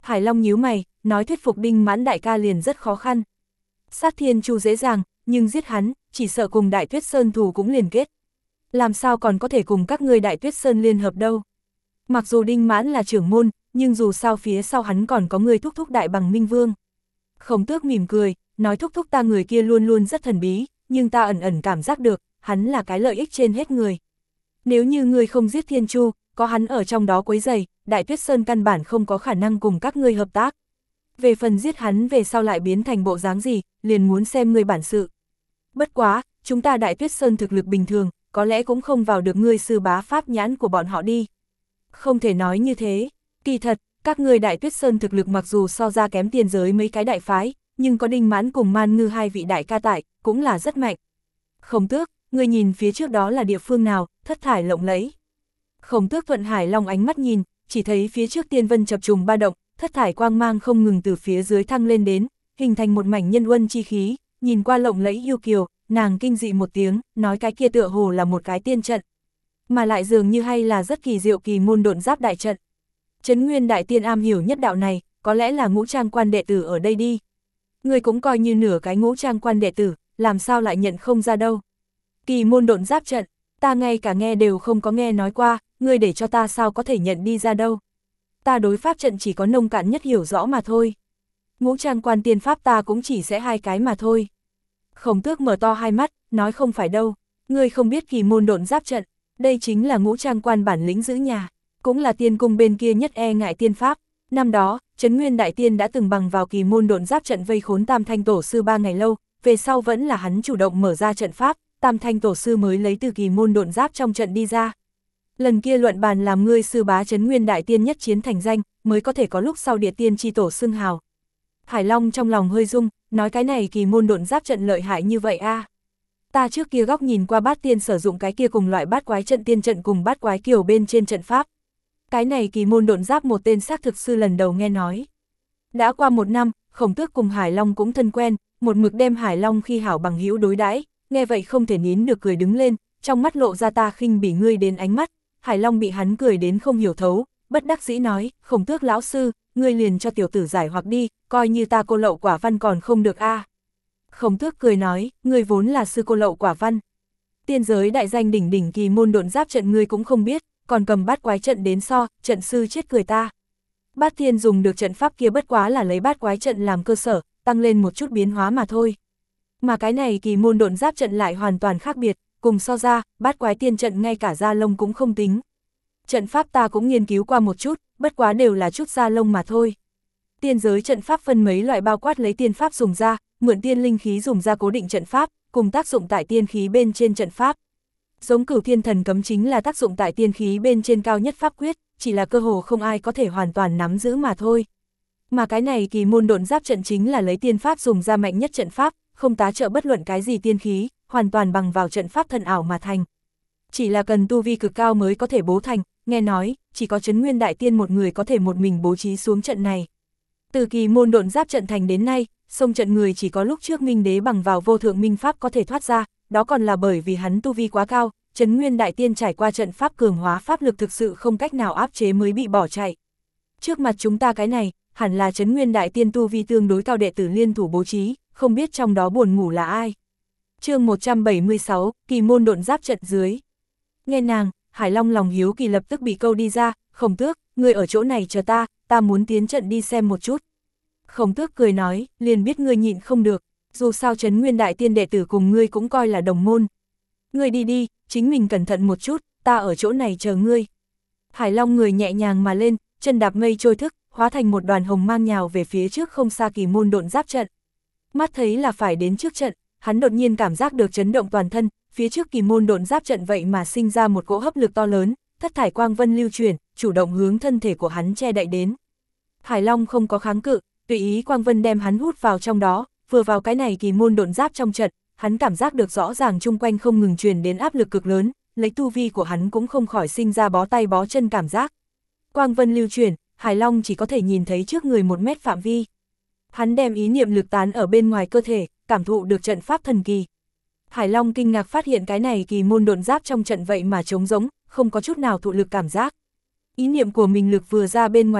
Hải Long nhíu mày, nói thuyết phục Đinh Mãn đại ca liền rất khó khăn. Sát Thiên Chu dễ dàng, nhưng giết hắn, chỉ sợ cùng Đại Tuyết Sơn thù cũng liền kết. Làm sao còn có thể cùng các ngươi Đại Tuyết Sơn liên hợp đâu. Mặc dù Đinh Mãn là trưởng môn, nhưng dù sao phía sau hắn còn có người thúc thúc Đại Bằng Minh Vương. Khổng Tước mỉm cười, nói thúc thúc ta người kia luôn luôn rất thần bí, nhưng ta ẩn ẩn cảm giác được, hắn là cái lợi ích trên hết người. Nếu như ngươi không giết Thiên Chu, có hắn ở trong đó quấy rầy, Đại Tuyết Sơn căn bản không có khả năng cùng các ngươi hợp tác. Về phần giết hắn về sau lại biến thành bộ dáng gì, liền muốn xem ngươi bản sự. Bất quá, chúng ta Đại Tuyết Sơn thực lực bình thường, có lẽ cũng không vào được ngươi sư bá pháp nhãn của bọn họ đi. Không thể nói như thế, kỳ thật, các ngươi Đại Tuyết Sơn thực lực mặc dù so ra kém tiên giới mấy cái đại phái, nhưng có Đinh Mãn cùng Man Ngư hai vị đại ca tại, cũng là rất mạnh. Khổng Tước, ngươi nhìn phía trước đó là địa phương nào, thất thải lộng lẫy. Khổng Tước thuận Hải Long ánh mắt nhìn, chỉ thấy phía trước tiên vân chập trùng ba động, thất thải quang mang không ngừng từ phía dưới thăng lên đến, hình thành một mảnh nhân uân chi khí, nhìn qua lộng lẫy yêu kiều, nàng kinh dị một tiếng, nói cái kia tựa hồ là một cái tiên trận. Mà lại dường như hay là rất kỳ diệu kỳ môn độn giáp đại trận. Trấn Nguyên đại tiên am hiểu nhất đạo này, có lẽ là ngũ trang quan đệ tử ở đây đi. Ngươi cũng coi như nửa cái ngũ trang quan đệ tử, làm sao lại nhận không ra đâu. Kỳ môn độn giáp trận, ta ngay cả nghe đều không có nghe nói qua, ngươi để cho ta sao có thể nhận đi ra đâu. Ta đối pháp trận chỉ có nông cạn nhất hiểu rõ mà thôi. Ngũ trang quan tiên pháp ta cũng chỉ sẽ 2 cái mà thôi. Khổng Tước mở to hai mắt, nói không phải đâu, ngươi không biết kỳ môn độn giáp trận, đây chính là ngũ trang quan bản lĩnh giữ nhà, cũng là tiên cung bên kia nhất e ngại tiên pháp. Năm đó, Trấn Nguyên đại tiên đã từng bằng vào kỳ môn độn giáp trận vây khốn Tam Thanh tổ sư 3 ngày lâu, về sau vẫn là hắn chủ động mở ra trận pháp, Tam Thanh tổ sư mới lấy từ kỳ môn độn giáp trong trận đi ra. Lần kia luận bàn làm ngươi sư bá Trấn Nguyên đại tiên nhất chiến thành danh, mới có thể có lúc sau địa tiên chi tổ xưng hào. Hải Long trong lòng hơi rung, nói cái này kỳ môn độn giáp trận lợi hại như vậy a. Ta trước kia góc nhìn qua Bát Tiên sử dụng cái kia cùng loại bát quái trận tiên trận cùng bát quái kiều bên trên trận pháp. Cái này kỳ môn độn giáp một tên xác thực sư lần đầu nghe nói. Đã qua 1 năm, Khổng Tước cùng Hải Long cũng thân quen, một mực đem Hải Long khi hảo bằng hữu đối đãi, nghe vậy không thể nín được cười đứng lên, trong mắt lộ ra ta khinh bỉ ngươi đến ánh mắt. Hải Long bị hắn cười đến không hiểu thấu, bất đắc dĩ nói, Khổng Tước lão sư, ngươi liền cho tiểu tử giải hoặc đi, coi như ta cô lậu quả văn còn không được a. Khổng Tước cười nói, ngươi vốn là sư cô lậu quả văn. Tiên giới đại danh đỉnh đỉnh kỳ môn độn giáp trận ngươi cũng không biết, còn cầm bát quái trận đến so, trận sư chết cười ta. Bát Tiên dùng được trận pháp kia bất quá là lấy bát quái trận làm cơ sở, tăng lên một chút biến hóa mà thôi. Mà cái này kỳ môn độn giáp trận lại hoàn toàn khác biệt, cùng so ra, bát quái tiên trận ngay cả da lông cũng không tính. Trận pháp ta cũng nghiên cứu qua một chút, bất quá đều là chút da lông mà thôi. Tiên giới trận pháp phân mấy loại bao quát lấy tiên pháp dùng ra, mượn tiên linh khí dùng ra cố định trận pháp, cùng tác dụng tại tiên khí bên trên trận pháp. Giống Cửu Thiên Thần Cấm chính là tác dụng tại tiên khí bên trên cao nhất pháp quyết, chỉ là cơ hồ không ai có thể hoàn toàn nắm giữ mà thôi. Mà cái này kỳ môn độn giáp trận chính là lấy tiên pháp dùng ra mạnh nhất trận pháp, không tá trợ bất luận cái gì tiên khí, hoàn toàn bằng vào trận pháp thần ảo mà thành. Chỉ là cần tu vi cực cao mới có thể bố thành, nghe nói, chỉ có Trấn Nguyên đại tiên một người có thể một mình bố trí xuống trận này. Từ kỳ môn độn giáp trận thành đến nay, xông trận người chỉ có lúc trước Minh Đế bằng vào vô thượng minh pháp có thể thoát ra, đó còn là bởi vì hắn tu vi quá cao, Trấn Nguyên đại tiên trải qua trận pháp cường hóa pháp lực thực sự không cách nào áp chế mới bị bỏ chạy. Trước mặt chúng ta cái này, hẳn là Trấn Nguyên đại tiên tu vi tương đối cao đệ tử liên thủ bố trí, không biết trong đó buồn ngủ là ai. Chương 176, kỳ môn độn giáp trận dưới. Nghe nàng, Hải Long lòng hiếu kỳ lập tức bị câu đi ra, Khổng Tước, ngươi ở chỗ này chờ ta muốn tiến trận đi xem một chút. Khổng Tước cười nói, liền biết ngươi nhịn không được, dù sao Trấn Nguyên đại tiên đệ tử cùng ngươi cũng coi là đồng môn. Ngươi đi đi, chính mình cẩn thận một chút, ta ở chỗ này chờ ngươi. Hải Long người nhẹ nhàng mà lên, chân đạp mây trôi thức, hóa thành một đoàn hồng mang nhào về phía trước không xa kỳ môn độn giáp trận. Mắt thấy là phải đến trước trận, hắn đột nhiên cảm giác được chấn động toàn thân, phía trước kỳ môn độn giáp trận vậy mà sinh ra một cỗ hấp lực to lớn, thất thải quang vân lưu chuyển, chủ động hướng thân thể của hắn che đậy đến. Hải Long không có kháng cự, tùy ý quang vân đem hắn hút vào trong đó, vừa vào cái này kỳ môn độn giáp trong trận, hắn cảm giác được rõ ràng chung quanh không ngừng truyền đến áp lực cực lớn, lấy tu vi của hắn cũng không khỏi sinh ra bó tay bó chân cảm giác. Quang vân lưu chuyển, Hải Long chỉ có thể nhìn thấy trước người 1 mét phạm vi. Hắn đem ý niệm lực tán ở bên ngoài cơ thể, cảm thụ được trận pháp thần kỳ. Hải Long kinh ngạc phát hiện cái này kỳ môn độn giáp trong trận vậy mà trống rỗng, không có chút nào thụ lực cảm giác. Ý niệm của mình lực vừa ra bên ngoài thân,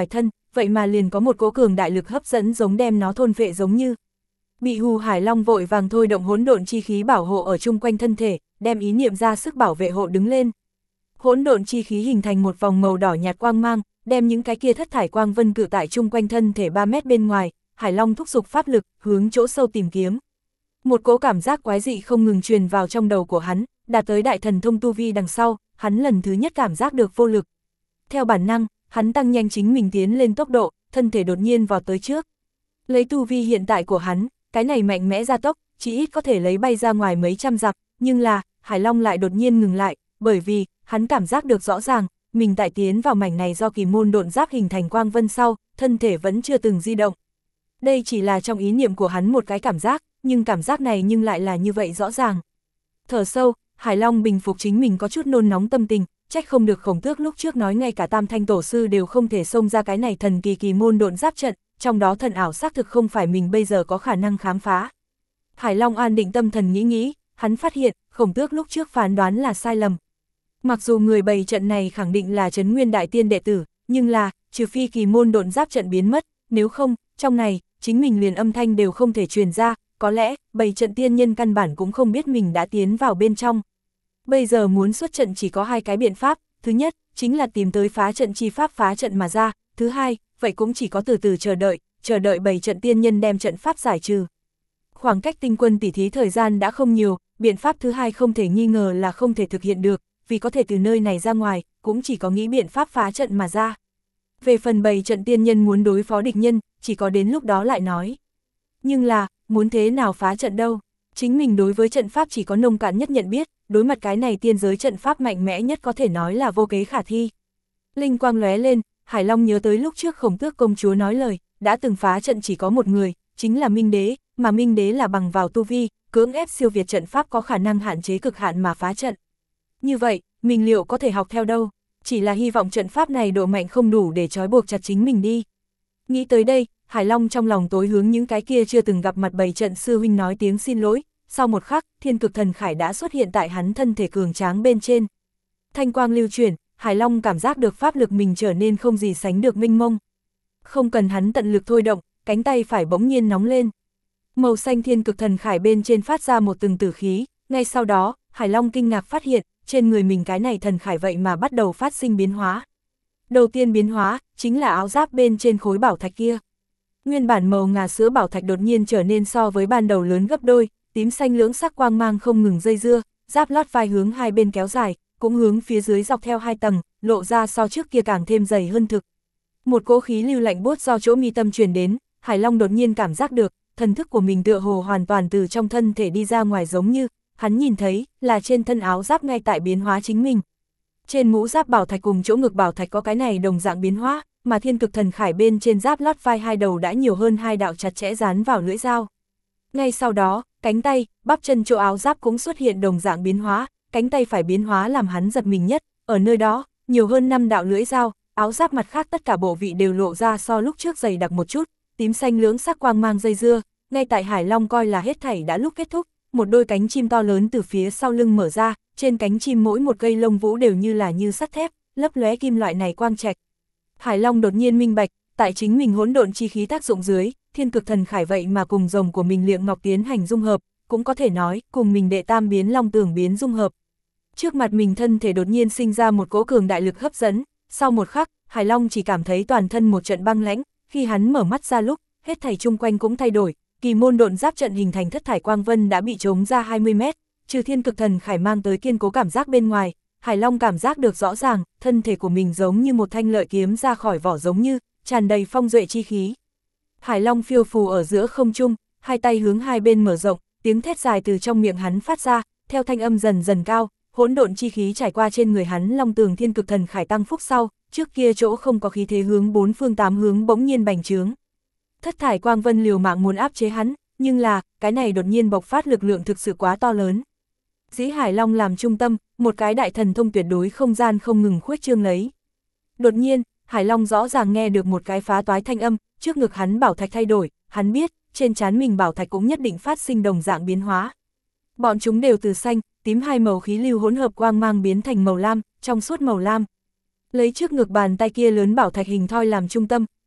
vậy mà liền có một cỗ cường đại lực hấp dẫn giống đem nó thôn phệ giống như. Bị Hù Hải Long vội vàng thôi động hỗn độn chi khí bảo hộ ở chung quanh thân thể, đem ý niệm ra sức bảo vệ hộ đứng lên. Hỗn độn chi khí hình thành một vòng màu đỏ nhạt quang mang, đem những cái kia thất thải quang vân cự tại chung quanh thân thể 3 mét bên ngoài, Hải Long thúc giục pháp lực, hướng chỗ sâu tìm kiếm. Một cỗ cảm giác quái dị không ngừng truyền vào trong đầu của hắn, đạt tới đại thần thông tu vi đằng sau, hắn lần thứ nhất cảm giác được vô lực. Theo bản năng, hắn tăng nhanh chính mình tiến lên tốc độ, thân thể đột nhiên vào tới trước. Lấy tu vi hiện tại của hắn, cái này mạnh mẽ gia tốc, chỉ ít có thể lấy bay ra ngoài mấy trăm dặm, nhưng là, Hải Long lại đột nhiên ngừng lại, bởi vì, hắn cảm giác được rõ ràng, mình tại tiến vào mảnh này do kỳ môn độn giáp hình thành quang vân sau, thân thể vẫn chưa từng di động. Đây chỉ là trong ý niệm của hắn một cái cảm giác, nhưng cảm giác này nhưng lại là như vậy rõ ràng. Thở sâu, Hải Long bình phục chính mình có chút nôn nóng tâm tình, trách không được Khổng Tước lúc trước nói ngay cả Tam Thanh Tổ Sư đều không thể xông ra cái này thần kỳ kỳ môn độn giáp trận, trong đó thần ảo xác thực không phải mình bây giờ có khả năng khám phá. Hải Long an định tâm thần nghĩ, hắn phát hiện, Khổng Tước lúc trước phán đoán là sai lầm. Mặc dù người bày trận này khẳng định là Trấn Nguyên Đại Tiên đệ tử, nhưng là, trừ phi kỳ môn độn giáp trận biến mất, nếu không, trong này, chính mình liền âm thanh đều không thể truyền ra, có lẽ, bày trận tiên nhân căn bản cũng không biết mình đã tiến vào bên trong. Bây giờ muốn xuất trận chỉ có 2 cái biện pháp, thứ nhất, chính là tìm tới phá trận chi pháp phá trận mà ra, thứ hai, vậy cũng chỉ có từ từ chờ đợi bày trận tiên nhân đem trận pháp giải trừ. Khoảng cách tinh quân tỉ thí thời gian đã không nhiều, biện pháp thứ hai không thể nghi ngờ là không thể thực hiện được, vì có thể từ nơi này ra ngoài, cũng chỉ có nghĩ biện pháp phá trận mà ra. Về phần bày trận tiên nhân muốn đối phó địch nhân, chỉ có đến lúc đó lại nói. Nhưng là, muốn thế nào phá trận đâu? Chính mình đối với trận pháp chỉ có nông cạn nhất nhận biết, đối mặt cái này tiên giới trận pháp mạnh mẽ nhất có thể nói là vô kế khả thi. Linh quang lóe lên, Hải Long nhớ tới lúc trước Khổng Tước công chúa nói lời, đã từng phá trận chỉ có một người, chính là Minh Đế, mà Minh Đế là bằng vào tu vi, cưỡng ép siêu việt trận pháp có khả năng hạn chế cực hạn mà phá trận. Như vậy, mình liệu có thể học theo đâu? Chỉ là hy vọng trận pháp này độ mạnh không đủ để trói buộc chặt chính mình đi. Nghĩ tới đây, Hải Long trong lòng tối hướng những cái kia chưa từng gặp mặt bày trận sư huynh nói tiếng xin lỗi, sau một khắc, Thiên Cực Thần Khải đã xuất hiện tại hắn thân thể cường tráng bên trên. Thanh quang lưu chuyển, Hải Long cảm giác được pháp lực mình trở nên không gì sánh được minh mông. Không cần hắn tận lực thôi động, cánh tay phải bỗng nhiên nóng lên. Màu xanh Thiên Cực Thần Khải bên trên phát ra một từng tử khí, ngay sau đó, Hải Long kinh ngạc phát hiện, trên người mình cái này thần khải vậy mà bắt đầu phát sinh biến hóa. Đầu tiên biến hóa, chính là áo giáp bên trên khối bảo thạch kia. Nguyên bản màu ngà sữa bảo thạch đột nhiên trở nên so với ban đầu lớn gấp đôi, tím xanh lưỡng sắc quang mang không ngừng dây dưa, giáp lót vai hướng hai bên kéo dài, cũng hướng phía dưới dọc theo 2 tầng, lộ ra so trước kia càng thêm dày hơn thực. Một cỗ khí lưu lạnh buốt do chỗ mi tâm truyền đến, Hải Long đột nhiên cảm giác được, thần thức của mình tựa hồ hoàn toàn từ trong thân thể đi ra ngoài giống như, hắn nhìn thấy, là trên thân áo giáp ngay tại biến hóa chính mình. Trên mũ giáp bảo thạch cùng chỗ ngực bảo thạch có cái này đồng dạng biến hóa, mà Thiên Cực Thần Khải bên trên giáp lót vai 2 đầu đã nhiều hơn 2 đạo chặt chẽ dán vào lưỡi dao. Ngay sau đó, cánh tay, bắp chân chỗ áo giáp cũng xuất hiện đồng dạng biến hóa, cánh tay phải biến hóa làm hắn giật mình nhất, ở nơi đó, nhiều hơn 5 đạo lưỡi dao, áo giáp mặt khác tất cả bộ vị đều lộ ra so lúc trước dày đặc một chút, tím xanh lưỡng sắc quang mang dây dưa, ngay tại Hải Long coi là hết thảy đã lúc kết thúc, một đôi cánh chim to lớn từ phía sau lưng mở ra, trên cánh chim mỗi một cây lông vũ đều như là như sắt thép, lấp lóe kim loại này quang trạch. Hải Long đột nhiên minh bạch, tại chính mình hỗn độn chi khí tác dụng dưới, Thiên Cực Thần Khải vậy mà cùng rồng của mình Liệng Ngọc tiến hành dung hợp, cũng có thể nói, cùng mình đệ tam biến long tưởng biến dung hợp. Trước mặt mình thân thể đột nhiên sinh ra một cỗ cường đại lực hấp dẫn, sau một khắc, Hải Long chỉ cảm thấy toàn thân một trận băng lãnh, khi hắn mở mắt ra lúc, hết thảy chung quanh cũng thay đổi, kỳ môn độn giáp trận hình thành thất thải quang vân đã bị trống ra 20 mét, trừ Thiên Cực Thần Khải mang tới kiên cố cảm giác bên ngoài, Hải Long cảm giác được rõ ràng, thân thể của mình giống như một thanh lợi kiếm ra khỏi vỏ giống như, tràn đầy phong duệ chi khí. Hải Long phiêu phù ở giữa không trung, hai tay hướng hai bên mở rộng, tiếng thét dài từ trong miệng hắn phát ra, theo thanh âm dần dần cao, hỗn độn chi khí trải qua trên người hắn long tường Thiên Cực Thần Khải tăng phúc sau, trước kia chỗ không có khí thế hướng 4 phương 8 hướng bỗng nhiên bành trướng. Thất thải quang vân liều mạng muốn áp chế hắn, nhưng là, cái này đột nhiên bộc phát lực lượng thực sự quá to lớn. Dĩ Hải Long làm trung tâm, một cái đại thần thông tuyệt đối không gian không ngừng khuếch trương lấy. Đột nhiên, Hải Long rõ ràng nghe được một cái phá toái thanh âm, trước ngực hắn bảo thạch thay đổi, hắn biết, trên trán mình bảo thạch cũng nhất định phát sinh đồng dạng biến hóa. Bọn chúng đều từ xanh, tím hai màu khí lưu hỗn hợp quang mang biến thành màu lam, trong suốt màu lam. Lấy trước ngực bàn tay kia lớn bảo thạch hình thoi làm trung tâm,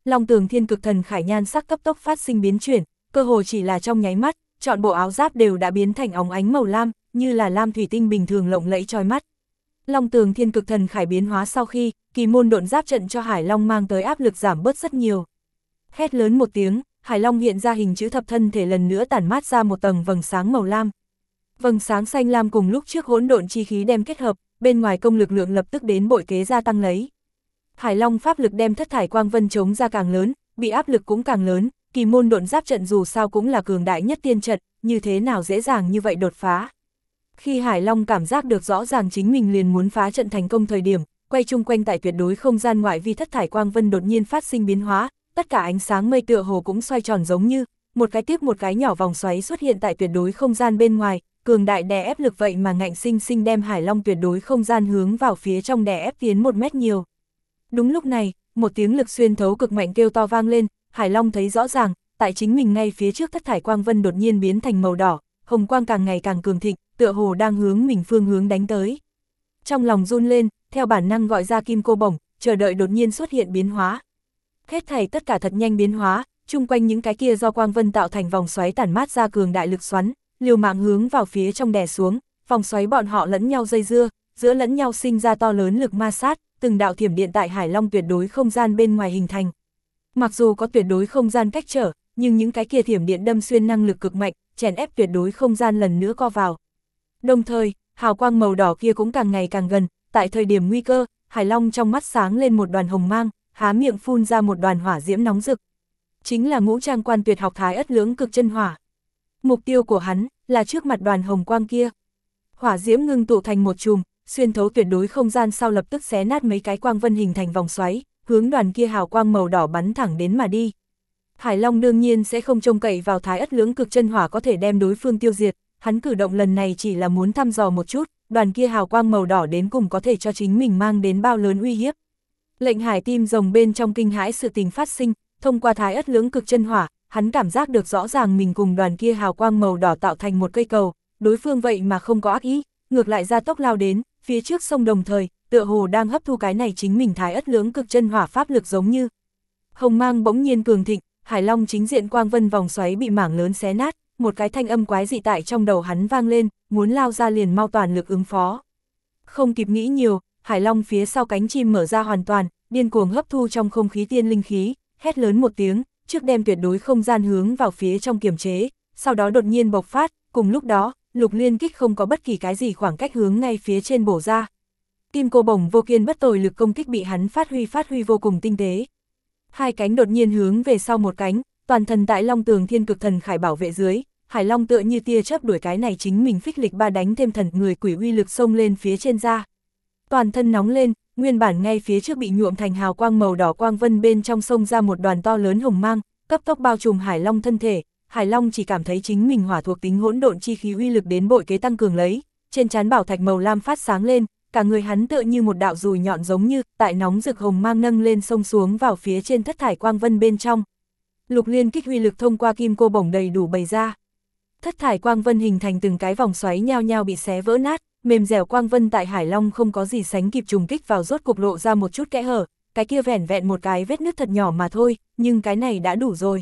Long Tường Thiên Cực Thần Khải nhan sắc cấp tốc phát sinh biến chuyển, cơ hồ chỉ là trong nháy mắt, trọn bộ áo giáp đều đã biến thành óng ánh màu lam, như là lam thủy tinh bình thường lộng lẫy chói mắt. Long Tường Thiên Cực Thần Khải biến hóa sau khi, kỳ môn độn giáp trận cho Hải Long mang tới áp lực giảm bớt rất nhiều. Hét lớn một tiếng, Hải Long hiện ra hình chữ thập thân thể lần nữa tản mát ra một tầng vầng sáng màu lam. Vầng sáng xanh lam cùng lúc trước hỗn độn chi khí đem kết hợp, bên ngoài công lực lượng lập tức đến bội kế gia tăng lấy. Hải Long pháp lực đem thất thải quang vân chống ra càng lớn, bị áp lực cũng càng lớn, kỳ môn độn giáp trận dù sao cũng là cường đại nhất tiên trận, như thế nào dễ dàng như vậy đột phá. Khi Hải Long cảm giác được rõ ràng chính mình liền muốn phá trận thành công thời điểm, quay chung quanh tại tuyệt đối không gian ngoại vi thất thải quang vân đột nhiên phát sinh biến hóa, tất cả ánh sáng mây tựa hồ cũng xoay tròn giống như, một cái tiếp một cái nhỏ vòng xoáy xuất hiện tại tuyệt đối không gian bên ngoài, cường đại đè ép lực vậy mà ngạnh sinh sinh đem Hải Long tuyệt đối không gian hướng vào phía trong đè ép tiến 1 mét nhiều. Đúng lúc này, một tiếng lực xuyên thấu cực mạnh kêu to vang lên, Hải Long thấy rõ ràng, tại chính mình ngay phía trước thất thải quang vân đột nhiên biến thành màu đỏ, hồng quang càng ngày càng cường thịnh, tựa hồ đang hướng mình phương hướng đánh tới. Trong lòng run lên, theo bản năng gọi ra kim cô bổng, chờ đợi đột nhiên xuất hiện biến hóa. Hết thảy tất cả thật nhanh biến hóa, chung quanh những cái kia do quang vân tạo thành vòng xoáy tản mát ra cường đại lực xoắn, liều mạng hướng vào phía trong đè xuống, vòng xoáy bọn họ lẫn nhau dây dưa, giữa lẫn nhau sinh ra to lớn lực ma sát, từng đạo thiểm điện tại Hải Long tuyệt đối không gian bên ngoài hình thành. Mặc dù có tuyệt đối không gian cách trở, nhưng những cái kia thiểm điện đâm xuyên năng lực cực mạnh, chèn ép tuyệt đối không gian lần nữa co vào. Đồng thời, hào quang màu đỏ kia cũng càng ngày càng gần, tại thời điểm nguy cơ, Hải Long trong mắt sáng lên một đoàn hồng mang, há miệng phun ra một đoàn hỏa diễm nóng rực. Chính là ngũ trang quan tuyệt học Thái Ất Lưỡng Cực Chân Hỏa. Mục tiêu của hắn là trước mặt đoàn hồng quang kia. Hỏa diễm ngưng tụ thành một chùm, xuyên thấu tuyệt đối không gian sau lập tức xé nát mấy cái quang vân hình thành vòng xoáy, hướng đoàn kia hào quang màu đỏ bắn thẳng đến mà đi. Hải Long đương nhiên sẽ không trông cậy vào Thái Ất Lưỡng Cực Chân Hỏa có thể đem đối phương tiêu diệt, hắn cử động lần này chỉ là muốn thăm dò một chút, đoàn kia hào quang màu đỏ đến cùng có thể cho chính mình mang đến bao lớn uy hiếp. Lệnh Hải tim rồng bên trong kinh hãi sự tình phát sinh, thông qua Thái Ất Lưỡng Cực Chân Hỏa, hắn cảm giác được rõ ràng mình cùng đoàn kia hào quang màu đỏ tạo thành một cây cầu, đối phương vậy mà không có ác ý, ngược lại ra tốc lao đến, phía trước sông đồng thời, tựa hồ đang hấp thu cái này chính mình Thái Ất Lưỡng Cực Chân Hỏa pháp lực giống như. Hồng mang bỗng nhiên cường thịnh, Hải Long chính diện quang vân vòng xoáy bị mảng lớn xé nát, một cái thanh âm quái dị tại trong đầu hắn vang lên, muốn lao ra liền mau toàn lực ứng phó. Không kịp nghĩ nhiều, Hải Long phía sau cánh chim mở ra hoàn toàn, điên cuồng hấp thu trong không khí tiên linh khí, hét lớn một tiếng, trước đem tuyệt đối không gian hướng vào phía trong kiềm chế, sau đó đột nhiên bộc phát, cùng lúc đó, Lục Liên Kích không có bất kỳ cái gì khoảng cách hướng ngay phía trên bổ ra. Kim cô bổng vô kiên bất tồi lực công kích bị hắn phát huy vô cùng tinh tế. Hai cánh đột nhiên hướng về sau một cánh, toàn thân tại Long Tường Thiên Cực Thần Khải bảo vệ dưới, Hải Long tựa như tia chớp đuổi cái này chính mình phích lịch ba đánh thêm thần người quỷ uy lực xông lên phía trên ra. Toàn thân nóng lên, nguyên bản ngay phía trước bị nhuộm thành hào quang màu đỏ quang vân bên trong sông ra một đoàn to lớn hồng mang, cấp tốc bao trùm Hải Long thân thể. Hải Long chỉ cảm thấy chính mình hỏa thuộc tính hỗn độn chi khí uy lực đến bội kế tăng cường lấy, trên trán bảo thạch màu lam phát sáng lên, cả người hắn tựa như một đạo dùi nhọn giống như tại nóng rực hồng mang nâng lên sông xuống vào phía trên thất thải quang vân bên trong. Lục Liên Kích uy lực thông qua kim cô bổng đầy đủ bày ra. Thất thải quang vân hình thành từng cái vòng xoáy nhao nhao bị xé vỡ nát, mềm dẻo quang vân tại Hải Long không có gì sánh kịp trùng kích vào rốt cục lộ ra một chút kẽ hở, cái kia vẻn vẹn một cái vết nứt thật nhỏ mà thôi, nhưng cái này đã đủ rồi.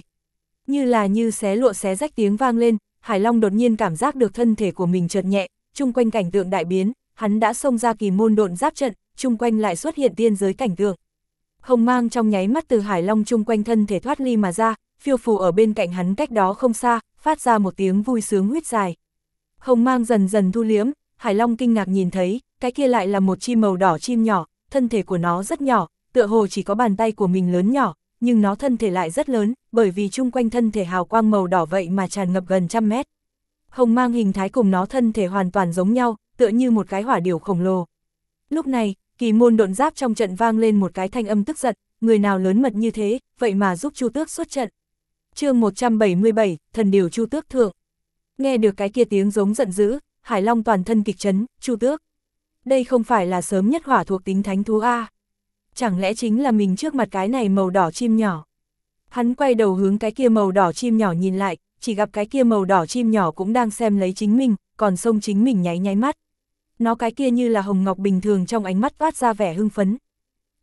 Như xé lụa xé rách tiếng vang lên, Hải Long đột nhiên cảm giác được thân thể của mình chợt nhẹ, chung quanh cảnh tượng đại biến, hắn đã xông ra kỳ môn độn giáp trận, chung quanh lại xuất hiện tiên giới cảnh tượng. Hồng mang trong nháy mắt từ Hải Long chung quanh thân thể thoát ly mà ra, phiêu phù ở bên cạnh hắn cách đó không xa, phát ra một tiếng vui sướng huýt dài. Hồng mang dần dần thu liễm, Hải Long kinh ngạc nhìn thấy, cái kia lại là một chim màu đỏ chim nhỏ, thân thể của nó rất nhỏ, tựa hồ chỉ có bàn tay của mình lớn nhỏ, nhưng nó thân thể lại rất lớn, bởi vì chung quanh thân thể hào quang màu đỏ vậy mà tràn ngập gần 100 mét. Hồng mang hình thái cùng nó thân thể hoàn toàn giống nhau, tựa như một cái hỏa điểu khổng lồ. Lúc này, kỳ môn độn giáp trong trận vang lên một cái thanh âm tức giận, người nào lớn mật như thế, vậy mà giúp Chu Tước xuất trận. Chương 177, thần điểu Chu Tước thượng. Nghe được cái kia tiếng giống giận dữ, Hải Long toàn thân kịch chấn, Chu Tước. Đây không phải là sớm nhất hỏa thuộc tính thánh thú a? Chẳng lẽ chính là mình trước mặt cái này màu đỏ chim nhỏ? Hắn quay đầu hướng cái kia màu đỏ chim nhỏ nhìn lại, chỉ gặp cái kia màu đỏ chim nhỏ cũng đang xem lấy chính mình, còn xông chính mình nháy nháy mắt. Nó cái kia như là hồng ngọc bình thường trong ánh mắt toát ra vẻ hưng phấn.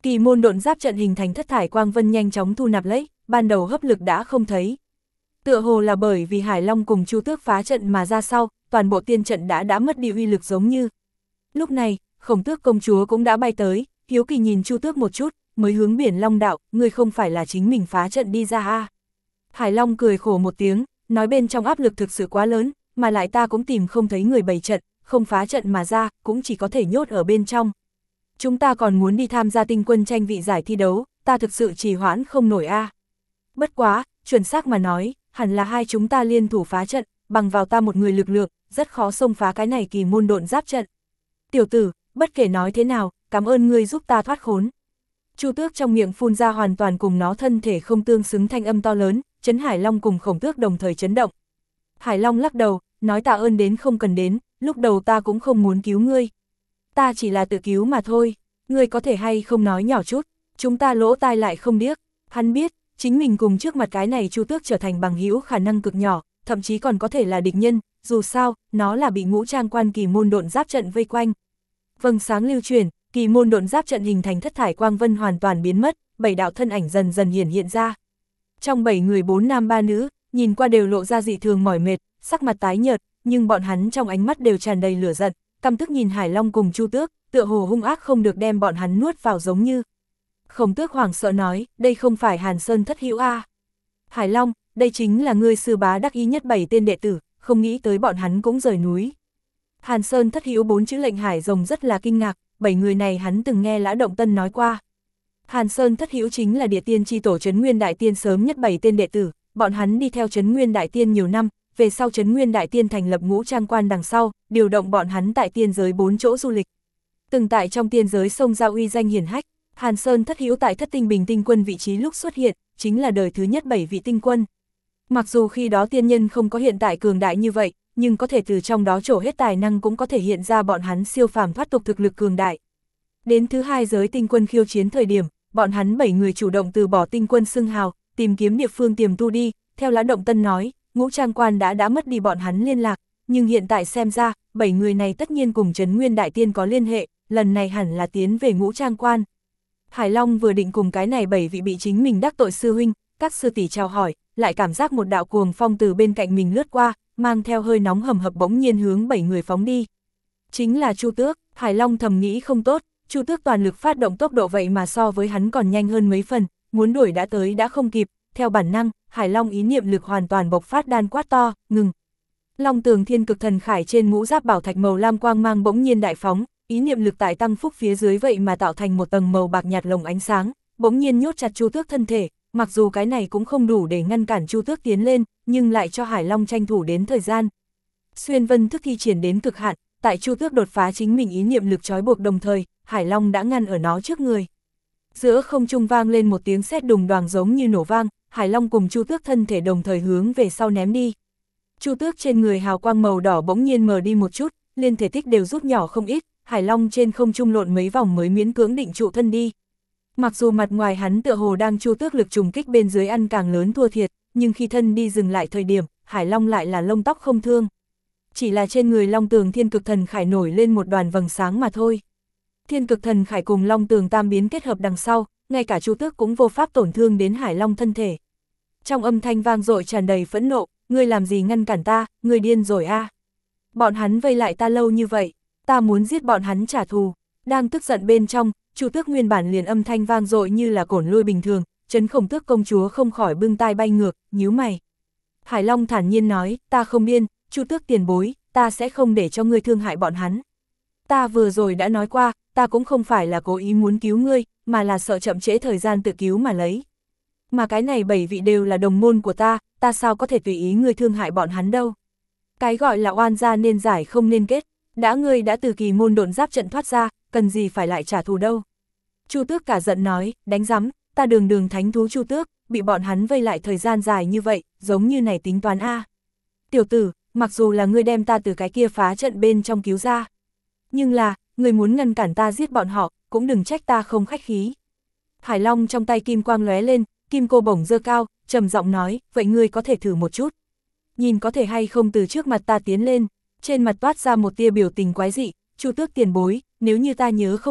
Kỳ môn độn giáp trận hình thành thất thải quang vân nhanh chóng thu nạp lấy, ban đầu hấp lực đã không thấy. Tựa hồ là bởi vì Hải Long cùng Chu Tước phá trận mà ra sau, toàn bộ tiên trận đã mất đi uy lực giống như. Lúc này, Khổng Tước công chúa cũng đã bay tới, hiếu kỳ nhìn Chu Tước một chút, mới hướng Biển Long đạo, ngươi không phải là chính mình phá trận đi ra à. Hải Long cười khổ một tiếng, nói bên trong áp lực thực sự quá lớn, mà lại ta cũng tìm không thấy người bày trận, không phá trận mà ra, cũng chỉ có thể nhốt ở bên trong. Chúng ta còn muốn đi tham gia tinh quân tranh vị giải thi đấu, ta thực sự trì hoãn không nổi a. Bất quá, chuẩn xác mà nói, hẳn là hai chúng ta liên thủ phá trận, bằng vào ta một người lực lượng, rất khó xông phá cái này kỳ môn độn giáp trận. Tiểu tử, bất kể nói thế nào, cảm ơn ngươi giúp ta thoát khốn. Chu Tước trong miệng phun ra hoàn toàn cùng nó thân thể không tương xứng thanh âm to lớn, chấn Hải Long cùng Khổng Tước đồng thời chấn động. Hải Long lắc đầu, nói tạ ơn đến không cần đến, lúc đầu ta cũng không muốn cứu ngươi. Ta chỉ là tự cứu mà thôi, ngươi có thể hay không nói nhỏ chút, chúng ta lỗ tai lại không điếc. Hắn biết, chính mình cùng trước mặt cái này Chu Tước trở thành bằng hữu khả năng cực nhỏ, thậm chí còn có thể là địch nhân, dù sao, nó là bị ngũ trang quan kỳ môn độn giáp trận vây quanh. Vầng sáng lưu chuyển, kỳ môn độn giáp trận hình thành thất thải quang vân hoàn toàn biến mất, 7 đạo thân ảnh dần dần hiện ra. Trong 7 người 4 nam 3 nữ, nhìn qua đều lộ ra dị thường mỏi mệt, sắc mặt tái nhợt, nhưng bọn hắn trong ánh mắt đều tràn đầy lửa giận, căm tức nhìn Hải Long cùng Chu Tước, tựa hồ hung ác không được đem bọn hắn nuốt vào giống như. Khổng Tước hoảng sợ nói, đây không phải Hàn Sơn thất hữu a. Hải Long, đây chính là ngươi sư bá đắc ý nhất 7 tên đệ tử, không nghĩ tới bọn hắn cũng rời núi. Hàn Sơn thất hữu 4 chữ lệnh Hải Rồng rất là kinh ngạc, 7 người này hắn từng nghe Lã Động Tân nói qua. Hàn Sơn thất hữu chính là địa tiên chi tổ Trấn Nguyên Đại Tiên sớm nhất 7 tên đệ tử, bọn hắn đi theo Trấn Nguyên Đại Tiên nhiều năm, về sau Trấn Nguyên Đại Tiên thành lập ngũ trang quan đằng sau, điều động bọn hắn tại tiên giới 4 chỗ du lịch. Từng tại trong tiên giới sông ra uy danh hiển hách, Hàn Sơn thất hữu tại Thất Tinh Bình Tinh Quân vị trí lúc xuất hiện, chính là đời thứ nhất 7 vị tinh quân. Mặc dù khi đó tiên nhân không có hiện tại cường đại như vậy, nhưng có thể từ trong đó trổ hết tài năng cũng có thể hiện ra bọn hắn siêu phàm thoát tục thực lực cường đại. Đến thứ 2 giới tinh quân khiêu chiến thời điểm, bọn hắn 7 người chủ động từ bỏ tinh quân xưng hào, tìm kiếm địa phương tiềm tu đi, theo Lã Động Tân nói, ngũ trang quan đã mất đi bọn hắn liên lạc, nhưng hiện tại xem ra, 7 người này tất nhiên cùng Trấn Nguyên Đại Tiên có liên hệ, lần này hẳn là tiến về ngũ trang quan. Hải Long vừa định cùng cái này 7 vị bị chính mình đắc tội sư huynh, các sư tỷ chào hỏi, lại cảm giác một đạo cuồng phong từ bên cạnh mình lướt qua, mang theo hơi nóng hầm hập bỗng nhiên hướng 7 người phóng đi. Chính là Chu Tước, Hải Long thầm nghĩ không tốt, Chu Tước toàn lực phát động tốc độ vậy mà so với hắn còn nhanh hơn mấy phần, muốn đuổi đã tới đã không kịp, theo bản năng, Hải Long ý niệm lực hoàn toàn bộc phát đan quát to, ngừng. Long Tường Thiên Cực Thần Khải trên mũ giáp bảo thạch màu lam quang mang bỗng nhiên đại phóng, ý niệm lực tại tăng phúc phía dưới vậy mà tạo thành một tầng màu bạc nhạt lồng ánh sáng, bỗng nhiên nhốt chặt Chu Tước thân thể, mặc dù cái này cũng không đủ để ngăn cản Chu Tước tiến lên, nhưng lại cho Hải Long tranh thủ đến thời gian. Xuyên vân thức thi triển đến cực hạn, tại Chu Tước đột phá chính mình ý niệm lực trói buộc đồng thời, Hải Long đã ngăn ở nó trước người. Giữa không trung vang lên một tiếng sét đùng đoàng giống như nổ vang, Hải Long cùng Chu Tước thân thể đồng thời hướng về sau ném đi. Chu Tước trên người hào quang màu đỏ bỗng nhiên mờ đi một chút, liên thể tích đều rút nhỏ không ít, Hải Long trên không trung lộn mấy vòng mới miễn cưỡng định trụ thân đi. Mặc dù mặt ngoài hắn tựa hồ đang Chu Tước lực trùng kích bên dưới ăn càng lớn thua thiệt, nhưng khi thân đi dừng lại thời điểm, Hải Long lại là lông tóc không thương. Chỉ là trên người Long Tường Thiên Cực Thần Khải nổi lên một đoàn vầng sáng mà thôi. Thiên Cực Thần Khải cùng Long Tường Tam biến kết hợp đằng sau, ngay cả Chu Tước cũng vô pháp tổn thương đến Hải Long thân thể. Trong âm thanh vang dội tràn đầy phẫn nộ, ngươi làm gì ngăn cản ta, ngươi điên rồi a? Bọn hắn vây lại ta lâu như vậy, ta muốn giết bọn hắn trả thù. Đang tức giận bên trong, Chu Tước nguyên bản liền âm thanh vang dội như là cổn lôi bình thường, Trấn Khổng Tước công chúa không khỏi bưng tai bay ngược, nhíu mày. Hải Long thản nhiên nói, ta không điên, Chu Tước tiền bối, ta sẽ không để cho ngươi thương hại bọn hắn. Ta vừa rồi đã nói qua, ta cũng không phải là cố ý muốn cứu ngươi, mà là sợ chậm trễ thời gian tự cứu mà lấy. Mà cái này 7 vị đều là đồng môn của ta sao có thể tùy ý ngươi thương hại bọn hắn đâu. Cái gọi là oan gia nên giải không nên kết, ngươi đã từ kỳ môn độn giáp trận thoát ra, cần gì phải lại trả thù đâu. Chu Tước cả giận nói, đánh rắm, ta đường thánh thú Chu Tước, bị bọn hắn vây lại thời gian dài như vậy, giống như này tính toán a. Tiểu tử, mặc dù là ngươi đem ta từ cái kia phá trận bên trong cứu ra, nhưng là, ngươi muốn ngăn cản ta giết bọn họ, cũng đừng trách ta không khách khí. Hải Long trong tay kim quang lóe lên, kim cô bổng giơ cao, trầm giọng nói, vậy ngươi có thể thử một chút. Nhìn có thể hay không từ trước mặt ta tiến lên, trên mặt toát ra một tia biểu tình quái dị, Chu Tước tiền bối, nếu như ta nhớ không lầm,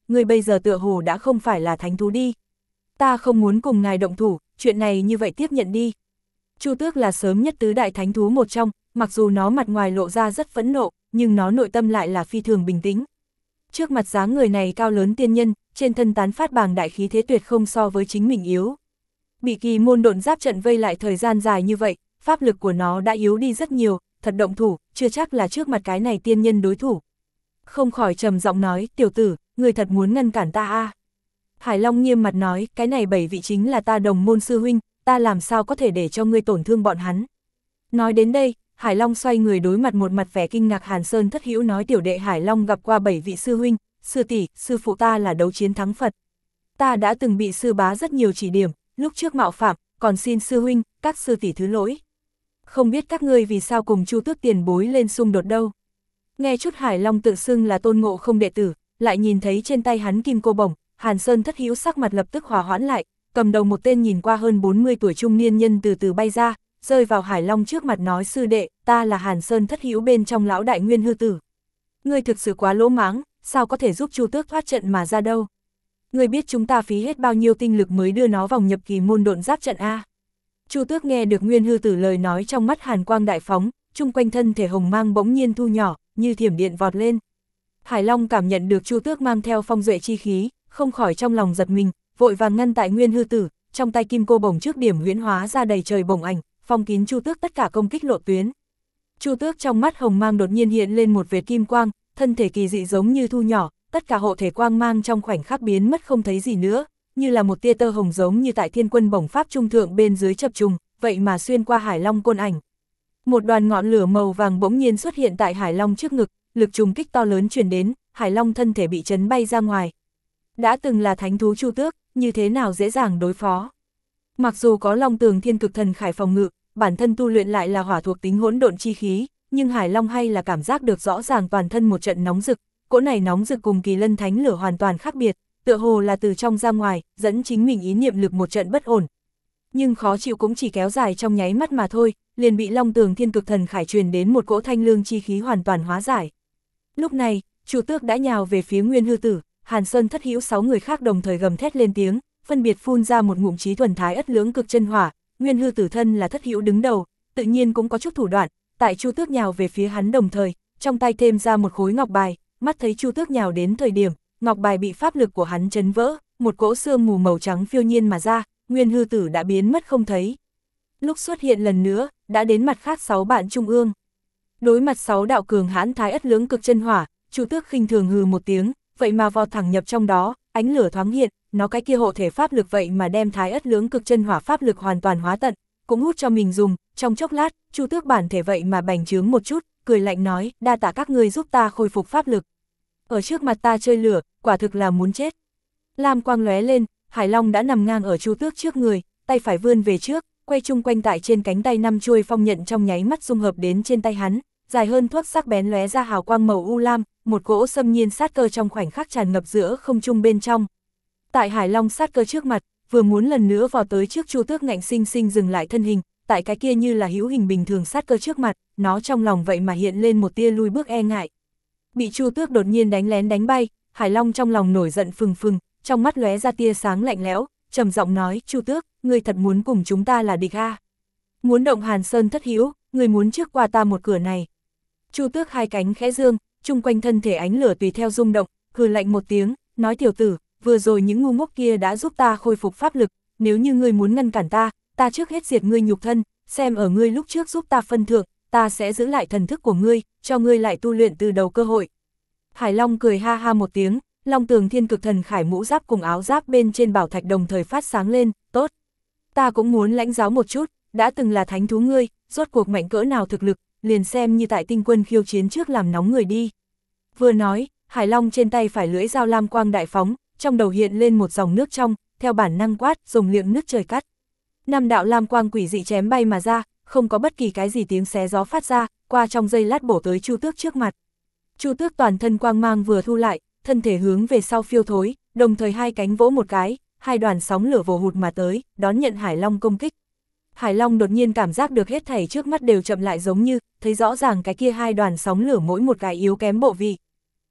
ngươi bây giờ tựa hồ đã không phải là thánh thú đi. Ta không muốn cùng ngài động thủ, chuyện này như vậy tiếp nhận đi. Chu Tước là sớm nhất tứ đại thánh thú một trong, mặc dù nó mặt ngoài lộ ra rất phẫn nộ, nhưng nó nội tâm lại là phi thường bình tĩnh. Trước mặt dáng người này cao lớn tiên nhân, trên thân tán phát bàng đại khí thế tuyệt không so với chính mình yếu. Bị kỳ môn độn giáp trận vây lại thời gian dài như vậy, pháp lực của nó đã yếu đi rất nhiều, thật động thủ, chưa chắc là trước mặt cái này tiên nhân đối thủ. Không khỏi trầm giọng nói, tiểu tử, người thật muốn ngăn cản ta à? Hải Long nghiêm mặt nói, cái này 7 vị chính là ta đồng môn sư huynh, ta làm sao có thể để cho ngươi tổn thương bọn hắn. Nói đến đây, Hải Long xoay người đối mặt một mặt vẻ kinh ngạc Hàn Sơn Thất Hữu nói tiểu đệ Hải Long gặp qua 7 vị sư huynh, sư tỷ, sư phụ ta là đấu chiến thắng Phật. Ta đã từng bị sư bá rất nhiều chỉ điểm, lúc trước mạo phạm, còn xin sư huynh, các sư tỷ thứ lỗi. Không biết các ngươi vì sao cùng Chu Tước tiền bối lên xung đột đâu. Nghe chút Hải Long tự xưng là Tôn Ngộ Không đệ tử, lại nhìn thấy trên tay hắn kim cô bổng, Hàn Sơn Thất Hữu sắc mặt lập tức hòa hoãn lại, cầm đầu một tên nhìn qua hơn 40 tuổi trung niên nhân từ từ bay ra, rơi vào Hải Long trước mặt nói sư đệ, ta là Hàn Sơn Thất Hữu bên trong lão đại Nguyên Hư Tử. Ngươi thực sự quá lỗ mãng, sao có thể giúp Chu Tước thoát trận mà ra đâu. Ngươi biết chúng ta phí hết bao nhiêu tinh lực mới đưa nó vào nhập kỳ môn độn giáp trận a? Chu Tước nghe được Nguyên Hư Tử lời nói trong mắt hàn quang đại phóng, chung quanh thân thể hồng mang bỗng nhiên thu nhỏ, như thiểm điện vọt lên. Hải Long cảm nhận được Chu Tước mang theo phong duệ chi khí, không khỏi trong lòng giật mình, vội vàng ngăn tại Nguyên Hư Tử, trong tay kim cô bổng trước điểm huyễn hóa ra đầy trời bổng ảnh, phong kín Chu Tước tất cả công kích lộ tuyến. Chu Tước trong mắt hồng mang đột nhiên hiện lên một vệt kim quang, thân thể kỳ dị giống như thu nhỏ, tất cả hộ thể quang mang trong khoảnh khắc biến mất không thấy gì nữa, như là một tia tơ hồng giống như tại Thiên Quân bổng pháp trung thượng bên dưới chập trùng, vậy mà xuyên qua Hải Long côn ảnh. Một đoàn ngọn lửa màu vàng bỗng nhiên xuất hiện tại Hải Long trước ngực, lực trùng kích to lớn truyền đến, Hải Long thân thể bị chấn bay ra ngoài. Đã từng là thánh thú Chu Tước, như thế nào dễ dàng đối phó. Mặc dù có Long Tường Thiên Cực Thần Khải phòng ngự, bản thân tu luyện lại là hỏa thuộc tính hỗn độn chi khí, nhưng Hải Long hay là cảm giác được rõ ràng toàn thân một trận nóng rực, cỗ này nóng rực cùng Kỳ Lân Thánh lửa hoàn toàn khác biệt, tựa hồ là từ trong ra ngoài, dẫn chính mình ý niệm lực một trận bất ổn. Nhưng khó chịu cũng chỉ kéo dài trong nháy mắt mà thôi, liền bị Long Tường Thiên Cực Thần Khải truyền đến một cỗ thanh lương chi khí hoàn toàn hóa giải. Lúc này, Chu Tước đã nhào về phía Nguyên Hư Tử, Hàn Sơn Thất Hữu 6 người khác đồng thời gầm thét lên tiếng, phân biệt phun ra một ngụm chí thuần thái ất lưỡng cực chân hỏa. Nguyên Hư Tử thân là Thất Hữu đứng đầu, tự nhiên cũng có chút thủ đoạn, tại Chu Tước nhào về phía hắn đồng thời, trong tay thêm ra một khối ngọc bài, mắt thấy Chu Tước nhào đến thời điểm, ngọc bài bị pháp lực của hắn chấn vỡ, một cỗ sương mù màu trắng phiêu nhiên mà ra, Nguyên Hư Tử đã biến mất không thấy. Lúc xuất hiện lần nữa, đã đến mặt khác 6 bạn trung ương. Đối mặt 6 đạo cường hãn thái ất lưỡng cực chân hỏa, Chu Tước khinh thường hừ một tiếng, vậy mà vọt thẳng nhập trong đó, ánh lửa thoáng hiện, nó cái kia hộ thể pháp lực vậy mà đem thái ất lưỡng cực chân hỏa pháp lực hoàn toàn hóa tận, cũng hút cho mình dùng, trong chốc lát, Chu Tước bản thể vậy mà bành trướng một chút, cười lạnh nói, đa tạ các ngươi giúp ta khôi phục pháp lực. Ở trước mặt ta chơi lửa, quả thực là muốn chết. Lam quang lóe lên, Hải Long đã nằm ngang ở Chu Tước trước người, tay phải vươn về trước, quay chung quanh tại trên cánh tay 5 chuôi phong nhận trong nháy mắt dung hợp đến trên tay hắn, dài hơn thuốc sắc bén lóe ra hào quang màu u lam, một cỗ xâm nhiên sát cơ trong khoảnh khắc tràn ngập giữa không trung bên trong. Tại Hải Long sát cơ trước mặt, vừa muốn lần nữa vào tới trước Chu Tước ngạnh sinh sinh dừng lại thân hình, tại cái kia như là hữu hình bình thường sát cơ trước mặt, nó trong lòng vậy mà hiện lên một tia lui bước e ngại. Bị Chu Tước đột nhiên đánh lén đánh bay, Hải Long trong lòng nổi giận phừng phừng, trong mắt lóe ra tia sáng lạnh lẽo, trầm giọng nói, Chu Tước, ngươi thật muốn cùng chúng ta là địch a? Muốn động Hàn Sơn Thất Hữu, ngươi muốn trước qua ta một cửa này. Chu Tước hai cánh khẽ dương, chung quanh thân thể ánh lửa tùy theo rung động, hừ lạnh một tiếng, nói tiểu tử, vừa rồi những ngu ngốc kia đã giúp ta khôi phục pháp lực, nếu như ngươi muốn ngăn cản ta, ta trước hết diệt ngươi nhục thân, xem ở ngươi lúc trước giúp ta phân thượng, ta sẽ giữ lại thần thức của ngươi, cho ngươi lại tu luyện từ đầu cơ hội. Hải Long cười ha ha một tiếng, Long Tường Thiên Cực Thần Khải mũ giáp cùng áo giáp bên trên bảo thạch đồng thời phát sáng lên, tốt. Ta cũng muốn lãnh giáo một chút, đã từng là thánh thú ngươi, rốt cuộc mạnh cỡ nào thực lực, liền xem như tại tinh quân khiêu chiến trước làm nóng người đi. Vừa nói, Hải Long trên tay phải lưỡi dao lam quang đại phóng, trong đầu hiện lên một dòng nước trong, theo bản năng quát, dùng liệng nước trời cắt. 5 đạo lam quang quỷ dị chém bay mà ra, không có bất kỳ cái gì tiếng xé gió phát ra, qua trong giây lát bổ tới Chu Tước trước mặt. Chu Tước toàn thân quang mang vừa thu lại, thân thể hướng về sau phiêu thối, đồng thời hai cánh vỗ một cái, hai đoàn sóng lửa vồ hụt mà tới, đón nhận Hải Long công kích. Hải Long đột nhiên cảm giác được hết thảy trước mắt đều chậm lại giống như, thấy rõ ràng cái kia hai đoàn sóng lửa mỗi một cái yếu kém bộ vị.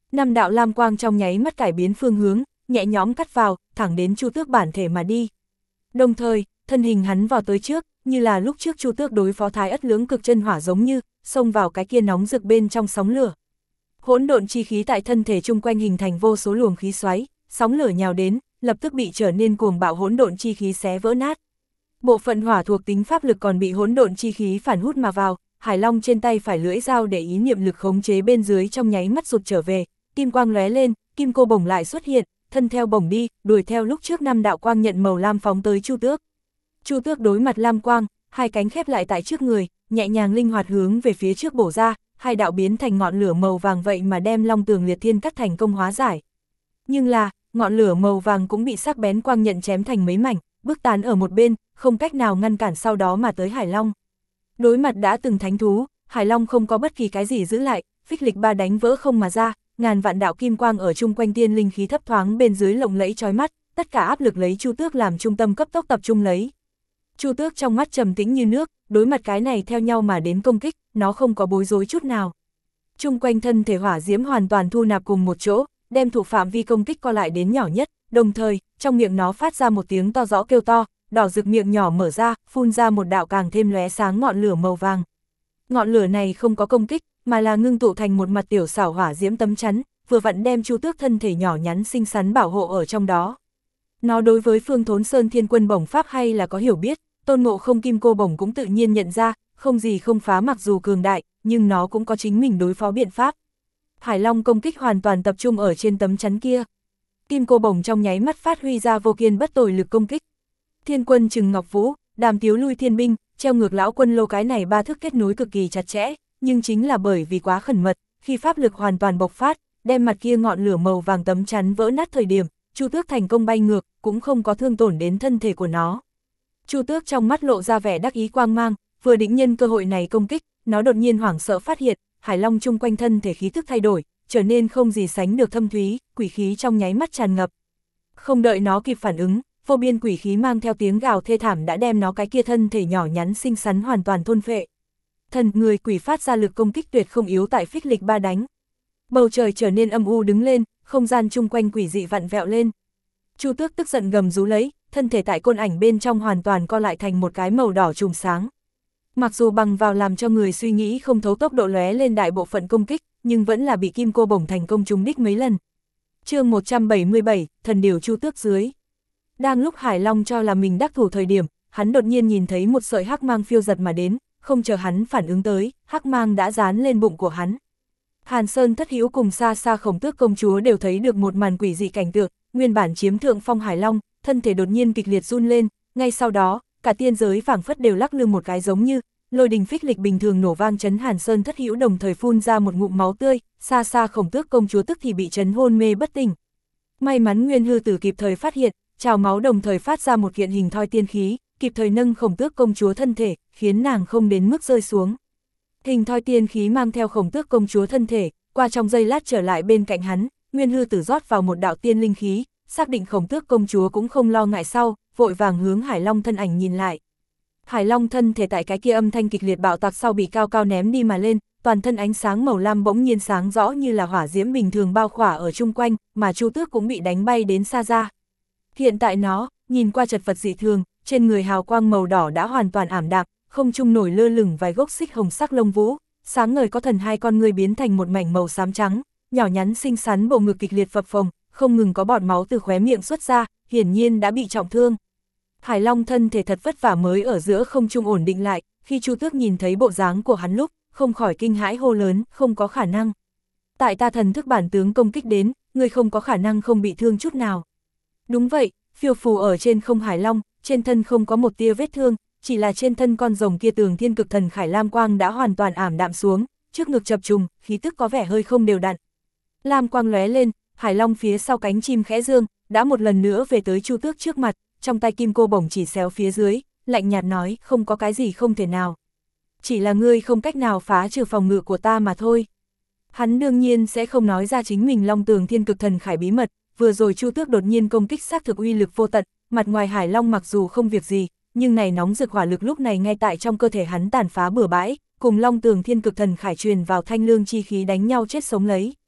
Năm đạo lam quang trong nháy mắt cải biến phương hướng, nhẹ nhõm cắt vào, thẳng đến Chu Tước bản thể mà đi. Đồng thời, thân hình hắn vào tới trước, như là lúc trước Chu Tước đối phó Thái Ất Lưỡng Cực Chân Hỏa giống như, xông vào cái kia nóng rực bên trong sóng lửa. Hỗn độn chi khí tại thân thể chung quanh hình thành vô số luồng khí xoáy, sóng lửa nhào đến, lập tức bị trở nên cuồng bạo hỗn độn chi khí xé vỡ nát. Bộ phận hỏa thuộc tính pháp lực còn bị hỗn độn chi khí phản hút mà vào, Hải Long trên tay phải lưỡi dao để ý niệm lực khống chế bên dưới trong nháy mắt rụt trở về, kim quang lóe lên, kim cô bổng lại xuất hiện, thân theo bổng đi, đuổi theo lúc trước năm đạo quang nhận màu lam phóng tới Chu Tước. Chu Tước đối mặt lam quang, hai cánh khép lại tại trước người, nhẹ nhàng linh hoạt hướng về phía trước bổ ra, hai đạo biến thành ngọn lửa màu vàng vậy mà đem Long Tường Liệt Thiên cắt thành công hóa giải. Nhưng là, ngọn lửa màu vàng cũng bị sắc bén quang nhận chém thành mấy mảnh, bước tán ở một bên, không cách nào ngăn cản sau đó mà tới Hải Long. Đối mặt đã từng thánh thú, Hải Long không có bất kỳ cái gì giữ lại, phích lịch ba đánh vỡ không mà ra, ngàn vạn đạo kim quang ở chung quanh tiên linh khí thấp thoáng bên dưới lộng lẫy chói mắt, tất cả áp lực lấy Chu Tước làm trung tâm cấp tốc tập trung lấy. Chu Tước trong mắt trầm tĩnh như nước, đối mặt cái này theo nhau mà đến công kích, nó không có bối rối chút nào. Chung quanh thân thể hỏa diễm hoàn toàn thu nạp cùng một chỗ, đem thủ phạm vi công kích co lại đến nhỏ nhất, đồng thời, trong miệng nó phát ra một tiếng to rõ kêu to, đỏ rực miệng nhỏ mở ra, phun ra một đạo càng thêm lóe sáng ngọn lửa màu vàng. Ngọn lửa này không có công kích, mà là ngưng tụ thành một mặt tiểu xảo hỏa diễm tấm chắn, vừa vặn đem Chu Tước thân thể nhỏ nhắn xinh xắn bảo hộ ở trong đó. Nó đối với Phương Thốn Sơn Thiên Quân bổng pháp hay là có hiểu biết, Tôn Ngộ Không kim cô bổng cũng tự nhiên nhận ra, không gì không phá mặc dù cường đại, nhưng nó cũng có chính mình đối phó biện pháp. Hải Long công kích hoàn toàn tập trung ở trên tấm chắn kia. Kim cô bổng trong nháy mắt phát huy ra vô kiên bất tồi lực công kích. Thiên Quân Trừng Ngọc Vũ, Đàm Tiếu Lui Thiên Binh, treo ngược lão quân lô cái này ba thức kết nối cực kỳ chặt chẽ, nhưng chính là bởi vì quá khẩn mật, khi pháp lực hoàn toàn bộc phát, đem mặt kia ngọn lửa màu vàng tấm chắn vỡ nát thời điểm, Chu Tước thành công bay ngược, cũng không có thương tổn đến thân thể của nó. Chu Tước trong mắt lộ ra vẻ đắc ý quang mang, vừa định nhân cơ hội này công kích, nó đột nhiên hoảng sợ phát hiện, Hải Long chung quanh thân thể khí thức thay đổi, trở nên không gì sánh được thâm thúy, quỷ khí trong nháy mắt tràn ngập. Không đợi nó kịp phản ứng, vô biên quỷ khí mang theo tiếng gào thê thảm đã đem nó cái kia thân thể nhỏ nhắn xinh xắn hoàn toàn thôn phệ. Thần người quỷ phát ra lực công kích tuyệt không yếu tại phích lịch ba đánh. Bầu trời trở nên âm u đứng lên, không gian chung quanh quỷ dị vặn vẹo lên. Chu Tước tức giận gầm rú lấy, thân thể tại côn ảnh bên trong hoàn toàn co lại thành một cái màu đỏ trùm sáng. Mặc dù bằng vào làm cho người suy nghĩ không thấu tốc độ lóe lên đại bộ phận công kích, nhưng vẫn là bị kim cô bổng thành công trúng đích mấy lần. Chương 177, thần điều Chu Tước dưới. Đang lúc Hải Long cho là mình đắc thủ thời điểm, hắn đột nhiên nhìn thấy một sợi hắc mang phiêu giật mà đến, không chờ hắn phản ứng tới, hắc mang đã dán lên bụng của hắn. Hàn Sơn Thất Hữu cùng xa xa Khổng Tước công chúa đều thấy được một màn quỷ dị cảnh tượng, nguyên bản chiếm thượng phong Hải Long, thân thể đột nhiên kịch liệt run lên, ngay sau đó, cả tiên giới phảng phất đều lắc lư một cái giống như lôi đình phích lịch bình thường nổ vang chấn Hàn Sơn Thất Hữu đồng thời phun ra một ngụm máu tươi, xa xa Khổng Tước công chúa tức thì bị chấn hôn mê bất tỉnh. May mắn Nguyên Hư Tử kịp thời phát hiện, trào máu đồng thời phát ra một kiện hình thoi tiên khí, kịp thời nâng Khổng Tước công chúa thân thể, khiến nàng không đến mức rơi xuống. Hình thoi tiên khí mang theo Khổng Tước công chúa thân thể, qua trong giây lát trở lại bên cạnh hắn, Nguyên Hư Tử rót vào một đạo tiên linh khí, xác định Khổng Tước công chúa cũng không lo ngại sau, vội vàng hướng Hải Long thân ảnh nhìn lại. Hải Long thân thể tại cái kia âm thanh kịch liệt bạo tạc sau bị cao cao ném đi mà lên, toàn thân ánh sáng màu lam bỗng nhiên sáng rõ như là hỏa diễm bình thường bao khỏa ở chung quanh, mà Chu Tước cũng bị đánh bay đến xa ra. Hiện tại nó, nhìn qua chật vật dị thường, trên người hào quang màu đỏ đã hoàn toàn ảm đạm, không trung nổi lơ lửng vài gốc xích hồng sắc lông vũ, sáng ngời có thần hai con người biến thành một mảnh màu xám trắng, nhỏ nhắn xinh xắn bộ ngực kịch liệt phập phồng, không ngừng có bọt máu từ khóe miệng xuất ra, hiển nhiên đã bị trọng thương. Hải Long thân thể thật vất vả mới ở giữa không trung ổn định lại, khi Chu Tước nhìn thấy bộ dáng của hắn lúc, không khỏi kinh hãi hô lớn, không có khả năng. Tại ta thần thức bản tướng công kích đến, người không có khả năng không bị thương chút nào. Đúng vậy, phiêu phù ở trên không Hải Long, trên thân không có một tia vết thương, chỉ là trên thân con rồng kia tường thiên cực thần khải lam quang đã hoàn toàn ảm đạm xuống, trước ngực chập trùng, khí tức có vẻ hơi không đều đặn. Lam quang lóe lên, Hải Long phía sau cánh chim khẽ dương, đã một lần nữa về tới Chu Tước trước mặt, trong tay kim cô bổng chỉ xéo phía dưới, lạnh nhạt nói, không có cái gì không thể nào. Chỉ là ngươi không cách nào phá trừ phòng ngự của ta mà thôi. Hắn đương nhiên sẽ không nói ra chính mình Long Tường Thiên Cực Thần Khải bí mật, vừa rồi Chu Tước đột nhiên công kích xác thực uy lực vô tận, mặt ngoài Hải Long mặc dù không việc gì, nhưng này nóng rực hỏa lực lúc này ngay tại trong cơ thể hắn tàn phá bừa bãi, cùng Long Tường Thiên Cực Thần Khải truyền vào thanh lương chi khí đánh nhau chết sống lấy.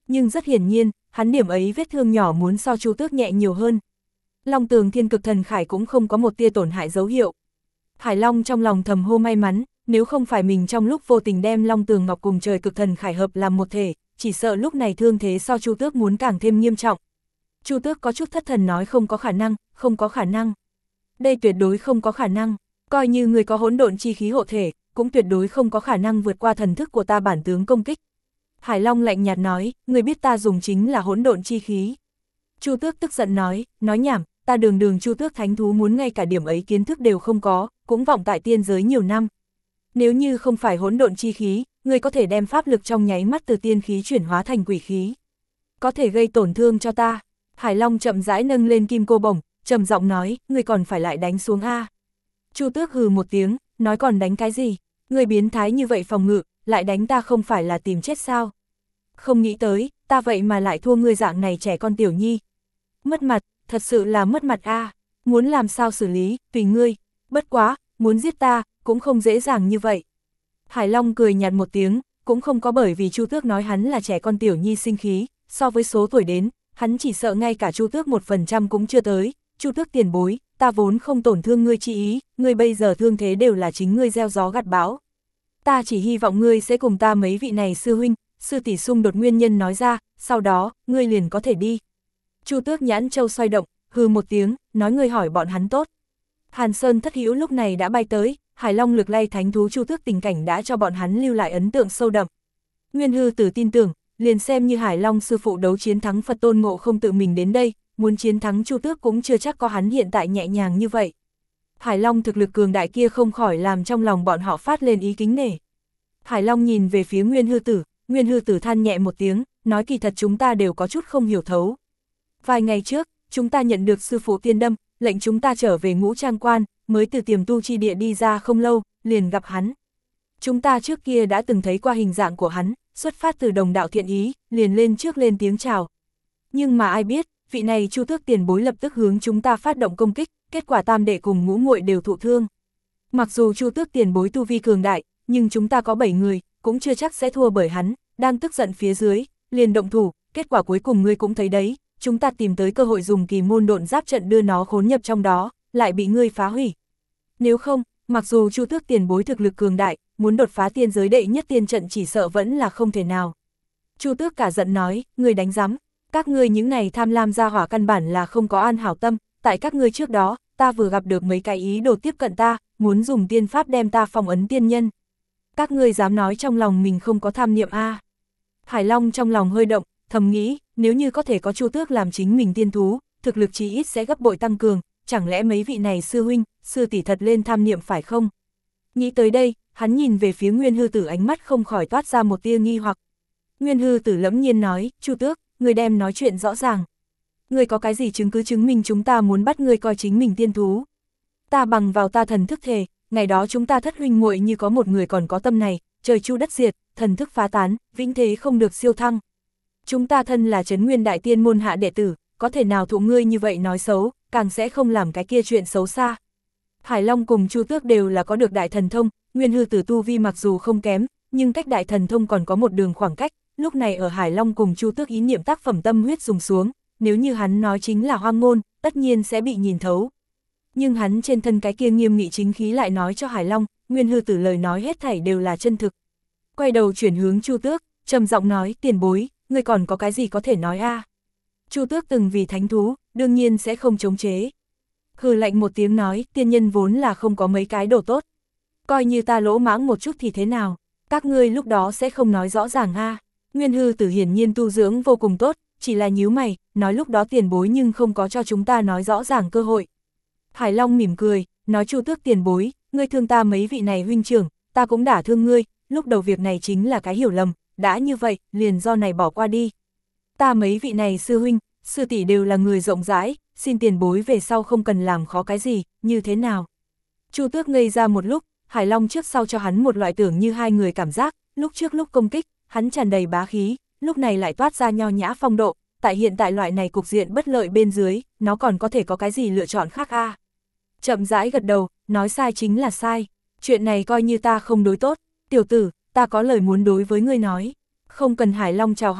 Nhưng rất hiển nhiên, hắn điểm ấy vết thương nhỏ muốn so Chu Tước nhẹ nhiều hơn. Long tường thiên cực thần khải cũng không có một tia tổn hại dấu hiệu. Hải Long trong lòng thầm hô may mắn, nếu không phải mình trong lúc vô tình đem Long tường ngọc cùng trời cực thần khải hợp làm một thể, chỉ sợ lúc này thương thế so Chu Tước muốn càng thêm nghiêm trọng. Chu Tước có chút thất thần nói không có khả năng, không có khả năng. Đây tuyệt đối không có khả năng, coi như người có hỗn độn chi khí hộ thể, cũng tuyệt đối không có khả năng vượt qua thần thức của ta bản tướng công kích. Hải Long lạnh nhạt nói, người biết ta dùng chính là hỗn độn chi khí. Chu Tước tức giận nói nhảm, ta đường Chu Tước thánh thú muốn ngay cả điểm ấy kiến thức đều không có, cũng vọng tại tiên giới nhiều năm. Nếu như không phải hỗn độn chi khí, người có thể đem pháp lực trong nháy mắt từ tiên khí chuyển hóa thành quỷ khí. Có thể gây tổn thương cho ta. Hải Long chậm rãi nâng lên kim cô bổng, trầm giọng nói, người còn phải lại đánh xuống a. Chu Tước hừ một tiếng, nói còn đánh cái gì? Người biến thái như vậy phòng ngự, lại đánh ta không phải là tìm chết sao? Không nghĩ tới, ta vậy mà lại thua ngươi dạng này trẻ con tiểu nhi. Mất mặt, thật sự là mất mặt a. Muốn làm sao xử lý, tùy ngươi. Bất quá, muốn giết ta, cũng không dễ dàng như vậy. Hải Long cười nhạt một tiếng, cũng không có bởi vì Chu Tước nói hắn là trẻ con tiểu nhi sinh khí, so với số tuổi đến, hắn chỉ sợ ngay cả Chu Tước 1% cũng chưa tới. Chu Tước tiền bối, ta vốn không tổn thương ngươi chi ý, ngươi bây giờ thương thế đều là chính ngươi gieo gió gặt bão. Ta chỉ hy vọng ngươi sẽ cùng ta mấy vị này sư huynh, sư tỷ xung đột nguyên nhân nói ra, sau đó, ngươi liền có thể đi. Chu Tước nhãn châu xoay động, hừ một tiếng, nói ngươi hỏi bọn hắn tốt. Hàn Sơn Thất Hữu lúc này đã bay tới, Hải Long lực lay thánh thú Chu Tước tình cảnh đã cho bọn hắn lưu lại ấn tượng sâu đậm. Nguyên Hư Tử tin tưởng, liền xem như Hải Long sư phụ đấu chiến thắng Phật Tôn Ngộ không tự mình đến đây, muốn chiến thắng Chu Tước cũng chưa chắc có hắn hiện tại nhẹ nhàng như vậy. Hải Long thực lực cường đại kia không khỏi làm trong lòng bọn họ phát lên ý kính nể. Hải Long nhìn về phía Nguyên Hư Tử than nhẹ một tiếng, nói kỳ thật chúng ta đều có chút không hiểu thấu. Vài ngày trước, chúng ta nhận được sư phụ tiên đâm, lệnh chúng ta trở về Ngũ Trang Quan, mới từ tiềm tu chi địa đi ra không lâu, liền gặp hắn. Chúng ta trước kia đã từng thấy qua hình dạng của hắn, xuất phát từ đồng đạo thiện ý, liền lên trước lên tiếng chào. Nhưng mà ai biết, vị này Chu Tước tiền bối lập tức hướng chúng ta phát động công kích, kết quả tam đệ cùng ngũ muội đều thụ thương. Mặc dù Chu Tước tiền bối tu vi cường đại, nhưng chúng ta có 7 người, cũng chưa chắc sẽ thua bởi hắn, đang tức giận phía dưới, liền động thủ, kết quả cuối cùng ngươi cũng thấy đấy, chúng ta tìm tới cơ hội dùng kỳ môn độn giáp trận đưa nó khốn nhập trong đó, lại bị ngươi phá hủy. Nếu không, mặc dù Chu Tước tiền bối thực lực cường đại, muốn đột phá tiên giới đệ nhất tiên trận chỉ sợ vẫn là không thể nào. Chu Tước cả giận nói, ngươi đánh rắm, các ngươi những này tham lam gia hỏa căn bản là không có an hảo tâm, tại các ngươi trước đó, ta vừa gặp được mấy cái ý đồ tiếp cận ta, muốn dùng tiên pháp đem ta phong ấn tiên nhân. Các ngươi dám nói trong lòng mình không có tham niệm a? Hải Long trong lòng hơi động, thầm nghĩ, nếu như có thể có Chu Tước làm chính mình tiên thú, thực lực chí ít sẽ gấp bội tăng cường, chẳng lẽ mấy vị này sư huynh, sư tỷ thật lên tham niệm phải không? Nghĩ tới đây, hắn nhìn về phía Nguyên Hư Tử ánh mắt không khỏi toát ra một tia nghi hoặc. Nguyên Hư Tử lẫm nhiên nói, Chu Tước, người đem nói chuyện rõ ràng. Người có cái gì chứng cứ chứng minh chúng ta muốn bắt người coi chính mình tiên thú? Ta bằng vào ta thần thức thề, ngày đó chúng ta thất huynh muội như có một người còn có tâm này, trời chu đất diệt, thần thức phá tán, vĩnh thế không được siêu thăng. Chúng ta thân là Trấn Nguyên Đại Tiên môn hạ đệ tử, có thể nào thụ ngươi như vậy nói xấu, càng sẽ không làm cái kia chuyện xấu xa. Hải Long cùng Chu Tước đều là có được đại thần thông, Nguyên Hư Tử tu vi mặc dù không kém, nhưng cách đại thần thông còn có một đường khoảng cách, lúc này ở Hải Long cùng Chu Tước ý niệm tác phẩm tâm huyết dùng xuống, nếu như hắn nói chính là hoang ngôn, tất nhiên sẽ bị nhìn thấu. Nhưng hắn trên thân cái kia nghiêm nghị chính khí lại nói cho Hải Long, Nguyên Hư Tử lời nói hết thảy đều là chân thực. Quay đầu chuyển hướng Chu Tước, trầm giọng nói, tiền bối, ngươi còn có cái gì có thể nói a? Chu Tước từng vì thánh thú, đương nhiên sẽ không chống chế. Hừ lạnh một tiếng nói, tiên nhân vốn là không có mấy cái đồ tốt. Coi như ta lỗ mãng một chút thì thế nào, các ngươi lúc đó sẽ không nói rõ ràng ha. Nguyên Hư Tử hiển nhiên tu dưỡng vô cùng tốt, chỉ là nhíu mày, nói lúc đó tiền bối nhưng không có cho chúng ta nói rõ ràng cơ hội. Hải Long mỉm cười, nói Chu Tước tiền bối, ngươi thương ta mấy vị này huynh trưởng, ta cũng đã thương ngươi, lúc đầu việc này chính là cái hiểu lầm, đã như vậy, liền do này bỏ qua đi. Ta mấy vị này sư huynh, sư tỷ đều là người rộng rãi, xin tiền bối về sau không cần làm khó cái gì, như thế nào. Chu Tước ngây ra một lúc, Hải Long trước sau cho hắn một loại tưởng như hai người cảm giác, lúc trước lúc công kích, hắn tràn đầy bá khí, lúc này lại toát ra nho nhã phong độ, tại hiện tại loại này cục diện bất lợi bên dưới, nó còn có thể có cái gì lựa chọn khác a? Chậm rãi gật đầu, nói sai chính là sai, chuyện này coi như ta không đối tốt, tiểu tử, ta có lời muốn đối với ngươi nói. Không cần Hải Long chào hỏi,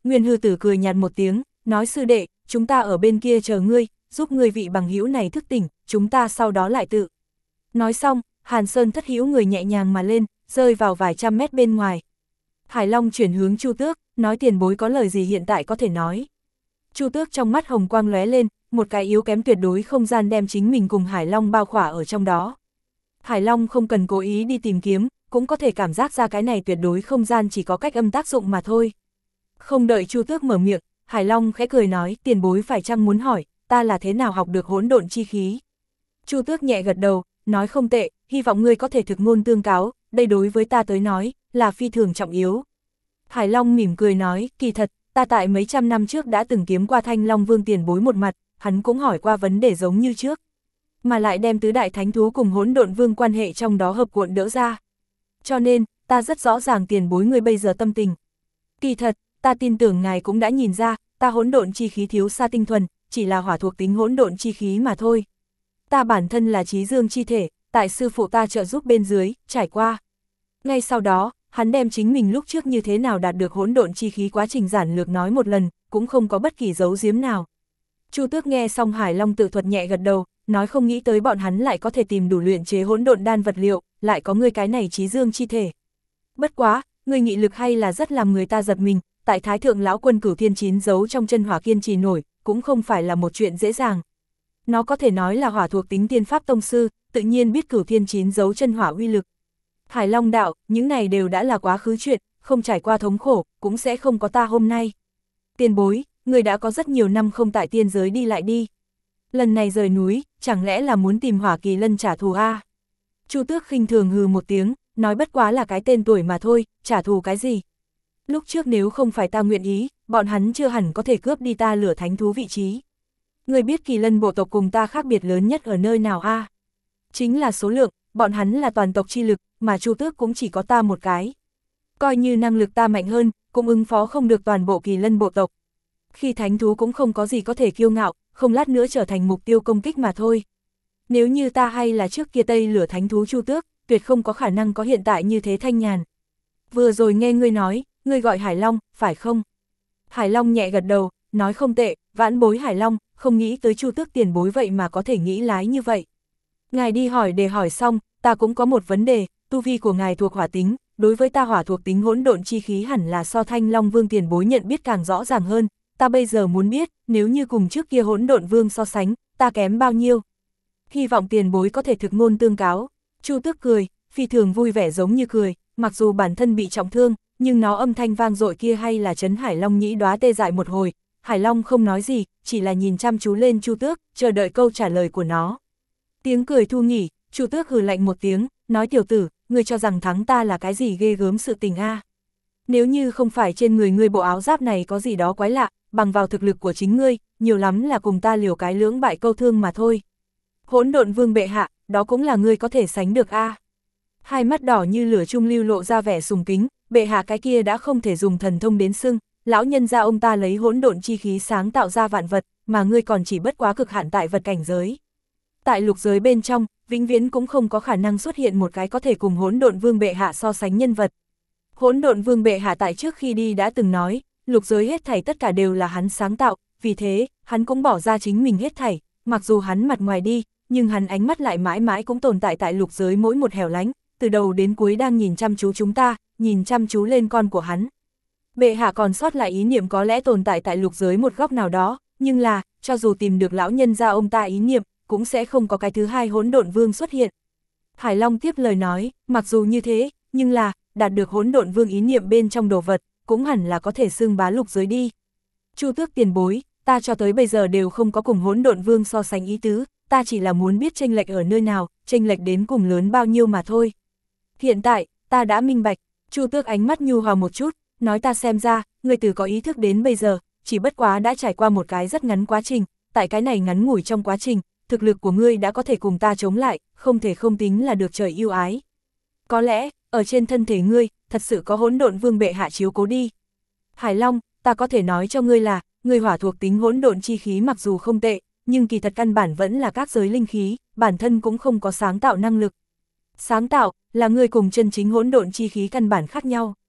Nguyên Hư Tử cười nhạt một tiếng, nói sư đệ, chúng ta ở bên kia chờ ngươi, giúp ngươi vị bằng hữu này thức tỉnh, chúng ta sau đó lại tự. Nói xong, Hàn Sơn Thất hữu người nhẹ nhàng mà lên, rơi vào vài trăm mét bên ngoài. Hải Long chuyển hướng Chu Tước, nói tiền bối có lời gì hiện tại có thể nói. Chu Tước trong mắt hồng quang lóe lên, một cái yếu kém tuyệt đối không gian đem chính mình cùng Hải Long bao khỏa ở trong đó. Hải Long không cần cố ý đi tìm kiếm, cũng có thể cảm giác ra cái này tuyệt đối không gian chỉ có cách âm tác dụng mà thôi. Không đợi Chu Tước mở miệng, Hải Long khẽ cười nói, tiền bối phải chăng muốn hỏi, ta là thế nào học được hỗn độn chi khí. Chu Tước nhẹ gật đầu, nói không tệ, hy vọng ngươi có thể thực ngôn tương cáo, đây đối với ta tới nói, là phi thường trọng yếu. Hải Long mỉm cười nói, kỳ thật, ta tại mấy trăm năm trước đã từng kiếm qua Thanh Long Vương tiền bối một mặt, hắn cũng hỏi qua vấn đề giống như trước. Mà lại đem tứ đại thánh thú cùng hỗn độn vương quan hệ trong đó hợp cuộn đỡ ra. Cho nên, ta rất rõ ràng tiền bối người bây giờ tâm tình. Kỳ thật, ta tin tưởng ngài cũng đã nhìn ra, ta hỗn độn chi khí thiếu xa tinh thuần, chỉ là hỏa thuộc tính hỗn độn chi khí mà thôi. Ta bản thân là trí dương chi thể, tại sư phụ ta trợ giúp bên dưới, trải qua. Ngay sau đó, hắn đem chính mình lúc trước như thế nào đạt được hỗn độn chi khí quá trình giản lược nói một lần, cũng không có bất kỳ giấu giếm nào. Chu Tước nghe xong Hải Long tự thuật nhẹ gật đầu, nói không nghĩ tới bọn hắn lại có thể tìm đủ luyện chế hỗn độn đan vật liệu, lại có ngươi cái này trí dương chi thể. Bất quá, ngươi nghị lực hay là rất làm người ta giật mình, tại Thái Thượng Lão Quân Cửu Thiên Chín giấu trong chân hỏa kiên trì nổi, cũng không phải là một chuyện dễ dàng. Nó có thể nói là hỏa thuộc tính tiên pháp tông sư, tự nhiên biết Cửu Thiên Chín giấu chân hỏa uy lực. Hải Long đạo, những này đều đã là quá khứ chuyện, không trải qua thống khổ, cũng sẽ không có ta hôm nay. Tiền bối, người đã có rất nhiều năm không tại tiên giới đi lại đi. Lần này rời núi, chẳng lẽ là muốn tìm Hỏa Kỳ Lân trả thù a? Chu Tước khinh thường hừ một tiếng, nói bất quá là cái tên tuổi mà thôi, trả thù cái gì? Lúc trước nếu không phải ta nguyện ý, bọn hắn chưa hẳn có thể cướp đi ta lửa thánh thú vị trí. Người biết Kỳ Lân bộ tộc cùng ta khác biệt lớn nhất ở nơi nào a? Chính là số lượng, bọn hắn là toàn tộc chi lực, mà Chu Tước cũng chỉ có ta một cái. Coi như năng lực ta mạnh hơn, cũng ứng phó không được toàn bộ Kỳ Lân bộ tộc. Khi thánh thú cũng không có gì có thể kiêu ngạo, không lát nữa trở thành mục tiêu công kích mà thôi. Nếu như ta hay là trước kia Tây lửa thánh thú Chu Tước, tuyệt không có khả năng có hiện tại như thế thanh nhàn. Vừa rồi nghe ngươi nói, ngươi gọi Hải Long, phải không? Hải Long nhẹ gật đầu, nói không tệ, vãn bối Hải Long, không nghĩ tới Chu Tước tiền bối vậy mà có thể nghĩ lái như vậy. Ngài đi hỏi để hỏi xong, ta cũng có một vấn đề, tu vi của ngài thuộc hỏa tính, đối với ta hỏa thuộc tính hỗn độn chi khí hẳn là so Thanh Long Vương tiền bối nhận biết càng rõ ràng hơn, ta bây giờ muốn biết, nếu như cùng trước kia hỗn độn vương so sánh, ta kém bao nhiêu? Hy vọng tiền bối có thể thực ngôn tương cáo. Chu Tước cười, phi thường vui vẻ giống như cười, mặc dù bản thân bị trọng thương, nhưng nó âm thanh vang dội kia hay là chấn Hải Long nhĩ đóa tê dại một hồi. Hải Long không nói gì, chỉ là nhìn chăm chú lên Chu Tước, chờ đợi câu trả lời của nó. Tiếng cười thu nghỉ, Chu Tước hừ lạnh một tiếng, nói tiểu tử, ngươi cho rằng thắng ta là cái gì ghê gớm sự tình a? Nếu như không phải trên người ngươi bộ áo giáp này có gì đó quái lạ, bằng vào thực lực của chính ngươi, nhiều lắm là cùng ta liều cái lưỡng bại câu thương mà thôi. Hỗn độn vương bệ hạ, đó cũng là ngươi có thể sánh được a. Hai mắt đỏ như lửa trung lưu lộ ra vẻ sùng kính, bệ hạ cái kia đã không thể dùng thần thông đến xưng, lão nhân gia ông ta lấy hỗn độn chi khí sáng tạo ra vạn vật, mà ngươi còn chỉ bất quá cực hạn tại vật cảnh giới. Tại lục giới bên trong, vĩnh viễn cũng không có khả năng xuất hiện một cái có thể cùng hỗn độn vương bệ hạ so sánh nhân vật. Hỗn độn vương bệ hạ tại trước khi đi đã từng nói, lục giới hết thảy tất cả đều là hắn sáng tạo, vì thế, hắn cũng bỏ ra chính mình hết thảy, mặc dù hắn mặt ngoài đi, nhưng hắn ánh mắt lại mãi mãi cũng tồn tại tại lục giới mỗi một hẻo lánh, từ đầu đến cuối đang nhìn chăm chú chúng ta, nhìn chăm chú lên con của hắn. Bệ hạ còn sót lại ý niệm có lẽ tồn tại tại lục giới một góc nào đó, nhưng là, cho dù tìm được lão nhân gia ông ta ý niệm, cũng sẽ không có cái thứ hai hỗn độn vương xuất hiện. Hải Long tiếp lời nói, mặc dù như thế, nhưng là, đạt được hỗn độn vương ý niệm bên trong đồ vật, cũng hẳn là có thể xưng bá lục giới đi. Chu Tước tiền bối, ta cho tới bây giờ đều không có cùng hỗn độn vương so sánh ý tứ, ta chỉ là muốn biết chênh lệch ở nơi nào, chênh lệch đến cùng lớn bao nhiêu mà thôi. Hiện tại, ta đã minh bạch. Chu Tước ánh mắt nhu hòa một chút, nói ta xem ra, người từ có ý thức đến bây giờ, chỉ bất quá đã trải qua một cái rất ngắn quá trình, tại cái này ngắn ngủi trong quá trình, thực lực của ngươi đã có thể cùng ta chống lại, không thể không tính là được trời yêu ái. Có lẽ, ở trên thân thể ngươi, thật sự có hỗn độn vương bệ hạ chiếu cố đi. Hải Long, ta có thể nói cho ngươi là, ngươi hỏa thuộc tính hỗn độn chi khí mặc dù không tệ, nhưng kỳ thật căn bản vẫn là các giới linh khí, bản thân cũng không có sáng tạo năng lực. Sáng tạo, là ngươi cùng chân chính hỗn độn chi khí căn bản khác nhau.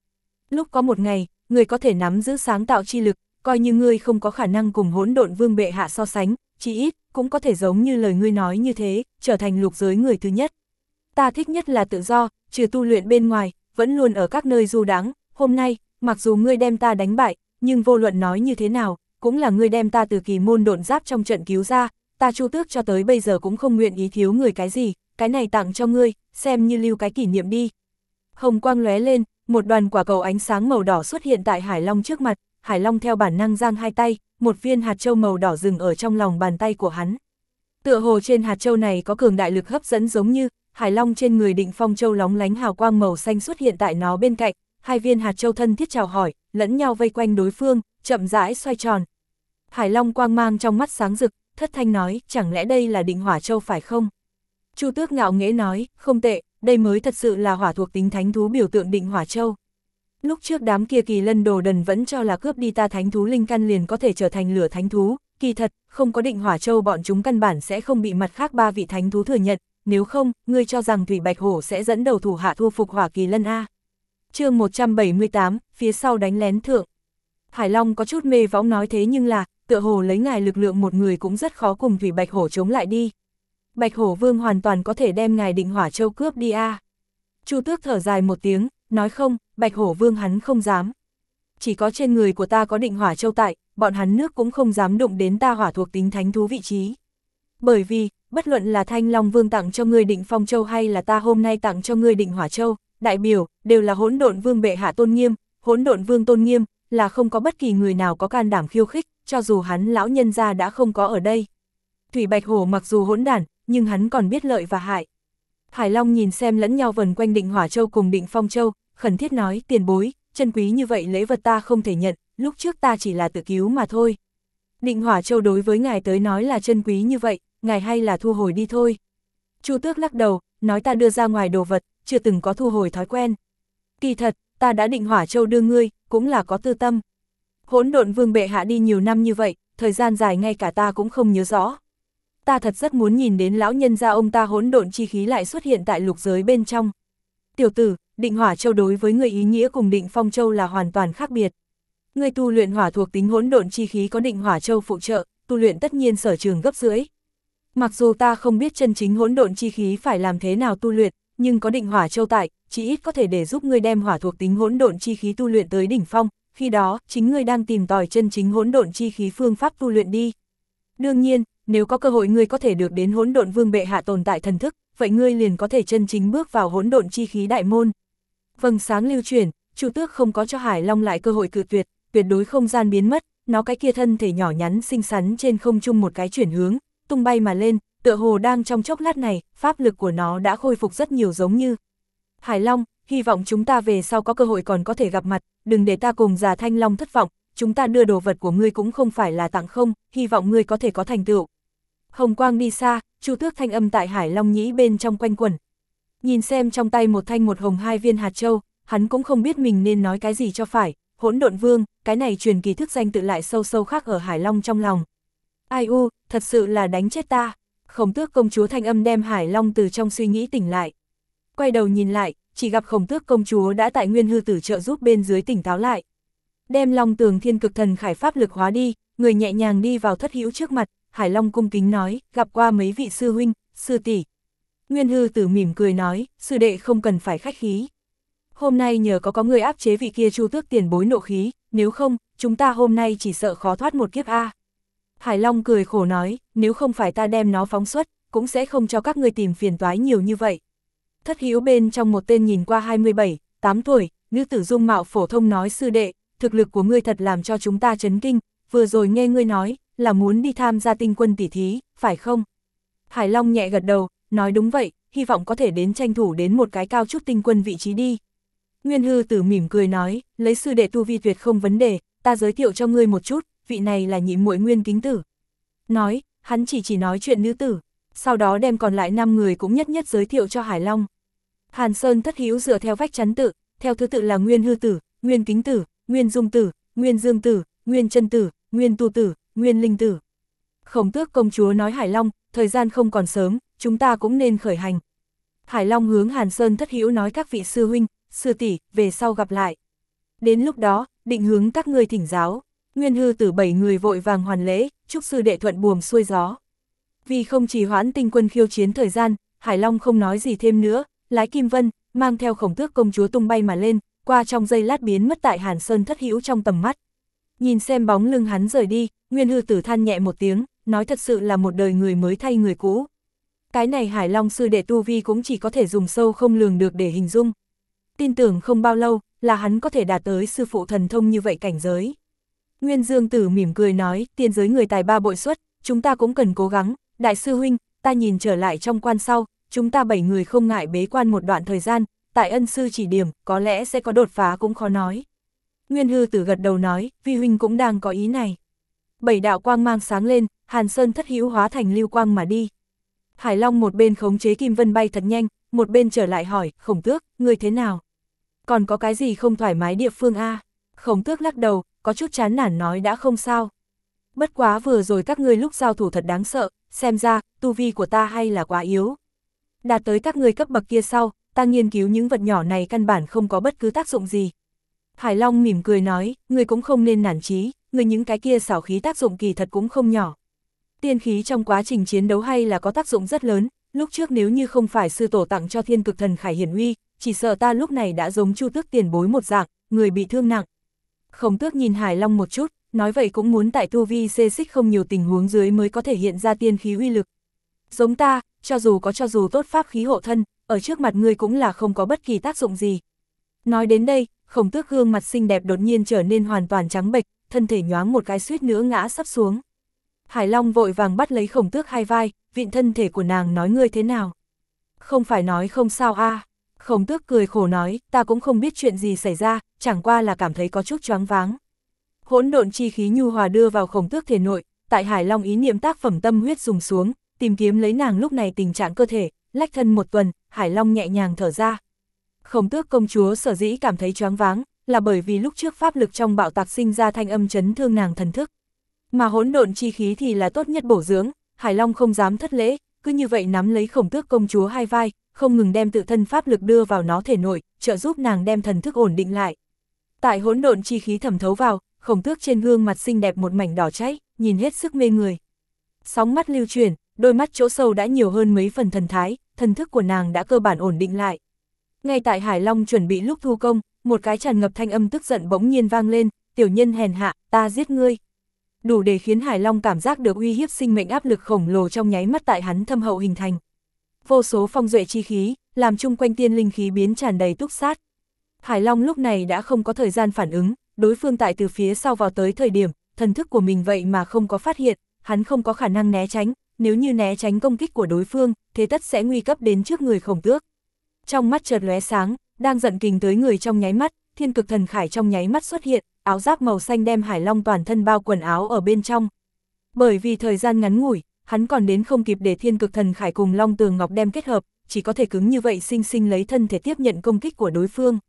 Lúc có một ngày, ngươi có thể nắm giữ sáng tạo chi lực, coi như ngươi không có khả năng cùng hỗn độn vương bệ hạ so sánh, chỉ ít, cũng có thể giống như lời ngươi nói như thế, trở thành lục giới người thứ nhất. Ta thích nhất là tự do, trừ tu luyện bên ngoài, vẫn luôn ở các nơi du đãng. Hôm nay, mặc dù ngươi đem ta đánh bại, nhưng vô luận nói như thế nào, cũng là ngươi đem ta từ kỳ môn độn giáp trong trận cứu ra, ta Chu Tước cho tới bây giờ cũng không nguyện ý thiếu người cái gì, cái này tặng cho ngươi, xem như lưu cái kỷ niệm đi. Hồng quang lóe lên, một đoàn quả cầu ánh sáng màu đỏ xuất hiện tại Hải Long trước mặt, Hải Long theo bản năng giang hai tay, một viên hạt châu màu đỏ dừng ở trong lòng bàn tay của hắn. Tựa hồ trên hạt châu này có cường đại lực hấp dẫn giống như, Hải Long trên người Định Phong Châu lóng lánh hào quang màu xanh xuất hiện tại nó bên cạnh, hai viên hạt châu thân thiết chào hỏi, lẫn nhau vây quanh đối phương, chậm rãi xoay tròn. Hải Long quang mang trong mắt sáng rực, thất thanh nói, chẳng lẽ đây là Định Hỏa Châu phải không? Chu Tước ngạo nghễ nói, không tệ, đây mới thật sự là hỏa thuộc tính thánh thú biểu tượng Định Hỏa Châu. Lúc trước đám kia Kỳ Lân Đồ Đần vẫn cho là cướp đi ta thánh thú linh căn liền có thể trở thành lửa thánh thú, kỳ thật, không có Định Hỏa Châu bọn chúng căn bản sẽ không bị mặt khác ba vị thánh thú thừa nhận, nếu không, ngươi cho rằng Thủy Bạch Hổ sẽ dẫn đầu thủ hạ thu phục Hỏa Kỳ Lân A. Chương 178, phía sau đánh lén thượng. Hải Long có chút mê võng nói thế nhưng là, tựa hồ lấy ngài lực lượng một người cũng rất khó cùng Thủy Bạch Hổ chống lại đi. Bạch Hổ Vương hoàn toàn có thể đem ngài Định Hỏa Châu cướp đi A. Chu Tước thở dài một tiếng, nói không, Bạch Hổ Vương hắn không dám. Chỉ có trên người của ta có Định Hỏa Châu tại, bọn hắn nước cũng không dám đụng đến ta hỏa thuộc tính thánh thú vị trí. Bởi vì, bất luận là Thanh Long Vương tặng cho ngươi Định Phong Châu hay là ta hôm nay tặng cho ngươi Định Hỏa Châu, đại biểu, đều là hỗn độn vương bệ hạ tôn nghiêm, hỗn độn vương tôn nghiêm, là không có bất kỳ người nào có can đảm khiêu khích, cho dù hắn lão nhân gia đã không có ở đây. Thủy Bạch Hổ mặc dù hỗn đản, nhưng hắn còn biết lợi và hại. Hải Long nhìn xem lẫn nhau vần quanh Định Hỏa Châu cùng Định Phong Châu, khẩn thiết nói, tiền bối, chân quý như vậy lễ vật ta không thể nhận, lúc trước ta chỉ là tự cứu mà thôi. Định Hỏa Châu đối với ngài tới nói là chân quý như vậy, ngài hay là thu hồi đi thôi. Chu Tước lắc đầu, nói ta đưa ra ngoài đồ vật, chưa từng có thu hồi thói quen. Kỳ thật, ta đã Định Hỏa Châu đưa ngươi, cũng là có tư tâm. Hỗn độn vương bệ hạ đi nhiều năm như vậy, thời gian dài ngay cả ta cũng không nhớ rõ. Ta thật rất muốn nhìn đến lão nhân gia ông ta hỗn độn chi khí lại xuất hiện tại lục giới bên trong. Tiểu tử, Định Hỏa Châu đối với người ý nghĩa cùng Định Phong Châu là hoàn toàn khác biệt. Người tu luyện hỏa thuộc tính hỗn độn chi khí có Định Hỏa Châu phụ trợ, tu luyện tất nhiên sở trường gấp rưỡi. Mặc dù ta không biết chân chính hỗn độn chi khí phải làm thế nào tu luyện, nhưng có Định Hỏa Châu tại, chỉ ít có thể để giúp ngươi đem hỏa thuộc tính hỗn độn chi khí tu luyện tới đỉnh phong, khi đó, chính ngươi đang tìm tòi chân chính hỗn độn chi khí phương pháp tu luyện đi. Đương nhiên, nếu có cơ hội ngươi có thể được đến hỗn độn vương bệ hạ tồn tại thần thức, vậy ngươi liền có thể chân chính bước vào hỗn độn chi khí đại môn. Vầng sáng lưu chuyển, Chu Tước không có cho Hải Long lại cơ hội cự tuyệt, tuyệt đối không gian biến mất, nó cái kia thân thể nhỏ nhắn xinh xắn trên không trung một cái chuyển hướng, tung bay mà lên, tựa hồ đang trong chốc lát này, pháp lực của nó đã khôi phục rất nhiều giống như. Hải Long, hy vọng chúng ta về sau có cơ hội còn có thể gặp mặt, đừng để ta cùng già Thanh Long thất vọng, chúng ta đưa đồ vật của ngươi cũng không phải là tặng không, hy vọng ngươi có thể có thành tựu. Hồng quang đi xa, Chu Tước thanh âm tại Hải Long nhĩ bên trong quanh quẩn. Nhìn xem trong tay một thanh một hồng hai viên hạt châu, hắn cũng không biết mình nên nói cái gì cho phải, hỗn độn vương, cái này truyền kỳ thức danh tự lại sâu sâu khác ở Hải Long trong lòng. Ai u, thật sự là đánh chết ta. Khổng Tước công chúa thanh âm đem Hải Long từ trong suy nghĩ tỉnh lại. Quay đầu nhìn lại, chỉ gặp Khổng Tước công chúa đã tại Nguyên Hư Tử trợ giúp bên dưới tỉnh táo lại. Đem Long Tường Thiên Cực Thần Khải pháp lực hóa đi, người nhẹ nhàng đi vào Thất Hữu trước mặt, Hải Long cung kính nói, gặp qua mấy vị sư huynh, sư tỷ. Nguyên Hư Tử mỉm cười nói, sư đệ không cần phải khách khí. Hôm nay nhờ có người áp chế vị kia Chu Tước tiền bối nộ khí, nếu không, chúng ta hôm nay chỉ sợ khó thoát một kiếp a. Hải Long cười khổ nói, nếu không phải ta đem nó phóng xuất, cũng sẽ không cho các ngươi tìm phiền toái nhiều như vậy. Thất Hữu bên trong một tên nhìn qua 27, 8 tuổi, nữ tử dung mạo phổ thông nói sư đệ, thực lực của ngươi thật làm cho chúng ta chấn kinh, vừa rồi nghe ngươi nói, là muốn đi tham gia tinh quân tỷ thí, phải không? Hải Long nhẹ gật đầu, nói đúng vậy, hy vọng có thể đến tranh thủ đến một cái cao chút tinh quân vị trí đi. Nguyên Hư Tử mỉm cười nói, lấy sư đệ tu vi tuyệt không vấn đề, ta giới thiệu cho ngươi một chút, vị này là nhị muội Nguyên Kính Tử. Nói, hắn chỉ nói chuyện nữ tử, sau đó đem còn lại 5 người cũng nhất nhất giới thiệu cho Hải Long. Hàn Sơn Thất Hữu dựa theo vách chắn tự, theo thứ tự là Nguyên Hư Tử, Nguyên Kính Tử, Nguyên Dung Tử, Nguyên Dương Tử, Nguyên Chân Tử, Nguyên Tu Tử, Nguyên Linh Tử. Khổng Tước công chúa nói Hải Long, thời gian không còn sớm, chúng ta cũng nên khởi hành. Hải Long hướng Hàn Sơn Thất Hữu nói các vị sư huynh, sư tỷ, về sau gặp lại. Đến lúc đó, định hướng các ngươi thỉnh giáo. Nguyên hư tử 7 người vội vàng hoàn lễ, chúc sư đệ thuận buồm xuôi gió. Vì không trì hoãn tinh quân khiêu chiến thời gian, Hải Long không nói gì thêm nữa, lái Kim Vân, mang theo Khổng Tước công chúa tung bay mà lên, qua trong giây lát biến mất tại Hàn Sơn Thất Hữu trong tầm mắt. Nhìn xem bóng lưng hắn rời đi, Nguyên hư tử than nhẹ một tiếng, nói thật sự là một đời người mới thay người cũ. Cái này Hải Long sư đệ tu vi cũng chỉ có thể dùng sâu không lường được để hình dung. Tin tưởng không bao lâu, là hắn có thể đạt tới sư phụ thần thông như vậy cảnh giới. Nguyên Dương Tử mỉm cười nói, tiên giới người tài ba bội xuất, chúng ta cũng cần cố gắng, đại sư huynh, ta nhìn trở lại trong quan sau, chúng ta 7 người không ngại bế quan một đoạn thời gian, tại ân sư chỉ điểm, có lẽ sẽ có đột phá cũng khó nói. Nguyên hư tử gật đầu nói, vi huynh cũng đang có ý này. 7 đạo quang mang sáng lên, Hàn Sơn Thất Hữu hóa thành lưu quang mà đi. Hải Long một bên khống chế Kim Vân bay thật nhanh, một bên trở lại hỏi, Khổng Tước, ngươi thế nào? Còn có cái gì không thoải mái địa phương a? Khổng Tước lắc đầu, có chút chán nản nói đã không sao. Bất quá vừa rồi các ngươi lúc giao thủ thật đáng sợ, xem ra, tu vi của ta hay là quá yếu. Đạt tới các ngươi cấp bậc kia sau, ta nghiên cứu những vật nhỏ này căn bản không có bất cứ tác dụng gì. Hải Long mỉm cười nói, ngươi cũng không nên nản chí, ngươi những cái kia xảo khí tác dụng kỳ thật cũng không nhỏ. Tiên khí trong quá trình chiến đấu hay là có tác dụng rất lớn, lúc trước nếu như không phải sư tổ tặng cho Thiên Cực Thần Khải hiển uy, chỉ sợ ta lúc này đã giống Chu Tước tiền bối một dạng, người bị thương nặng. Khổng Tước nhìn Hải Long một chút, nói vậy cũng muốn tại tu vi xê xích không nhiều tình huống dưới mới có thể hiện ra tiên khí uy lực. Giống ta, cho dù tốt pháp khí hộ thân, ở trước mặt ngươi cũng là không có bất kỳ tác dụng gì. Nói đến đây, Khổng Tước gương mặt xinh đẹp đột nhiên trở nên hoàn toàn trắng bệch, thân thể nhoáng một cái suýt nữa ngã sắp xuống. Hải Long vội vàng bắt lấy Khổng Tước hai vai, vịn thân thể của nàng nói ngươi thế nào? Không phải nói không sao a? Khổng Tước cười khổ nói, ta cũng không biết chuyện gì xảy ra, chẳng qua là cảm thấy có chút choáng váng. Hỗn độn chi khí nhu hòa đưa vào Khổng Tước thể nội, tại Hải Long ý niệm tác phẩm tâm huyết dùng xuống, tìm kiếm lấy nàng lúc này tình trạng cơ thể, lách thân một tuần, Hải Long nhẹ nhàng thở ra. Khổng Tước công chúa sở dĩ cảm thấy choáng váng, là bởi vì lúc trước pháp lực trong bạo tạc sinh ra thanh âm chấn thương nàng thần thức. Mà hỗn độn chi khí thì là tốt nhất bổ dưỡng, Hải Long không dám thất lễ, cứ như vậy nắm lấy Khổng Tước công chúa hai vai, không ngừng đem tự thân pháp lực đưa vào nó thể nội, trợ giúp nàng đem thần thức ổn định lại. Tại hỗn độn chi khí thẩm thấu vào, Khổng Tước trên gương mặt xinh đẹp một mảnh đỏ cháy, nhìn hết sức mê người. Sóng mắt lưu chuyển, đôi mắt chỗ sâu đã nhiều hơn mấy phần thần thái, thần thức của nàng đã cơ bản ổn định lại. Ngay tại Hải Long chuẩn bị lúc thu công, một cái tràn ngập thanh âm tức giận bỗng nhiên vang lên, tiểu nhân hèn hạ, ta giết ngươi. Đủ để khiến Hải Long cảm giác được uy hiếp sinh mệnh áp lực khổng lồ trong nháy mắt tại hắn thâm hậu hình thành. Vô số phong duệ chi khí, làm chung quanh tiên linh khí biến tràn đầy túc sát. Hải Long lúc này đã không có thời gian phản ứng, đối phương tại từ phía sau vào tới thời điểm, thần thức của mình vậy mà không có phát hiện, hắn không có khả năng né tránh, nếu như né tránh công kích của đối phương, thế tất sẽ nguy cấp đến trước người Khổng Tước. Trong mắt chợt lóe sáng, đang giận kình tới người trong nháy mắt, Thiên Cực Thần Khải trong nháy mắt xuất hiện, áo giáp màu xanh đem Hải Long toàn thân bao quần áo ở bên trong. Bởi vì thời gian ngắn ngủi, hắn còn đến không kịp để Thiên Cực Thần Khải cùng Long Tường Ngọc đem kết hợp, chỉ có thể cứng như vậy sinh sinh lấy thân thể tiếp nhận công kích của đối phương.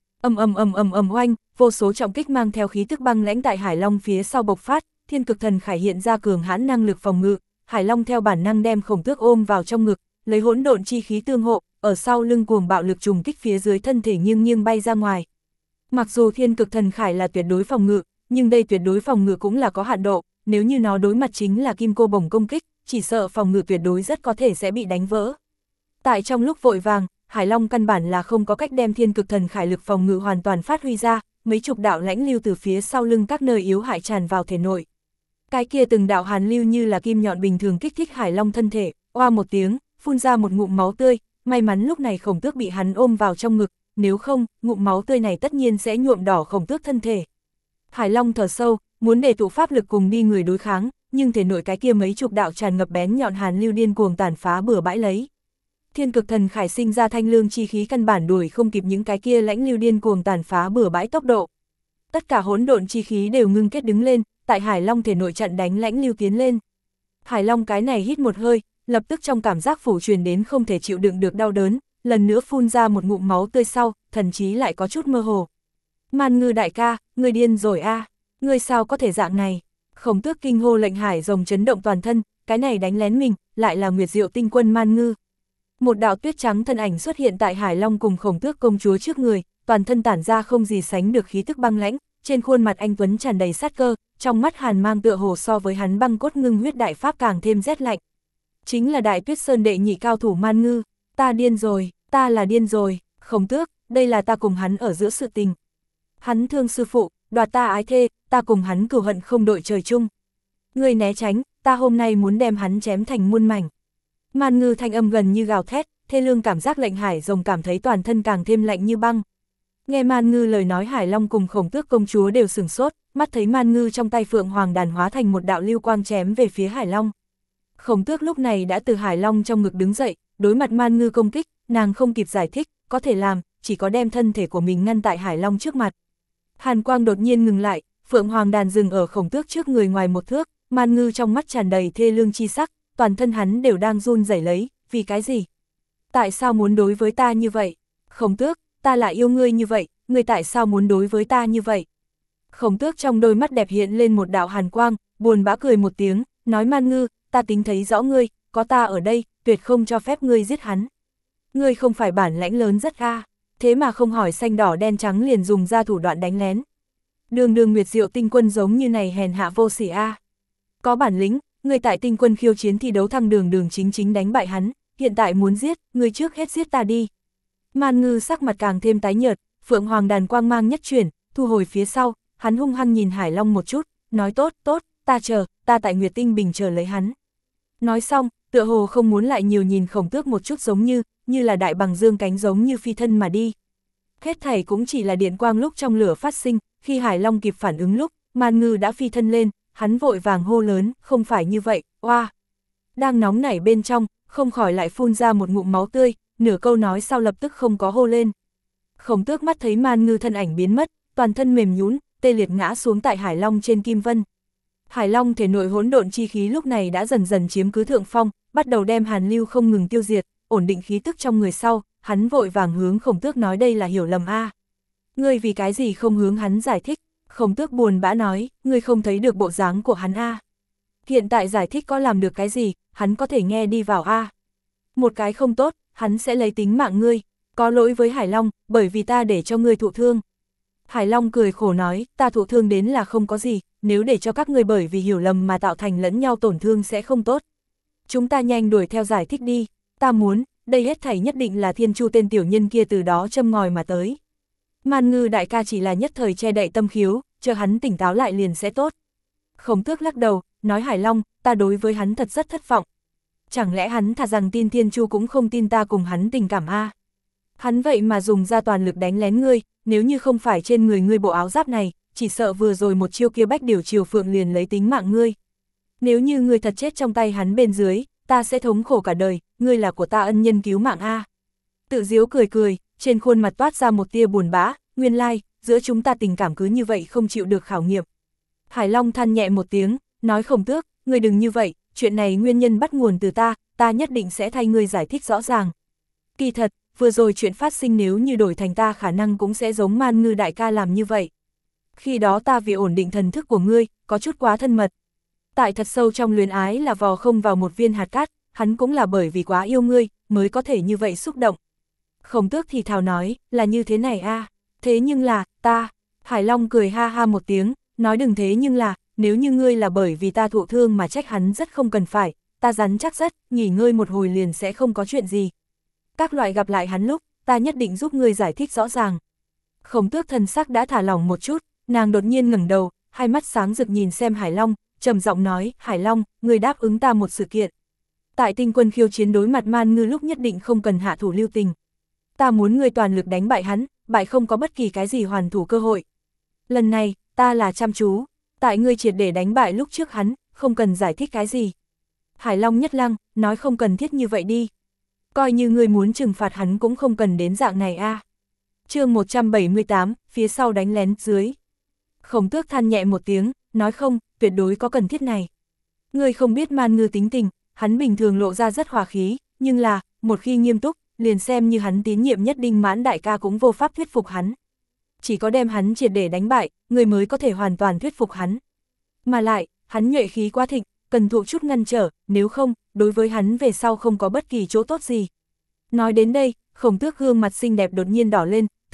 Oanh, vô số trọng kích mang theo khí tức băng lãnh tại Hải Long phía sau bộc phát, Thiên Cực Thần Khải hiện ra cường hãn năng lực phòng ngự, Hải Long theo bản năng đem Khổng Tước ôm vào trong ngực, lấy hỗn độn chi khí tương hộ, ở sau lưng cuồng bạo lực trùng kích phía dưới thân thể nghiêng nghiêng bay ra ngoài. Mặc dù Thiên Cực Thần Khải là tuyệt đối phòng ngự, nhưng đây tuyệt đối phòng ngự cũng là có hạn độ, nếu như nó đối mặt chính là kim cô bổng công kích, chỉ sợ phòng ngự tuyệt đối rất có thể sẽ bị đánh vỡ. Tại trong lúc vội vàng, Hải Long căn bản là không có cách đem Thiên Cực Thần Khải lực phòng ngự hoàn toàn phát huy ra, mấy chục đạo lãnh lưu từ phía sau lưng các nơi yếu hại tràn vào thể nội. Cái kia từng đạo hàn lưu như là kim nhọn bình thường kích thích Hải Long thân thể, oa một tiếng, phun ra một ngụm máu tươi, may mắn lúc này Khổng Tước bị hắn ôm vào trong ngực, nếu không, ngụm máu tươi này tất nhiên sẽ nhuộm đỏ Khổng Tước thân thể. Hải Long thở sâu, muốn để tụ pháp lực cùng đi người đối kháng, nhưng thể nội cái kia mấy chục đạo tràn ngập bén nhọn hàn lưu điên cuồng tàn phá bừa bãi lấy. Thiên Cực Thần Khải sinh ra thanh lương chi khí căn bản đuổi không kịp những cái kia lãnh lưu điên cuồng tàn phá bừa bãi tốc độ. Tất cả hỗn độn chi khí đều ngưng kết đứng lên, tại Hải Long thể nội chặn đánh lãnh lưu tiến lên. Hải Long cái này hít một hơi, lập tức trong cảm giác phủ truyền đến không thể chịu đựng được đau đớn, lần nữa phun ra một ngụm máu tươi sau, thần chí lại có chút mơ hồ. Man Ngư đại ca, ngươi điên rồi a, ngươi sao có thể dạng này? Khổng Tước kinh hô lệnh Hải rồng chấn động toàn thân, cái này đánh lén mình, lại là Nguyệt Diệu tinh quân Man Ngư. Một đạo tuyết trắng thân ảnh xuất hiện tại Hải Long cùng Khổng Tước công chúa trước người, toàn thân tản ra không gì sánh được khí tức băng lãnh, trên khuôn mặt anh tuấn tràn đầy sát cơ, trong mắt hàn mang tựa hồ so với hắn băng cốt ngưng huyết đại pháp càng thêm rét lạnh. Chính là Đại Tuyết Sơn đệ nhị cao thủ Man Ngư, ta điên rồi, ta là điên rồi, Khổng Tước, đây là ta cùng hắn ở giữa sự tình. Hắn thương sư phụ, đoạt ta ái thê, ta cùng hắn cừu hận không đội trời chung. Ngươi né tránh, ta hôm nay muốn đem hắn chém thành muôn mảnh. Man Ngư thanh âm gần như gào thét, thê lương cảm giác lệnh Hải Rồng cảm thấy toàn thân càng thêm lạnh như băng. Nghe Man Ngư lời nói, Hải Long cùng Khổng Tước công chúa đều sửng sốt, mắt thấy Man Ngư trong tay Phượng Hoàng đàn hóa thành một đạo lưu quang chém về phía Hải Long. Khổng Tước lúc này đã từ Hải Long trong ngực đứng dậy, đối mặt Man Ngư công kích, nàng không kịp giải thích, có thể làm, chỉ có đem thân thể của mình ngăn tại Hải Long trước mặt. Hàn quang đột nhiên ngừng lại, Phượng Hoàng đàn dừng ở Khổng Tước trước người ngoài một thước, Man Ngư trong mắt tràn đầy thê lương chi sắc, toàn thân hắn đều đang run rẩy lấy, vì cái gì? Tại sao muốn đối với ta như vậy? Khổng Tước, ta lại yêu ngươi như vậy, ngươi tại sao muốn đối với ta như vậy? Khổng Tước trong đôi mắt đẹp hiện lên một đạo hàn quang, buồn bã cười một tiếng, nói Man Ngư, ta tính thấy rõ ngươi, có ta ở đây, tuyệt không cho phép ngươi giết hắn. Ngươi không phải bản lãnh lớn rất thế mà không hỏi xanh đỏ đen trắng liền dùng ra thủ đoạn đánh lén. Đường Đường Nguyệt Diệu tinh quân giống như này hèn hạ vô sỉ Có bản lĩnh, ngươi tại tinh quân khiêu chiến thi đấu thăng Đường Đường chính chính đánh bại hắn, hiện tại muốn giết, ngươi trước hết giết ta đi. Man Ngư sắc mặt càng thêm tái nhợt, Phượng Hoàng đàn quang mang nhất chuyển, thu hồi phía sau, hắn hung hăng nhìn Hải Long một chút, nói tốt, ta tại Nguyệt Tinh Bình chờ lấy hắn. Nói xong, tựa hồ không muốn lại nhiều nhìn Khổng Tước một chút, giống như là đại bằng dương cánh giống như phi thân mà đi. Hết thảy cũng chỉ là điện quang lúc trong lửa phát sinh, khi Hải Long kịp phản ứng lúc, Man Ngư đã phi thân lên, hắn vội vàng hô lớn, không phải như vậy, oa. Đang nóng nảy bên trong, không khỏi lại phun ra một ngụm máu tươi, nửa câu nói sau lập tức không có hô lên. Khổng Tước mắt thấy Man Ngư thân ảnh biến mất, toàn thân mềm nhũn, tê liệt ngã xuống tại Hải Long trên kim vân. Hải Long thể nội hỗn độn chi khí lúc này đã dần dần chiếm cứ thượng phong, bắt đầu đem hàn lưu không ngừng tiêu diệt, ổn định khí tức trong người sau, hắn vội vàng hướng Khổng Tước nói đây là hiểu lầm Ngươi vì cái gì không hướng hắn giải thích? Khổng Tước buồn bã nói, ngươi không thấy được bộ dáng của hắn Hiện tại giải thích có làm được cái gì, hắn có thể nghe đi vào Một cái không tốt, hắn sẽ lấy tính mạng ngươi, có lỗi với Hải Long, bởi vì ta để cho ngươi thụ thương. Hải Long cười khổ nói, ta thụ thương đến là không có gì, nếu để cho các ngươi bởi vì hiểu lầm mà tạo thành lẫn nhau tổn thương sẽ không tốt. Chúng ta nhanh đuổi theo giải thích đi, ta muốn, đây hết thảy nhất định là Thiên Chu tên tiểu nhân kia từ đó châm ngòi mà tới. Man Ngư đại ca chỉ là nhất thời che đậy tâm khiếu, chờ hắn tỉnh táo lại liền sẽ tốt. Khổng Tước lắc đầu, nói Hải Long, ta đối với hắn thật rất thất vọng. Chẳng lẽ hắn thà rằng tin Thiên Chu cũng không tin ta cùng hắn tình cảm Hắn vậy mà dùng ra toàn lực đánh lén ngươi, nếu như không phải trên người ngươi bộ áo giáp này, chỉ sợ vừa rồi một chiêu kia Bách Điểu Triều Phượng liền lấy tính mạng ngươi. Nếu như ngươi thật chết trong tay hắn bên dưới, ta sẽ thống khổ cả đời, ngươi là của ta ân nhân cứu mạng Tự giễu cười cười, trên khuôn mặt toát ra một tia buồn bã, nguyên lai, giữa chúng ta tình cảm cứ như vậy không chịu được khảo nghiệm. Hải Long than nhẹ một tiếng, nói Khổng Tước, ngươi đừng như vậy, chuyện này nguyên nhân bắt nguồn từ ta nhất định sẽ thay ngươi giải thích rõ ràng. Kỳ thật, vừa rồi chuyện phát sinh nếu như đổi thành ta khả năng cũng sẽ giống Man Ngư đại ca làm như vậy. Khi đó ta vì ổn định thần thức của ngươi, có chút quá thân mật. Tại thật sâu trong luyến ái là vò không vào một viên hạt cát, hắn cũng là bởi vì quá yêu ngươi, mới có thể như vậy xúc động. Khổng Tước thì thào nói, là như thế này thế nhưng là, ta. Hải Long cười ha ha một tiếng, nói đừng thế nhưng là, nếu như ngươi là bởi vì ta thụ thương mà trách hắn rất không cần phải, ta rắn chắc rất, nghỉ ngơi một hồi liền sẽ không có chuyện gì. Các loại gặp lại hắn lúc, ta nhất định giúp ngươi giải thích rõ ràng. Khổng Tước thần sắc đã thả lỏng một chút, nàng đột nhiên ngẩng đầu, hai mắt sáng rực nhìn xem Hải Long, trầm giọng nói, Hải Long, ngươi đáp ứng ta một sự kiện. Tại tinh quân khiêu chiến đối mặt Man Ngư lúc nhất định không cần hạ thủ lưu tình. Ta muốn ngươi toàn lực đánh bại hắn, bại không có bất kỳ cái gì hoàn thủ cơ hội. Lần này, ta là chăm chú, tại ngươi triệt để đánh bại lúc trước hắn, không cần giải thích cái gì. Hải Long nhất lăng, nói không cần thiết như vậy đi. Coi như ngươi muốn trừng phạt hắn cũng không cần đến dạng này Chương 178, phía sau đánh lén dưới. Khổng Tước than nhẹ một tiếng, nói không, tuyệt đối có cần thiết này. Ngươi không biết Man Ngư tính tình, hắn bình thường lộ ra rất hòa khí, nhưng là, một khi nghiêm túc, liền xem như hắn tín nhiệm nhất Đinh Mãn đại ca cũng vô pháp thuyết phục hắn. Chỉ có đem hắn triệt để đánh bại, người mới có thể hoàn toàn thuyết phục hắn. Mà lại, hắn nhuệ khí quá thịnh, cần thụ chút ngăn trở, nếu không, đối với hắn về sau không có bất kỳ chỗ tốt gì. Nói đến đây, Khổng Tước gương mặt xinh đẹp đột nhiên đỏ lên,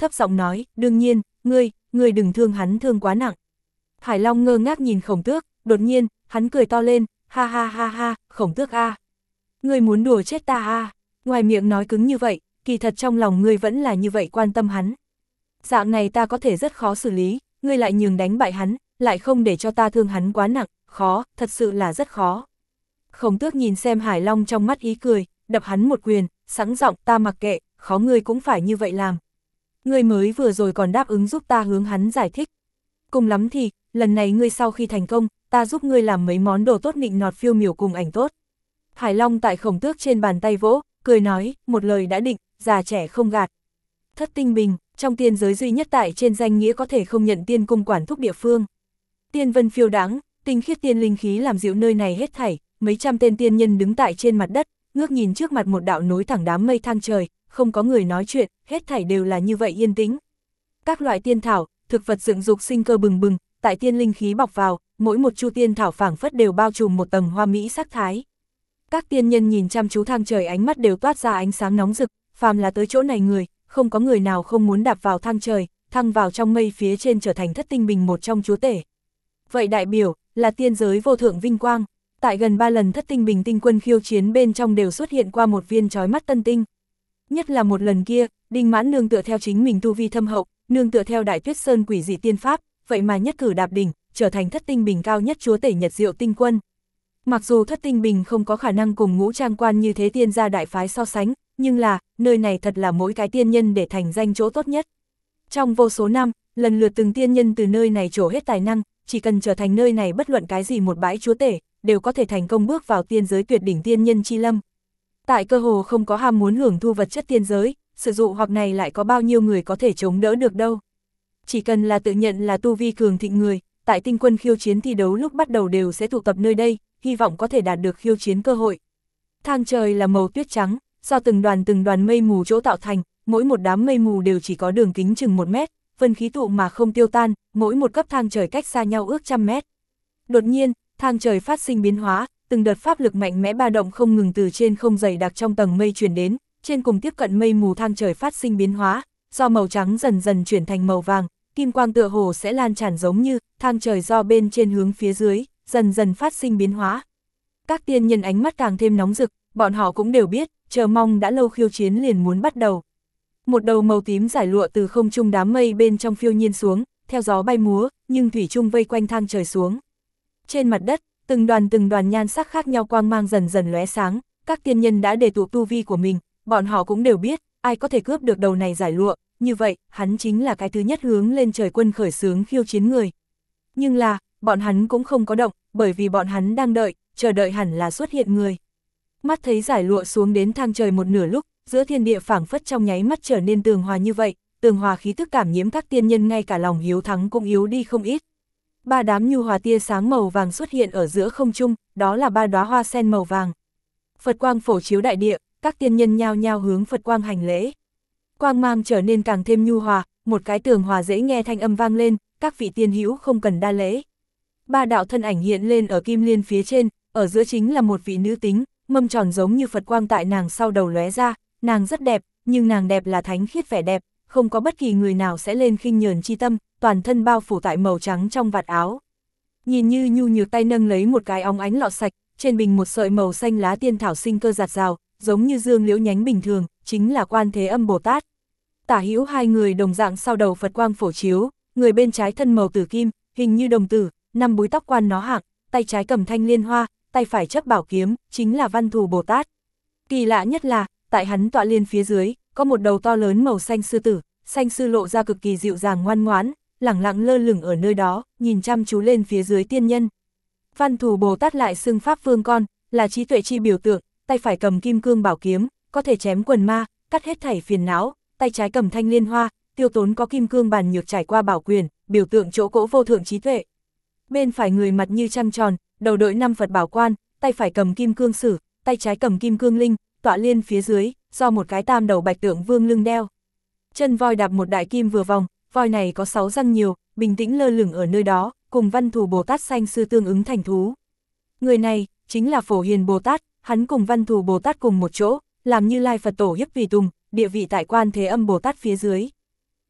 thấp giọng nói, đương nhiên, ngươi đừng thương hắn thương quá nặng. Hải Long ngơ ngác nhìn Khổng Tước, đột nhiên, hắn cười to lên, ha ha ha ha, Khổng Tước a, ngươi muốn đùa chết ta a. Ngoài miệng nói cứng như vậy, kỳ thật trong lòng ngươi vẫn là như vậy quan tâm hắn. Dạng này ta có thể rất khó xử lý, ngươi lại nhường đánh bại hắn, lại không để cho ta thương hắn quá nặng, khó, thật sự là rất khó. Khổng Tước nhìn xem Hải Long trong mắt ý cười, đập hắn một quyền, sẵn giọng, ta mặc kệ, khó ngươi cũng phải như vậy làm. Ngươi mới vừa rồi còn đáp ứng giúp ta hướng hắn giải thích. Cùng lắm thì, lần này ngươi sau khi thành công, ta giúp ngươi làm mấy món đồ tốt nịnh nọt phiêu miểu cùng ảnh tốt. Hải Long tại Khổng Tước trên bàn tay vỗ, cười nói, một lời đã định, già trẻ không gạt. Thất Tinh Bình, trong tiên giới duy nhất tại trên danh nghĩa có thể không nhận tiên cung quản thúc địa phương. Tiên vân phiêu đáng, tinh khiết tiên linh khí làm dịu nơi này hết thảy, mấy trăm tên tiên nhân đứng tại trên mặt đất, ngước nhìn trước mặt một đạo nối thẳng đám mây thang trời, không có người nói chuyện, hết thảy đều là như vậy yên tĩnh. Các loại tiên thảo, thực vật dựng dục sinh cơ bừng bừng, tại tiên linh khí bọc vào, mỗi một chu tiên thảo phảng phất đều bao trùm một tầng hoa mỹ sắc thái. Các tiên nhân nhìn chăm chú thang trời, ánh mắt đều toát ra ánh sáng nóng rực, phàm là tới chỗ này người, không có người nào không muốn đạp vào thang trời, thăng vào trong mây phía trên trở thành Thất Tinh Bình một trong chúa tể. Vậy đại biểu là tiên giới vô thượng vinh quang, tại gần 3 lần Thất Tinh Bình tinh quân khiêu chiến bên trong đều xuất hiện qua một viên chói mắt tân tinh. Nhất là một lần kia, Đinh Mãn nương tựa theo chính mình tu vi thâm hậu, nương tựa theo Đại Tuyết Sơn quỷ dị tiên pháp, vậy mà nhất cử đạp đỉnh, trở thành Thất Tinh Bình cao nhất chúa tể Nhật Diệu tinh quân. Mặc dù Thất Tinh Bình không có khả năng cùng Ngũ Trang Quan như thế tiên gia đại phái so sánh, nhưng là, nơi này thật là mỗi cái tiên nhân để thành danh chỗ tốt nhất. Trong vô số năm, lần lượt từng tiên nhân từ nơi này trổ hết tài năng, chỉ cần trở thành nơi này bất luận cái gì một bãi chúa tể, đều có thể thành công bước vào tiên giới tuyệt đỉnh tiên nhân chi lâm. Tại cơ hồ không có ham muốn hưởng thu vật chất tiên giới, sự dụ hoặc này lại có bao nhiêu người có thể chống đỡ được đâu. Chỉ cần là tự nhận là tu vi cường thịnh người, tại tinh quân khiêu chiến thi đấu lúc bắt đầu đều sẽ tụ tập nơi đây, hy vọng có thể đạt được khiêu chiến cơ hội. Thang trời là màu tuyết trắng, do từng đoàn mây mù chỗ tạo thành, mỗi một đám mây mù đều chỉ có đường kính chừng 1 mét, vân khí tụ mà không tiêu tan, mỗi một cấp thang trời cách xa nhau ước trăm mét. Đột nhiên, thang trời phát sinh biến hóa, từng đợt pháp lực mạnh mẽ ba động không ngừng từ trên không dày đặc trong tầng mây truyền đến, trên cùng tiếp cận mây mù thang trời phát sinh biến hóa, do màu trắng dần dần chuyển thành màu vàng, kim quang tựa hồ sẽ lan tràn giống như thang trời do bên trên hướng phía dưới, dần dần phát sinh biến hóa. Các tiên nhân ánh mắt càng thêm nóng rực, bọn họ cũng đều biết, chờ mong đã lâu khiêu chiến liền muốn bắt đầu. Một đầu màu tím giải lụa từ không trung đám mây bên trong phiêu nhiên xuống, theo gió bay múa, nhưng thủy chung vây quanh thang trời xuống. Trên mặt đất, từng đoàn nhan sắc khác nhau quang mang dần dần lóe sáng, các tiên nhân đã đề tụ tu vi của mình, bọn họ cũng đều biết, ai có thể cướp được đầu này giải lụa, như vậy, hắn chính là cái thứ nhất hướng lên trời quân khởi xướng khiêu chiến người. Nhưng là, bọn hắn cũng không có động, bởi vì bọn hắn đang đợi, chờ đợi hẳn là xuất hiện người. Mắt thấy giải lụa xuống đến thang trời một nửa lúc, giữa thiên địa phảng phất trong nháy mắt trở nên tường hòa như vậy, tường hòa khí tức cảm nhiễm các tiên nhân, ngay cả lòng hiếu thắng cũng yếu đi không ít. 3 đám nhu hòa tia sáng màu vàng xuất hiện ở giữa không trung, đó là 3 đóa hoa sen màu vàng. Phật quang phổ chiếu đại địa, các tiên nhân nhao nhao hướng Phật quang hành lễ. Quang mang trở nên càng thêm nhu hòa, một cái tường hòa dễ nghe thanh âm vang lên, các vị tiên hữu không cần đa lễ. 3 đạo thân ảnh hiện lên ở kim liên phía trên, ở giữa chính là một vị nữ tính, mâm tròn giống như Phật quang tại nàng sau đầu lóe ra, nàng rất đẹp, nhưng nàng đẹp là thánh khiết vẻ đẹp, không có bất kỳ người nào sẽ lên khinh nhờn chi tâm, toàn thân bao phủ tại màu trắng trong vạt áo. Nhìn như nhu nhược tay nâng lấy một cái óng ánh lọ sạch, trên bình một sợi màu xanh lá tiên thảo sinh cơ rạt rào, giống như dương liễu nhánh bình thường, chính là Quan Thế Âm Bồ Tát. Tả hữu hai người đồng dạng sau đầu Phật quang phổ chiếu, người bên trái thân màu tử kim, hình như đồng tử, 5 búi tóc quan nó hạng, tay trái cầm thanh liên hoa, tay phải chấp bảo kiếm, chính là Văn Thù Bồ Tát. Kỳ lạ nhất là, tại hắn tọa liên phía dưới, có một đầu to lớn màu xanh sư tử, xanh sư lộ ra cực kỳ dịu dàng ngoan ngoãn, lẳng lặng lơ lửng ở nơi đó, nhìn chăm chú lên phía dưới tiên nhân. Văn Thù Bồ Tát lại xưng Pháp Vương Con, là trí tuệ chi biểu tượng, tay phải cầm kim cương bảo kiếm, có thể chém quần ma, cắt hết thảy phiền não, tay trái cầm thanh liên hoa, tiêu tốn có kim cương bàn nhược trải qua bảo quyền, biểu tượng chỗ cỗ vô thượng trí tuệ. Bên phải người mặt như trăng tròn, đầu đội 5 Phật bảo quan, tay phải cầm kim cương sử, tay trái cầm kim cương linh, tọa liên phía dưới, do một cái tam đầu bạch tượng vương lưng đeo. Chân voi đạp một đại kim vừa vòng, voi này có 6 răng nhiều, bình tĩnh lơ lửng ở nơi đó, cùng Văn Thù Bồ Tát xanh sư tương ứng thành thú. Người này, chính là Phổ Hiền Bồ Tát, hắn cùng Văn Thù Bồ Tát cùng một chỗ, làm Như Lai Phật Tổ hiếp tùy tùng, địa vị tại Quan Thế Âm Bồ Tát phía dưới.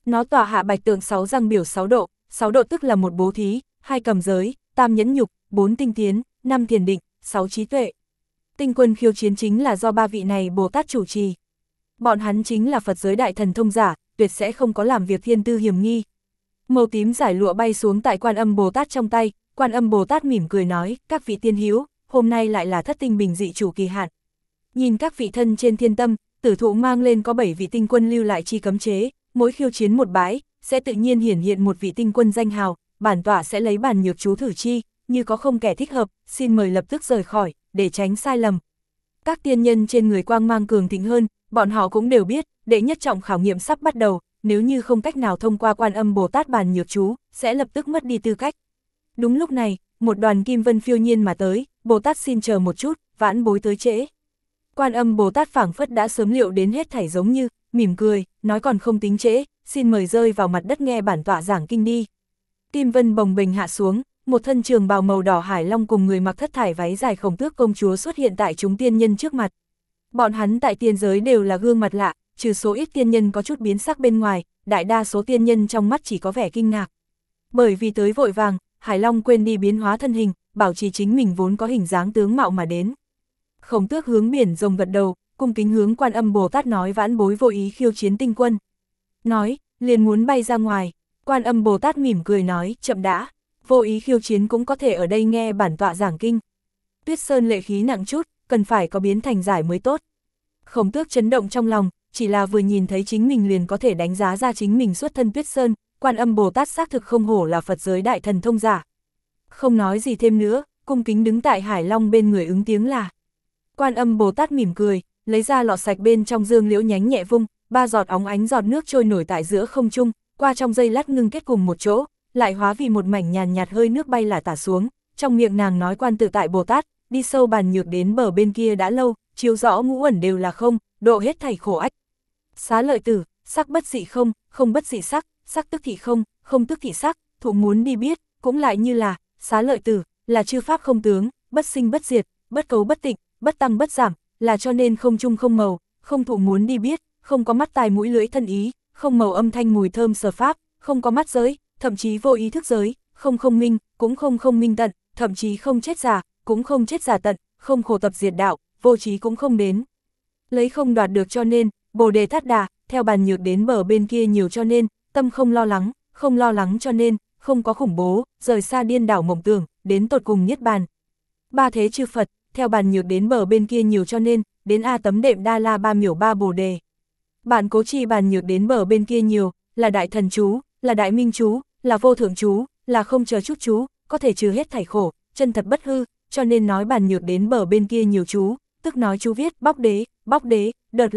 Nó tỏa hạ bạch tượng 6 răng biểu 6 độ tức là 1 bố thí, 2 cầm giới, tam nhẫn nhục, 4 tinh tiến, 5 thiền định, 6 trí tuệ. Tinh quân khiêu chiến chính là do 3 vị này Bồ Tát chủ trì. Bọn hắn chính là Phật giới đại thần thông giả, tuyệt sẽ không có làm việc thiên tư hiểm nghi. Màu tím giải lụa bay xuống tại Quan Âm Bồ Tát trong tay, Quan Âm Bồ Tát mỉm cười nói, các vị tiên hữu, hôm nay lại là thất tinh bình dị chủ kỳ hạn. Nhìn các vị thân trên thiên tâm, tử thụ mang lên có 7 vị tinh quân lưu lại chi cấm chế, mỗi khiêu chiến một bãi, sẽ tự nhiên hiển hiện một vị tinh quân danh hào, bản tọa sẽ lấy bản nhược chú thử chi, như có không kẻ thích hợp, xin mời lập tức rời khỏi, để tránh sai lầm. Các tiên nhân trên người quang mang cường thịnh hơn, bọn họ cũng đều biết, đệ nhất trọng khảo nghiệm sắp bắt đầu, nếu như không cách nào thông qua Quan Âm Bồ Tát bản nhược chú, sẽ lập tức mất đi tư cách. Đúng lúc này, một đoàn kim vân phiêu nhiên mà tới, Bồ Tát xin chờ một chút, vãn bối tới trễ. Quan Âm Bồ Tát phảng phất đã sớm liệu đến hết thảy giống như, mỉm cười, nói còn không tính trễ, xin mời rơi vào mặt đất nghe bản tọa giảng kinh đi. Kim vân bồng bềnh hạ xuống, một thân trường bào màu đỏ hải long cùng người mặc thất thải váy dài Khổng Tước công chúa xuất hiện tại chúng tiên nhân trước mặt. Bọn hắn tại tiên giới đều là gương mặt lạ, trừ số ít tiên nhân có chút biến sắc bên ngoài, đại đa số tiên nhân trong mắt chỉ có vẻ kinh ngạc. Bởi vì tới vội vàng, Hải Long quên đi biến hóa thân hình, bảo trì chính mình vốn có hình dáng tướng mạo mà đến. Khổng Tước hướng biển rồng gật đầu, cung kính hướng Quan Âm Bồ Tát nói vãn bối vô ý khiêu chiến tinh quân. Nói, liền muốn bay ra ngoài, Quan Âm Bồ Tát mỉm cười nói, chậm đã, vô ý khiêu chiến cũng có thể ở đây nghe bản tọa giảng kinh. Tuyết Sơn lệ khí nặng chút, cần phải có biến thành giải mới tốt. Khổng Tước chấn động trong lòng, chỉ là vừa nhìn thấy chính mình liền có thể đánh giá ra chính mình xuất thân Tuyết Sơn, Quan Âm Bồ Tát xác thực không hổ là Phật giới đại thần thông giả. Không nói gì thêm nữa, cung kính đứng tại Hải Long bên người ứng tiếng là. Quan Âm Bồ Tát mỉm cười, lấy ra lọ sạch bên trong dương liễu nhánh nhẹ vung, 3 giọt óng ánh giọt nước trôi nổi tại giữa không trung, qua trong giây lát ngưng kết cùng một chỗ, lại hóa vì một mảnh nhàn nhạt hơi nước bay là tả xuống, trong miệng nàng nói quan tự tại Bồ Tát, đi sâu bàn nhược đến bờ bên kia đã lâu, chiếu rõ ngũ uẩn đều là không, độ hết thảy khổ ách. Xá lợi tử, sắc bất dị không, không bất dị sắc, sắc tức thị không, không tức thị sắc, thụ muốn đi biết, cũng lại như là, xá lợi tử, là chư pháp không tướng, bất sinh bất diệt, bất cấu bất tịnh, bất tăng bất giảm, là cho nên không chung không màu, không thụ muốn đi biết, không có mắt tai mũi lưỡi thân ý, không màu âm thanh mùi thơm sở pháp, không có mắt giới, thậm chí vô ý thức giới, không không minh, cũng không không minh tận, thậm chí không chết giả, cũng không chết giả tận, không khổ tập diệt đạo, vô trí cũng không đến. Lấy không đoạt được cho nên, Bồ Đề Thát Đà, theo bàn nhược đến bờ bên kia nhiều cho nên, tâm không lo lắng cho nên, không có khủng bố, rời xa điên đảo mộng tưởng, đến tột cùng niết bàn. Ba thế chư Phật, theo bàn nhược đến bờ bên kia nhiều cho nên, đến A Tấm Đệm Đa La Ba Miểu Ba Bồ Đề. Bạn cố trì bàn nhược đến bờ bên kia nhiều, là đại thần chú, là đại minh chú, là vô thượng chú, là không chờ chút chú, có thể trừ hết thảy khổ, chân thật bất hư, cho nên nói bàn nhược đến bờ bên kia nhiều chú, tức nói chú viết bóc đế, đợt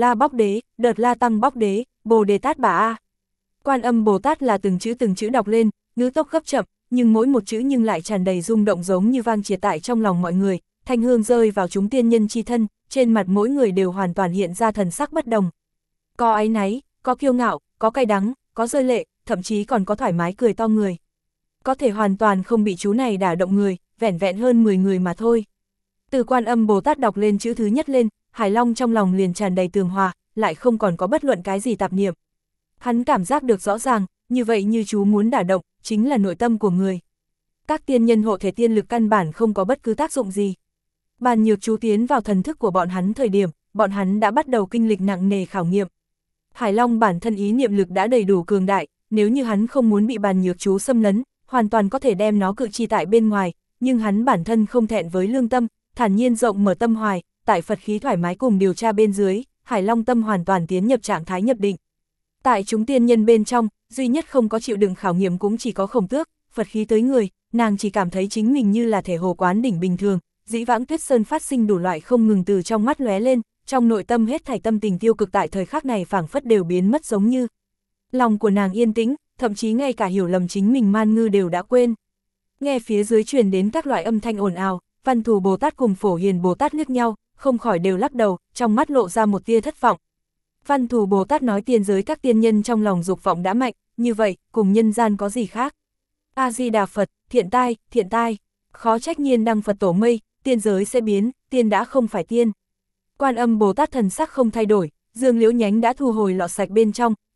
la tăng bóc đế, Bồ Đề Tát Bà A. Quan Âm Bồ Tát là từng chữ đọc lên, ngữ tốc gấp chậm, nhưng mỗi một chữ nhưng lại tràn đầy rung động giống như vang triệt tại trong lòng mọi người, thanh hương rơi vào chúng tiên nhân chi thân, trên mặt mỗi người đều hoàn toàn hiện ra thần sắc bất đồng. Có áy náy, có kiêu ngạo, có cay đắng, có rơi lệ, thậm chí còn có thoải mái cười to người. Có thể hoàn toàn không bị chú này đả động người, vẻn vẹn hơn 10 người mà thôi. Từ Quan Âm Bồ Tát đọc lên chữ thứ nhất lên, Hải Long trong lòng liền tràn đầy tường hòa, lại không còn có bất luận cái gì tạp niệm. Hắn cảm giác được rõ ràng, như vậy như chú muốn đả động, chính là nội tâm của người. Các tiên nhân hộ thể tiên lực căn bản không có bất cứ tác dụng gì. Bàn nhược chú tiến vào thần thức của bọn hắn thời điểm, bọn hắn đã bắt đầu kinh lịch nặng nề khảo nghiệm. Hải Long bản thân ý niệm lực đã đầy đủ cường đại, nếu như hắn không muốn bị bàn nhược chú xâm lấn, hoàn toàn có thể đem nó cự chi tại bên ngoài, nhưng hắn bản thân không thẹn với lương tâm, thản nhiên rộng mở tâm hoài, tại Phật khí thoải mái cùng điều tra bên dưới, Hải Long tâm hoàn toàn tiến nhập trạng thái nhập định. Tại chúng tiên nhân bên trong, duy nhất không có chịu đựng khảo nghiệm cũng chỉ có Khổng Tước, Phật khí tới người, nàng chỉ cảm thấy chính mình như là thể hồ quán đỉnh bình thường, dĩ vãng Tuyết Sơn phát sinh đủ loại không ngừng từ trong mắt lóe lên, trong nội tâm hết thảy tâm tình tiêu cực tại thời khắc này phảng phất đều biến mất giống như. Lòng của nàng yên tĩnh, thậm chí ngay cả hiểu lầm chính mình man ngư đều đã quên. Nghe phía dưới truyền đến các loại âm thanh ồn ào, Văn Thù Bồ Tát cùng Phổ Hiền Bồ Tát liếc nhau, không khỏi đều lắc đầu, trong mắt lộ ra một tia thất vọng. Văn Thù Bồ Tát nói tiên giới các tiên nhân trong lòng dục vọng đã mạnh, như vậy, cùng nhân gian có gì khác. A-di-đà Phật, thiện tai, khó trách nhiên đăng Phật tổ mây, tiên giới sẽ biến, tiên đã không phải tiên. Quan Âm Bồ Tát thần sắc không thay đổi, dương liễu nhánh đã thu hồi lọ sạch bên trong,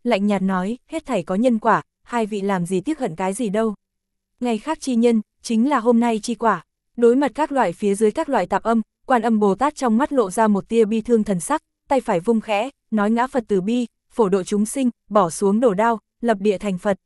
lạnh nhạt nói, hết thảy có nhân quả, hai vị làm gì tiếc hận cái gì đâu. Ngày khác chi nhân, chính là hôm nay chi quả. Đối mặt các loại phía dưới các loại tạp âm, Quan Âm Bồ Tát trong mắt lộ ra một tia bi thương thần sắc, tay phải vung khẽ, nói ngã Phật từ bi, phổ độ chúng sinh, bỏ xuống đổ đao, lập địa thành Phật.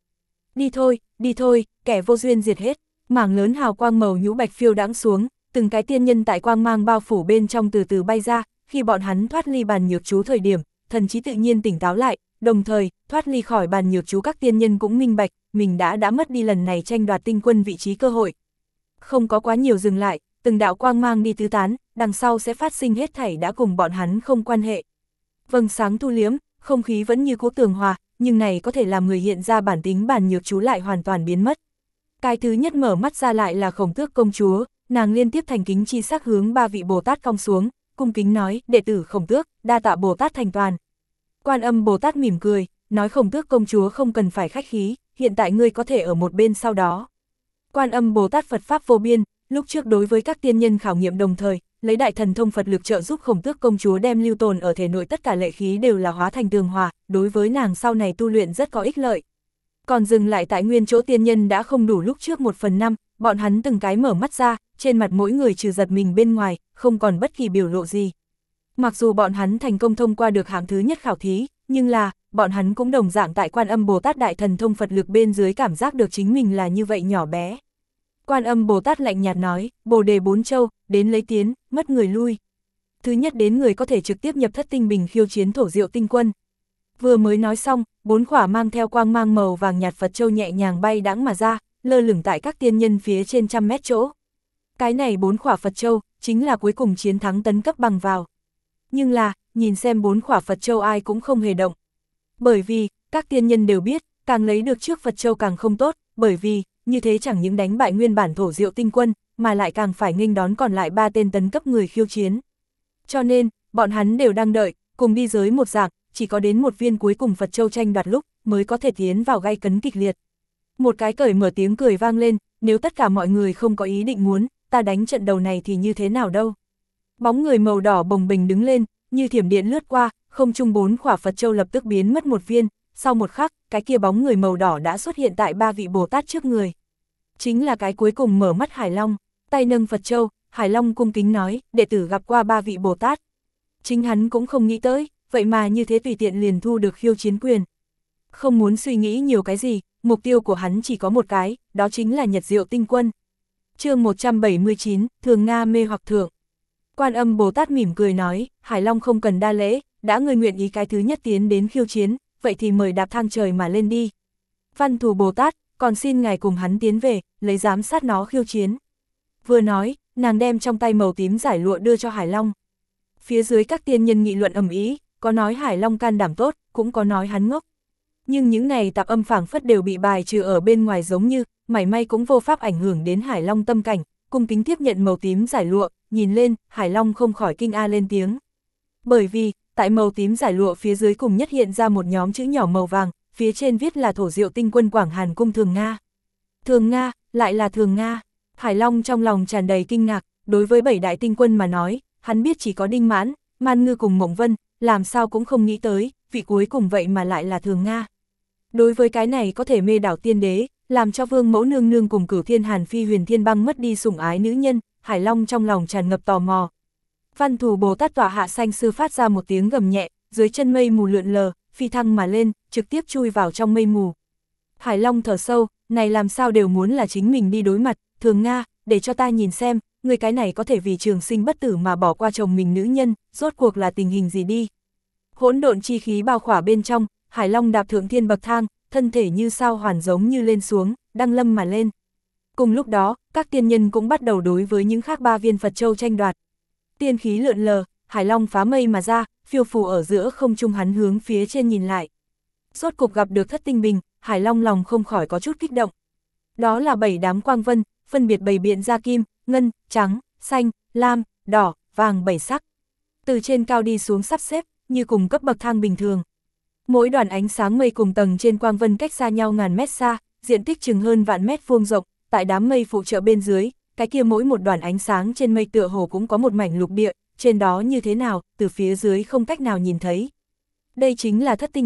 Đi thôi, kẻ vô duyên diệt hết. Mảng lớn hào quang màu nhũ bạch phiêu đãng xuống, từng cái tiên nhân tại quang mang bao phủ bên trong từ từ bay ra, khi bọn hắn thoát ly bàn nhược chú thời điểm, thần trí tự nhiên tỉnh táo lại, đồng thời, thoát ly khỏi bàn nhược chú các tiên nhân cũng minh bạch, mình đã mất đi lần này tranh đoạt tinh quân vị trí cơ hội. Không có quá nhiều dừng lại, từng đạo quang mang đi tứ tán, đằng sau sẽ phát sinh hết thảy đã cùng bọn hắn không quan hệ. Vầng sáng thu liếm, không khí vẫn như cũ tường hòa, nhưng này có thể làm người hiện ra bản tính bàn nhược chú lại hoàn toàn biến mất. Cái thứ nhất mở mắt ra lại là Khổng Tước công chúa, nàng liên tiếp thành kính chi sắc hướng ba vị Bồ Tát cong xuống, cung kính nói, đệ tử Khổng Tước, đa tạ Bồ Tát thành toàn. Quan Âm Bồ Tát mỉm cười, nói Khổng Tước công chúa không cần phải khách khí, hiện tại ngươi có thể ở một bên sau đó. Quan Âm Bồ Tát Phật Pháp vô biên, lúc trước đối với các tiên nhân khảo nghiệm đồng thời, lấy đại thần thông Phật lực trợ giúp Khổng Tước công chúa đem lưu tồn ở thể nội tất cả lệ khí đều là hóa thành tường hòa, đối với nàng sau này tu luyện rất có ích lợi. Còn dừng lại tại nguyên chỗ tiên nhân đã không đủ lúc trước 1/5, bọn hắn từng cái mở mắt ra, trên mặt mỗi người trừ giật mình bên ngoài, không còn bất kỳ biểu lộ gì. Mặc dù bọn hắn thành công thông qua được hạng thứ nhất khảo thí, nhưng là, bọn hắn cũng đồng dạng tại Quan Âm Bồ Tát đại thần thông Phật lực bên dưới cảm giác được chính mình là như vậy nhỏ bé. Quan Âm Bồ Tát lạnh nhạt nói, Bồ đề 4 châu, đến lấy tiến, mất người lui. Thứ nhất đến người có thể trực tiếp nhập thất tinh bình khiêu chiến thổ diệu tinh quân. Vừa mới nói xong, 4 khỏa mang theo quang mang màu vàng nhạt Phật châu nhẹ nhàng bay đãng mà ra, lơ lửng tại các tiên nhân phía trên 100 mét chỗ. Cái này 4 khỏa Phật châu, chính là cuối cùng chiến thắng tấn cấp bằng vào. Nhưng là, nhìn xem 4 khỏa Phật châu ai cũng không hề động. Bởi vì, các tiên nhân đều biết, càng lấy được trước Phật châu càng không tốt, bởi vì, như thế chẳng những đánh bại nguyên bản thổ diệu tinh quân, mà lại càng phải nghênh đón còn lại 3 tên tấn cấp người khiêu chiến. Cho nên, bọn hắn đều đang đợi, cùng đi giới một dạng, chỉ có đến một viên cuối cùng Phật châu tranh đoạt lúc, mới có thể tiến vào gay cấn kịch liệt. Một cái cởi mở tiếng cười vang lên, nếu tất cả mọi người không có ý định muốn, ta đánh trận đầu này thì như thế nào đâu. Bóng người màu đỏ bồng bềnh đứng lên, như thiểm điện lướt qua, không trung 4 khỏa Phật châu lập tức biến mất một viên, sau một khắc, cái kia bóng người màu đỏ đã xuất hiện tại 3 vị Bồ Tát trước người. Chính là cái cuối cùng mở mắt Hải Long, tay nâng Phật châu, Hải Long cung kính nói, đệ tử gặp qua 3 vị Bồ Tát. Chính hắn cũng không nghĩ tới, vậy mà như thế tùy tiện liền thu được khiêu chiến quyền. Không muốn suy nghĩ nhiều cái gì, mục tiêu của hắn chỉ có một cái, đó chính là Nhật Diệu Tinh Quân. Chương 179, Thường Nga mê hoặc thượng. Quan Âm Bồ Tát mỉm cười nói, Hải Long không cần đa lễ, đã người nguyện ý cái thứ nhất tiến đến khiêu chiến, vậy thì mời đạp thang trời mà lên đi. Văn Thù Bồ Tát, còn xin ngài cùng hắn tiến về, lấy giám sát nó khiêu chiến. Vừa nói, nàng đem trong tay màu tím giải lụa đưa cho Hải Long. Phía dưới các tiên nhân nghị luận ầm ĩ, có nói Hải Long can đảm tốt, cũng có nói hắn ngốc. Nhưng những này tạp âm phảng phất đều bị bài trừ ở bên ngoài giống như, mảy may cũng vô pháp ảnh hưởng đến Hải Long tâm cảnh, cung kính tiếp nhận màu tím giải lụa, nhìn lên, Hải Long không khỏi kinh a lên tiếng. Bởi vì, tại màu tím giải lụa phía dưới cùng nhất hiện ra một nhóm chữ nhỏ màu vàng, phía trên viết là thổ diệu tinh quân Quảng Hàn Cung Thường Nga. Thường Nga, lại là Thường Nga. Hải Long trong lòng tràn đầy kinh ngạc, đối với 7 đại tinh quân mà nói, hắn biết chỉ có Đinh Mãn, Man Ngư cùng Mộng Vân, làm sao cũng không nghĩ tới, vị cuối cùng vậy mà lại là Thường Nga. Đối với cái này có thể mê đảo tiên đế, làm cho Vương Mẫu Nương Nương cùng Cửu Thiên Hàn Phi Huyền Thiên Băng mất đi sủng ái nữ nhân, Hải Long trong lòng tràn ngập tò mò. Văn Thù Bồ Tát tọa hạ xanh sư phát ra một tiếng gầm nhẹ, dưới chân mây mù lượn lờ, phi thăng mà lên, trực tiếp chui vào trong mây mù. Hải Long thở sâu, này làm sao đều muốn là chính mình đi đối mặt, Thường Nga, để cho ta nhìn xem, người cái này có thể vì trường sinh bất tử mà bỏ qua chồng mình nữ nhân, rốt cuộc là tình hình gì đi. Hỗn độn chi khí bao khỏa bên trong, Hải Long đạp thượng thiên bậc thang, thân thể như sao hoàn giống như lên xuống, đăng lâm mà lên. Cùng lúc đó, các tiên nhân cũng bắt đầu đối với những khác 3 viên Phật châu tranh đoạt. Tiên khí lượn lờ, Hải Long phá mây mà ra, phiêu phù ở giữa không trung hắn hướng phía trên nhìn lại. Rốt cục gặp được thất tinh bình, Hải Long lòng không khỏi có chút kích động. Đó là 7 đám quang vân, phân biệt bày biện ra kim, ngân, trắng, xanh, lam, đỏ, vàng 7 sắc. Từ trên cao đi xuống sắp xếp, như cùng cấp bậc thang bình thường. Mỗi đoàn ánh sáng mây cùng tầng trên quang vân cách xa nhau ngàn mét xa, diện tích chừng hơn vạn mét vuông rộng, tại đám mây phụ trợ bên dưới, cái kia mỗi một đoàn ánh sáng trên mây tựa hồ cũng có một mảnh lục địa, trên đó như thế nào, từ phía dưới không cách nào nhìn thấy. Đây chính là thất tinh bình,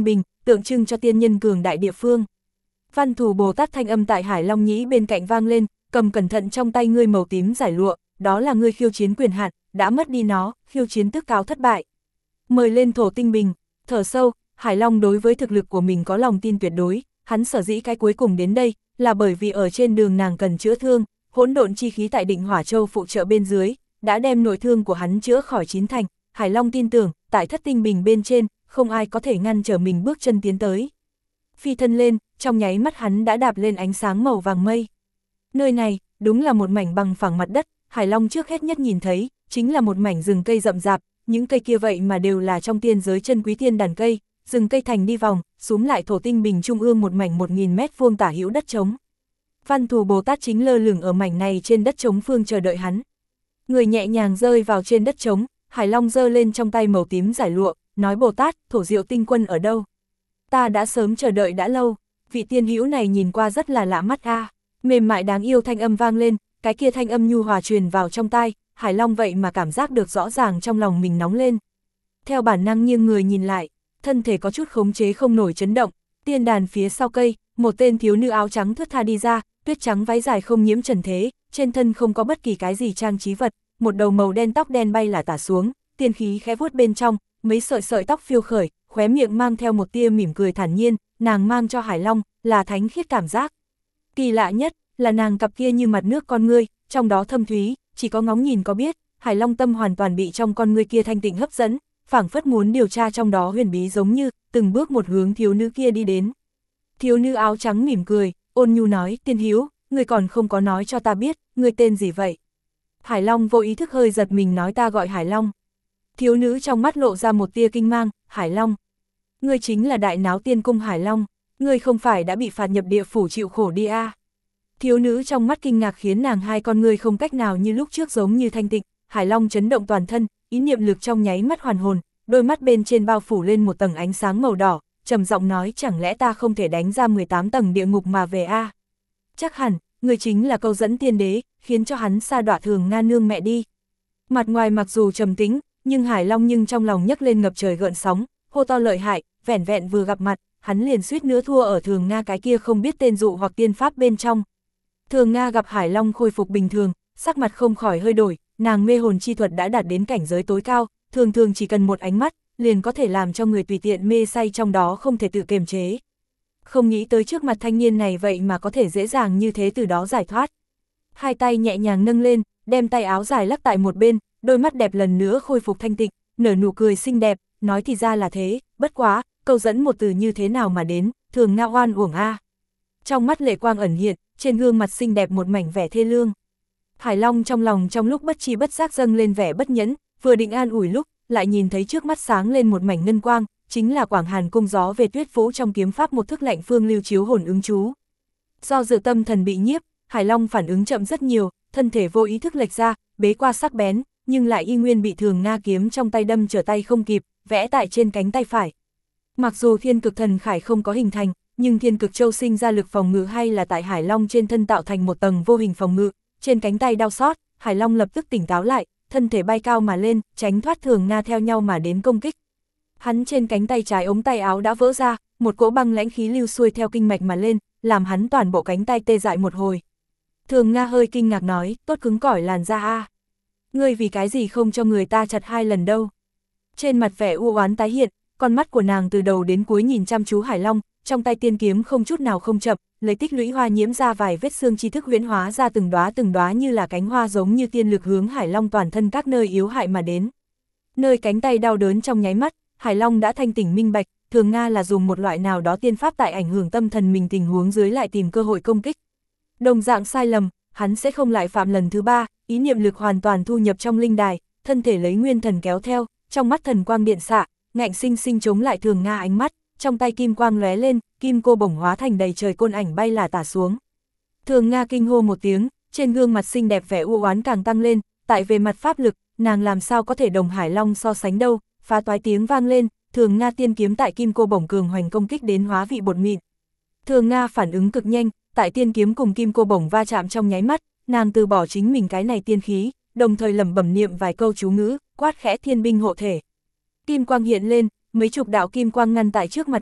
tượng trưng cho tiên nhân cường đại địa phương. Văn Thù Bồ Tát thanh âm tại Hải Long Nhĩ bên cạnh vang lên, cầm cẩn thận trong tay ngươi màu tím giải lụa, đó là ngươi khiêu chiến quyền hạn, đã mất đi nó, khiêu chiến tước cáo thất bại. Mời lên Thổ Tinh Bình. Thở sâu, Hải Long đối với thực lực của mình có lòng tin tuyệt đối, hắn sở dĩ cái cuối cùng đến đây, là bởi vì ở trên đường nàng cần chữa thương, hỗn độn chi khí tại Định Hỏa Châu phụ trợ bên dưới, đã đem nội thương của hắn chữa khỏi chín thành. Hải Long tin tưởng, tại Thất Tinh Bình bên trên, không ai có thể ngăn trở mình bước chân tiến tới. Phi thân lên, trong nháy mắt hắn đã đạp lên ánh sáng màu vàng mây. Nơi này, đúng là một mảnh bằng phẳng mặt đất, Hải Long trước hết nhất nhìn thấy, chính là một mảnh rừng cây rậm rạp, những cây kia vậy mà đều là trong tiên giới chân quý tiên đàn cây, rừng cây thành đi vòng, súm lại Thổ Tinh Bình trung ương một mảnh 1000 mét vuông tả hữu đất trống. Văn Thù Bồ Tát chính lơ lửng ở mảnh này trên đất trống phương chờ đợi hắn. Người nhẹ nhàng rơi vào trên đất trống, Hải Long giơ lên trong tay màu tím giải lụa, nói Bồ Tát, Thổ Diệu Tinh Quân ở đâu? Ta đã sớm chờ đợi đã lâu, vị tiên hữu này nhìn qua rất là lạ mắt a. Mềm mại đáng yêu thanh âm vang lên, cái kia thanh âm nhu hòa truyền vào trong tai, Hải Long vậy mà cảm giác được rõ ràng trong lòng mình nóng lên. Theo bản năng nghiêng người nhìn lại, thân thể có chút khống chế không nổi chấn động, tiên đàn phía sau cây, một tên thiếu nữ áo trắng thướt tha đi ra, tuyết trắng váy dài không nhiễm trần thế, trên thân không có bất kỳ cái gì trang trí vật, một đầu màu đen tóc đen bay là tả xuống, tiên khí khẽ vuốt bên trong, mấy sợi sợi tóc phiêu khởi, khóe miệng mang theo một tia mỉm cười thản nhiên, nàng mang cho Hải Long là thánh khiết cảm giác. Kỳ lạ nhất là nàng cặp kia như mặt nước con ngươi, trong đó thâm thúy, chỉ có ngóng nhìn có biết, Hải Long tâm hoàn toàn bị trong con ngươi kia thanh tịnh hấp dẫn, phảng phất muốn điều tra trong đó huyền bí, giống như từng bước một hướng thiếu nữ kia đi đến. Thiếu nữ áo trắng mỉm cười, ôn nhu nói, tiên hữu, ngươi còn không có nói cho ta biết, ngươi tên gì vậy? Hải Long vô ý thức hơi giật mình nói ta gọi Hải Long. Thiếu nữ trong mắt lộ ra một tia kinh mang, Hải Long. Ngươi chính là Đại Náo Tiên Cung Hải Long, ngươi không phải đã bị phạt nhập địa phủ chịu khổ đi à? Thiếu nữ trong mắt kinh ngạc khiến nàng hai con ngươi không cách nào như lúc trước giống như thanh tịnh, Hải Long chấn động toàn thân, ý niệm lực trong nháy mắt hoàn hồn, đôi mắt bên trên bao phủ lên một tầng ánh sáng màu đỏ, trầm giọng nói chẳng lẽ ta không thể đánh ra 18 tầng địa ngục mà về a? Chắc hẳn, người chính là câu dẫn tiên đế, khiến cho hắn sa đọa Thường Nga nương mẹ đi. Mặt ngoài mặc dù trầm tĩnh, nhưng Hải Long nhưng trong lòng nhấc lên ngập trời gợn sóng, hô to lợi hại, vẻn vẹn vừa gặp mặt, hắn liền suýt nữa thua ở Thường Nga cái kia không biết tên dụ hoặc tiên pháp bên trong. Thường Nga gặp Hải Long khôi phục bình thường, sắc mặt không khỏi hơi đổi, nàng mê hồn chi thuật đã đạt đến cảnh giới tối cao, thường thường chỉ cần một ánh mắt, liền có thể làm cho người tùy tiện mê say trong đó không thể tự kiềm chế. Không nghĩ tới trước mặt thanh niên này vậy mà có thể dễ dàng như thế từ đó giải thoát. Hai tay nhẹ nhàng nâng lên, đem tay áo dài lắc tại một bên, đôi mắt đẹp lần nữa khôi phục thanh tịnh, nở nụ cười xinh đẹp, nói thì ra là thế, bất quá, câu dẫn một từ như thế nào mà đến, Thường Nga oan uổng a. Trong mắt lệ quang ẩn hiện, trên gương mặt xinh đẹp một mảnh vẻ thê lương. Hải Long trong lòng trong lúc bất chi bất giác dâng lên vẻ bất nhẫn, vừa định an ủi lúc, lại nhìn thấy trước mắt sáng lên một mảnh ngân quang, chính là Quảng Hàn cung gió về tuyết vũ trong kiếm pháp một thức lạnh phương lưu chiếu hồn ứng chú. Do dự tâm thần bị nhiếp, Hải Long phản ứng chậm rất nhiều, thân thể vô ý thức lệch ra, bế qua sắc bén, nhưng lại y nguyên bị Thường Nga kiếm trong tay đâm trở tay không kịp, vẽ tại trên cánh tay phải. Mặc dù Thiên Cực Thần Khải không có hình thành, nhưng Thiên Cực Châu sinh ra lực phòng ngự hay là tại Hải Long trên thân tạo thành một tầng vô hình phòng ngự, trên cánh tay đau xót, Hải Long lập tức tỉnh táo lại, thân thể bay cao mà lên, tránh thoát Thường Nga theo nhau mà đến công kích. Hắn trên cánh tay trái ống tay áo đã vỡ ra, một cỗ băng lãnh khí lưu xuôi theo kinh mạch mà lên, làm hắn toàn bộ cánh tay tê dại một hồi. Thường Nga hơi kinh ngạc nói, tốt cứng cỏi làn da a. Ngươi vì cái gì không cho người ta chặt 2 lần đâu? Trên mặt vẻ u oán tái hiện, con mắt của nàng từ đầu đến cuối nhìn chăm chú Hải Long, trong tay tiên kiếm không chút nào không chậm, lấy tích lũy hoa nhiễm ra vài vết xương chi thức huyễn hóa ra từng đóa như là cánh hoa giống như tiên lực hướng Hải Long toàn thân các nơi yếu hại mà đến. Nơi cánh tay đau đớn trong nháy mắt, Hải Long đã thanh tỉnh minh bạch, Thường Nga là dùng một loại nào đó tiên pháp tại ảnh hưởng tâm thần mình tình huống dưới lại tìm cơ hội công kích. Đồng dạng sai lầm, hắn sẽ không lại phạm lần thứ 3, ý niệm lực hoàn toàn thu nhập trong linh đài, thân thể lấy nguyên thần kéo theo, trong mắt thần quang điện xạ, ngạnh sinh sinh chống lại Thường Nga ánh mắt, trong tay kim quang lóe lên, kim cô bổng hóa thành đầy trời côn ảnh bay là tả xuống. Thường Nga kinh hô một tiếng, trên gương mặt xinh đẹp vẻ u oán càng tăng lên, tại về mặt pháp lực, nàng làm sao có thể đồng Hải Long so sánh đâu, phá toái tiếng vang lên, Thường Nga tiên kiếm tại kim cô bổng cường hoành công kích đến hóa vị bột mịn. Thường Nga phản ứng cực nhanh, tại tiên kiếm cùng kim cô bổng va chạm trong nháy mắt, nàng từ bỏ chính mình cái này tiên khí, đồng thời lẩm bẩm niệm vài câu chú ngữ, quát khẽ thiên binh hộ thể. Kim quang hiện lên, mấy chục đạo kim quang ngăn tại trước mặt nàng,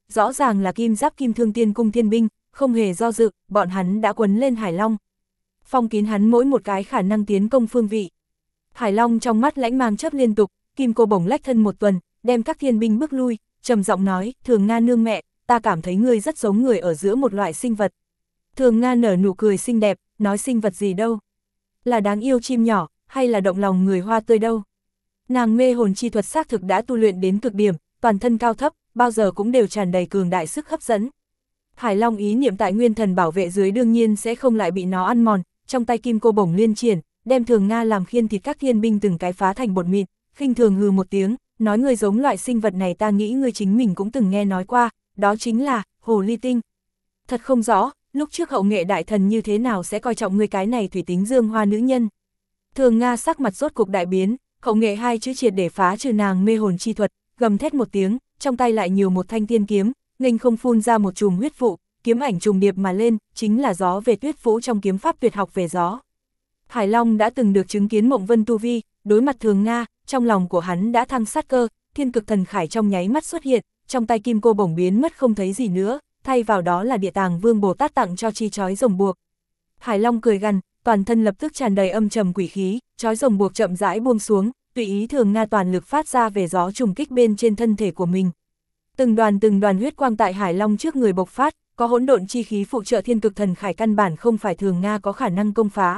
rõ ràng là kim giáp kim thương tiên cung thiên binh, không hề do dự, bọn hắn đã quấn lên Hải Long. Phong kín hắn mỗi một cái khả năng tiến công phương vị. Hải Long trong mắt lãnh mang chớp liên tục, kim cô bổng lách thân một tuần, đem các thiên binh bước lui, trầm giọng nói, Thường Nga nương mẹ, ta cảm thấy ngươi rất giống người ở giữa một loại sinh vật. Thường Nga nở nụ cười xinh đẹp, nói sinh vật gì đâu? Là đáng yêu chim nhỏ, hay là động lòng người hoa tươi đâu? Nàng mê hồn chi thuật xác thực đã tu luyện đến cực điểm, toàn thân cao thấp, bao giờ cũng đều tràn đầy cường đại sức hấp dẫn. Hải Long ý niệm tại nguyên thần bảo vệ dưới đương nhiên sẽ không lại bị nó ăn mòn, trong tay kim cô bổng liên triển, đem Thường Nga làm khiên thịt các thiên binh từng cái phá thành bột mịn, khinh thường hừ một tiếng, nói người giống loại sinh vật này ta nghĩ ngươi chính mình cũng từng nghe nói qua, đó chính là hồ ly tinh. Thật không rõ, lúc trước hậu nghệ đại thần như thế nào sẽ coi trọng ngươi cái này thủy tính dương hoa nữ nhân. Thường Nga sắc mặt rốt cục đại biến, hậu nghệ hai chữ triệt để phá trừ nàng mê hồn chi thuật, gầm thét một tiếng, trong tay lại nhiều một thanh tiên kiếm, nghênh không phun ra một chùm huyết vụ, kiếm ảnh trùng điệp mà lên, chính là gió về tuyết vũ trong kiếm pháp tuyệt học về gió. Hải Long đã từng được chứng kiến mộng vân tu vi, đối mặt Thường Nga, trong lòng của hắn đã thăng sát cơ, thiên cực thần khải trong nháy mắt xuất hiện, trong tay kim cô bổng biến mất không thấy gì nữa, thay vào đó là địa tàng vương Bồ Tát tặng cho chi chói rồng buộc. Hải Long cười gằn, toàn thân lập tức tràn đầy âm trầm quỷ khí, chói rồng buộc chậm rãi buông xuống, tùy ý Thường Nga toàn lực phát ra về gió trùng kích bên trên thân thể của mình. Từng đoàn huyết quang tại Hải Long trước người bộc phát, có hỗn độn chi khí phụ trợ thiên cực thần khải căn bản không phải Thường Nga có khả năng công phá.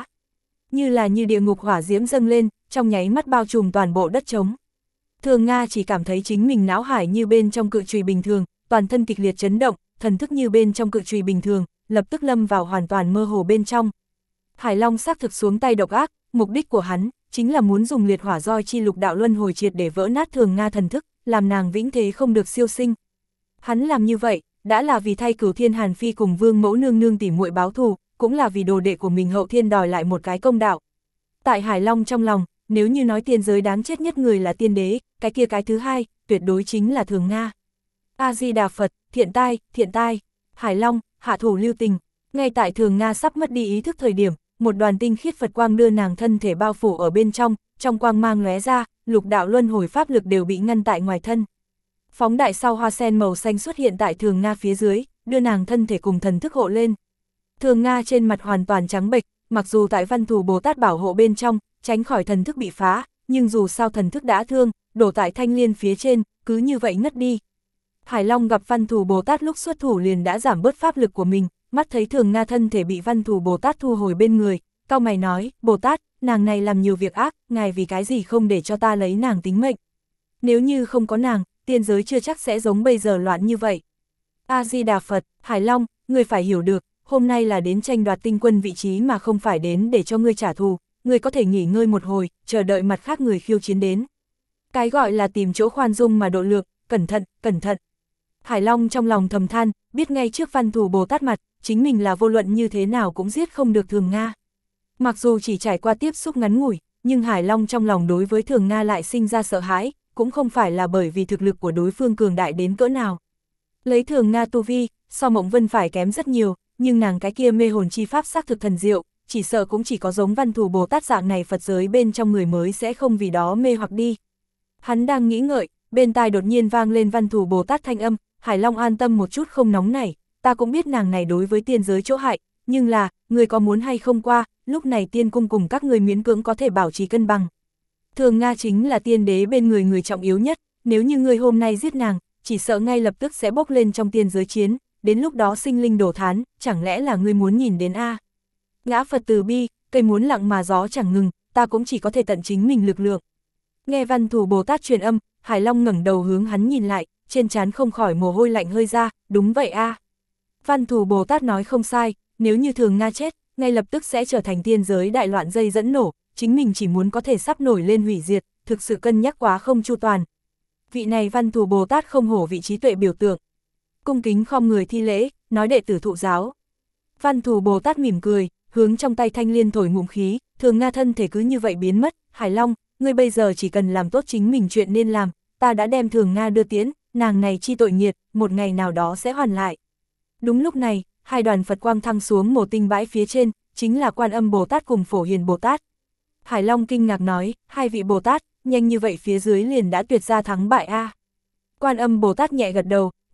Như địa ngục hỏa diễm dâng lên, trong nháy mắt bao trùm toàn bộ đất trống. Thường Nga chỉ cảm thấy chính mình não hải như bên trong cự chùy bình thường, toàn thân kịch liệt chấn động, thần thức như bên trong cự chùy bình thường, lập tức lâm vào hoàn toàn mơ hồ bên trong. Hải Long xác thực xuống tay độc ác, mục đích của hắn chính là muốn dùng liệt hỏa roi chi lục đạo luân hồi triệt để vỡ nát Thường Nga thần thức, làm nàng vĩnh thế không được siêu sinh. Hắn làm như vậy, đã là vì thay Cửu Thiên Hàn Phi cùng Vương Mẫu nương nương tỉ muội báo thù, cũng là vì đồ đệ của mình Hậu Thiên đòi lại một cái công đạo. Tại Hải Long trong lòng, nếu như nói tiên giới đáng chết nhất người là tiên đế, cái kia cái thứ hai, tuyệt đối chính là Thường Nga. A-di-đà Phật, thiện tai, Hải Long, hạ thủ lưu tình. Ngay tại Thường Nga sắp mất đi ý thức thời điểm, một đoàn tinh khiết Phật quang đưa nàng thân thể bao phủ ở bên trong quang mang lóe ra, lục đạo luân hồi pháp lực đều bị ngăn tại ngoài thân. Phóng đại sau hoa sen màu xanh xuất hiện tại Thường Nga phía dưới, đưa nàng thân thể cùng thần thức hộ lên. Thường Nga trên mặt hoàn toàn trắng bệch, mặc dù tại Văn Thù Bồ Tát bảo hộ bên trong, tránh khỏi thần thức bị phá, nhưng dù sao thần thức đã thương, đổ tại thanh liên phía trên, cứ như vậy ngất đi. Hải Long gặp Văn Thù Bồ Tát lúc xuất thủ liền đã giảm bớt pháp lực của mình, mắt thấy Thường Nga thân thể bị Văn Thù Bồ Tát thu hồi bên người, cau mày nói, Bồ Tát, nàng này làm nhiều việc ác, ngài vì cái gì không để cho ta lấy nàng tính mệnh. Nếu như không có nàng, tiên giới chưa chắc sẽ giống bây giờ loạn như vậy. A-di-đà Phật, Hải Long, ngươi phải hiểu được, hôm nay là đến tranh đoạt tinh quân vị trí mà không phải đến để cho ngươi trả thù, ngươi có thể nghỉ ngơi một hồi, chờ đợi mặt khác người khiêu chiến đến. Cái gọi là tìm chỗ khoan dung mà độ lượng, cẩn thận. Hải Long trong lòng thầm than, biết ngay trước Văn Thù Bồ Tát mặt, chính mình là vô luận như thế nào cũng giết không được Thường Nga. Mặc dù chỉ trải qua tiếp xúc ngắn ngủi, nhưng Hải Long trong lòng đối với Thường Nga lại sinh ra sợ hãi, cũng không phải là bởi vì thực lực của đối phương cường đại đến cỡ nào. Lấy Thường Nga tu vi, so Mộng Vân phải kém rất nhiều, nhưng nàng cái kia mê hồn chi pháp xác thực thần diệu, chỉ sợ cũng chỉ có giống Văn Thù Bồ Tát dạng này Phật giới bên trong người mới sẽ không vì đó mê hoặc đi. Hắn đang nghĩ ngợi, bên tai đột nhiên vang lên Văn Thù Bồ Tát thanh âm, Hải Long an tâm một chút không nóng nảy, ta cũng biết nàng này đối với tiên giới chỗ hại, nhưng là, người có muốn hay không qua, lúc này tiên cung cùng các người miễn cưỡng có thể bảo trì cân bằng. Thường Nga chính là tiên đế bên người trọng yếu nhất, nếu như người hôm nay giết nàng, chỉ sợ ngay lập tức sẽ bốc lên trong tiên giới chiến, đến lúc đó sinh linh đổ thán, chẳng lẽ là ngươi muốn nhìn đến a? Ngã Phật từ bi, cây muốn lặng mà gió chẳng ngừng, ta cũng chỉ có thể tận chính mình lực lượng. Nghe Văn Thù Bồ Tát truyền âm, Hải Long ngẩng đầu hướng hắn nhìn lại, trên trán không khỏi mồ hôi lạnh hơi ra, đúng vậy a. Văn Thù Bồ Tát nói không sai, nếu như Thường Nga chết, ngay lập tức sẽ trở thành tiên giới đại loạn dây dẫn nổ, chính mình chỉ muốn có thể sắp nổi lên hủy diệt, thực sự cân nhắc quá không chu toàn. Vị này Văn Thù Bồ Tát không hổ vị trí tuệ biểu tượng. Cung kính khom người thi lễ, nói đệ tử thụ giáo. Văn Thù Bồ Tát mỉm cười, hướng trong tay thanh liên thổi ngụm khí, Thường Nga thân thể cứ như vậy biến mất, Hải Long, ngươi bây giờ chỉ cần làm tốt chính mình chuyện nên làm, ta đã đem Thường Nga đưa tiễn, nàng này chi tội nghiệt, một ngày nào đó sẽ hoàn lại. Đúng lúc này, hai đoàn Phật quang thăng xuống một tinh bãi phía trên, chính là Quan Âm Bồ Tát cùng Phổ Hiền Bồ Tát. Hải Long kinh ngạc nói, hai vị Bồ Tát, nhanh như vậy phía dưới liền đã tuyệt ra thắng bại a. Quan Âm Bồ Tát nhẹ gật đầu,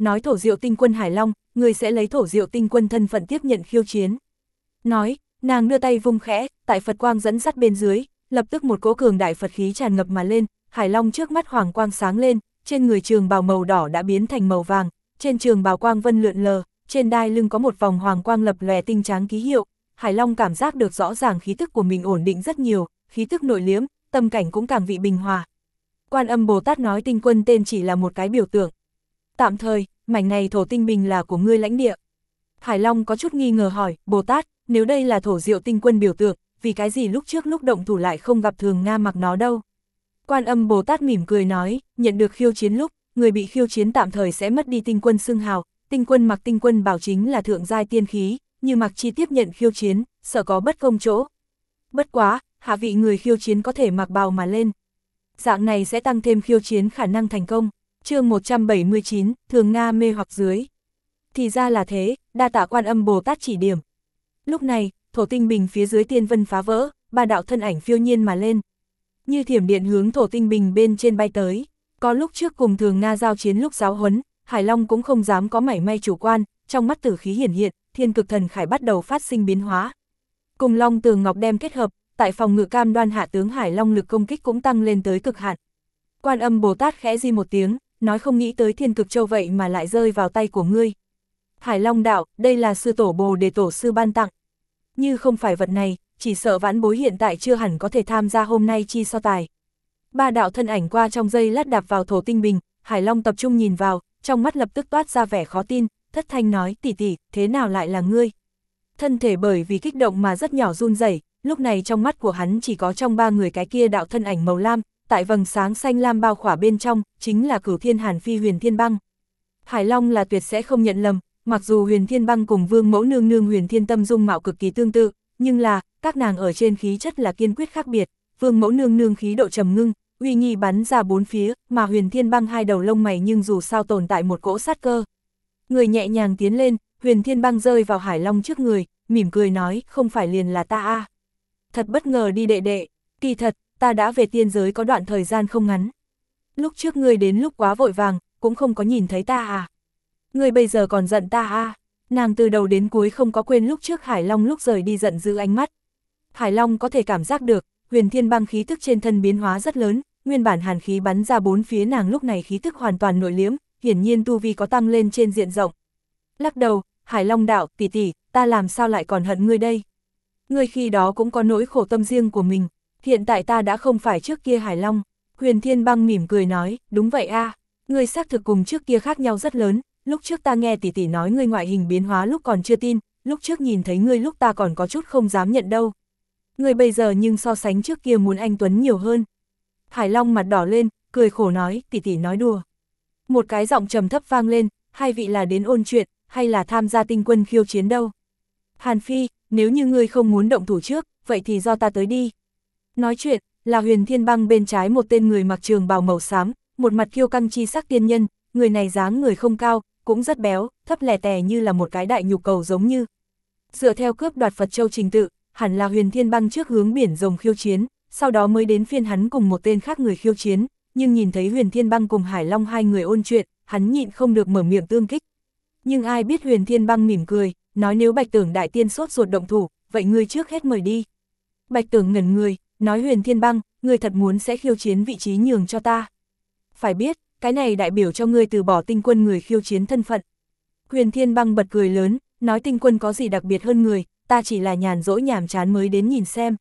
nói thổ diệu tinh quân Hải Long, người sẽ lấy thổ diệu tinh quân thân phận tiếp nhận khiêu chiến. Nói, nàng đưa tay vung khẽ, tại Phật quang dẫn dắt bên dưới, lập tức một cỗ cường đại Phật khí tràn ngập mà lên, Hải Long trước mắt hoàng quang sáng lên, trên người trường bào màu đỏ đã biến thành màu vàng, trên trường bào quang vân lượn lờ, trên đai lưng có một vòng hoàng quang lập lòe tinh tráng ký hiệu, Hải Long cảm giác được rõ ràng khí tức của mình ổn định rất nhiều, khí tức nội liễm, tâm cảnh cũng càng vị bình hòa. Quan Âm Bồ Tát nói tinh quân tên chỉ là một cái biểu tượng. Tạm thời, mảnh này thổ tinh bình là của ngươi lãnh địa. Hải Long có chút nghi ngờ hỏi, Bồ Tát, nếu đây là thổ diệu tinh quân biểu tượng, vì cái gì lúc trước lúc động thủ lại không gặp Thường Nga mặc nó đâu? Quan Âm Bồ Tát mỉm cười nói, nhận được khiêu chiến lúc, người bị khiêu chiến tạm thời sẽ mất đi tinh quân xưng hào, tinh quân mặc tinh quân bảo chính là thượng giai tiên khí, như mặc chi tiếp nhận khiêu chiến, sợ có bất công chỗ. Bất quá, hạ vị người khiêu chiến có thể mặc bào mà lên. Dạng này sẽ tăng thêm khiêu chiến khả năng thành công. Chương 179, Thường Nga mê hoặc dưới. Thì ra là thế, đa tạ Quan Âm Bồ Tát chỉ điểm. Lúc này, thổ tinh bình phía dưới tiên vân phá vỡ, ba đạo thân ảnh phiêu nhiên mà lên. Như thiểm điện hướng thổ tinh bình bên trên bay tới. Có lúc trước cùng Thường Nga giao chiến lúc giáo huấn, Hải Long cũng không dám có mảy may chủ quan, trong mắt tử khí hiển hiện, thiên cực thần khải bắt đầu phát sinh biến hóa. Cùng Long Tường Ngọc đem kết hợp, tại phòng ngự cam đoan hạ tướng Hải Long lực công kích cũng tăng lên tới cực hạn. Quan Âm Bồ Tát khẽ di một tiếng, nói không nghĩ tới thiên cực châu vậy mà lại rơi vào tay của ngươi. Hải Long đạo, đây là sư tổ Bồ Đề tổ sư ban tặng. Như không phải vật này, chỉ sợ vãn bối hiện tại chưa hẳn có thể tham gia hôm nay chi so tài. Ba đạo thân ảnh qua trong giây lát đạp vào thổ tinh bình, Hải Long tập trung nhìn vào, trong mắt lập tức toát ra vẻ khó tin, thất thanh nói, tỷ tỷ, thế nào lại là ngươi? Thân thể bởi vì kích động mà rất nhỏ run rẩy, lúc này trong mắt của hắn chỉ có trong ba người cái kia đạo thân ảnh màu lam, tại vầng sáng xanh lam bao khỏa bên trong, chính là Cửu Thiên Hàn Phi Huyền Thiên Băng. Hải Long là tuyệt sẽ không nhận lầm, mặc dù Huyền Thiên Băng cùng Vương Mẫu Nương Nương Huyền Thiên Tâm dung mạo cực kỳ tương tự, nhưng là, các nàng ở trên khí chất là kiên quyết khác biệt, Vương Mẫu Nương Nương khí độ trầm ngưng, uy nghi bắn ra bốn phía, mà Huyền Thiên Băng hai đầu lông mày nhưng dù sao tồn tại một cỗ sát cơ. Người nhẹ nhàng tiến lên, Huyền Thiên Băng rơi vào Hải Long trước người, mỉm cười nói, không phải liền là ta à. Thật bất ngờ đi đệ đệ, kỳ thật, ta đã về tiên giới có đoạn thời gian không ngắn. Lúc trước ngươi đến lúc quá vội vàng, cũng không có nhìn thấy ta à. Ngươi bây giờ còn giận ta à. Nàng từ đầu đến cuối không có quên lúc trước Hải Long lúc rời đi giận dữ ánh mắt. Hải Long có thể cảm giác được, Huyền Thiên Băng khí tức trên thân biến hóa rất lớn, nguyên bản hàn khí bắn ra bốn phía nàng lúc này khí tức hoàn toàn nội liễm, hiển nhiên tu vi có tăng lên trên diện rộng. Lắc đầu, Hải Long đạo, tỷ tỷ, ta làm sao lại còn hận ngươi đây? Ngươi khi đó cũng có nỗi khổ tâm riêng của mình, hiện tại ta đã không phải trước kia Hải Long. Huyền Thiên Băng mỉm cười nói, đúng vậy a, ngươi xác thực cùng trước kia khác nhau rất lớn, lúc trước ta nghe tỷ tỷ nói ngươi ngoại hình biến hóa lúc còn chưa tin, lúc trước nhìn thấy ngươi lúc ta còn có chút không dám nhận đâu. Ngươi bây giờ nhưng so sánh trước kia muốn anh tuấn nhiều hơn. Hải Long mặt đỏ lên, cười khổ nói, tỷ tỷ nói đùa. Một cái giọng trầm thấp vang lên, hai vị là đến ôn chuyện, hay là tham gia tinh quân khiêu chiến đâu? Hàn Phi, nếu như ngươi không muốn động thủ trước, vậy thì do ta tới đi. Nói chuyện, là Huyền Thiên Băng bên trái một tên người mặc trường bào màu xám, một mặt kiêu căng chi sắc tiên nhân, người này dáng người không cao, cũng rất béo, thấp lè tè như là một cái đại nhục cầu giống như. Dựa theo cướp đoạt Phật Châu trình tự, hẳn là Huyền Thiên Băng trước hướng biển rồng khiêu chiến, sau đó mới đến phiên hắn cùng một tên khác người khiêu chiến, nhưng nhìn thấy Huyền Thiên Băng cùng Hải Long hai người ôn chuyện, hắn nhịn không được mở miệng tương kích. Nhưng ai biết Huyền Thiên Băng mỉm cười, nói nếu Bạch Tưởng đại tiên sốt ruột động thủ, vậy ngươi trước hết mời đi. Bạch Tưởng ngẩn người, nói Huyền Thiên Băng, ngươi thật muốn sẽ khiêu chiến vị trí nhường cho ta. Phải biết, cái này đại biểu cho ngươi từ bỏ tinh quân người khiêu chiến thân phận. Huyền Thiên Băng bật cười lớn, nói tinh quân có gì đặc biệt hơn người, ta chỉ là nhàn rỗi nhàm chán mới đến nhìn xem.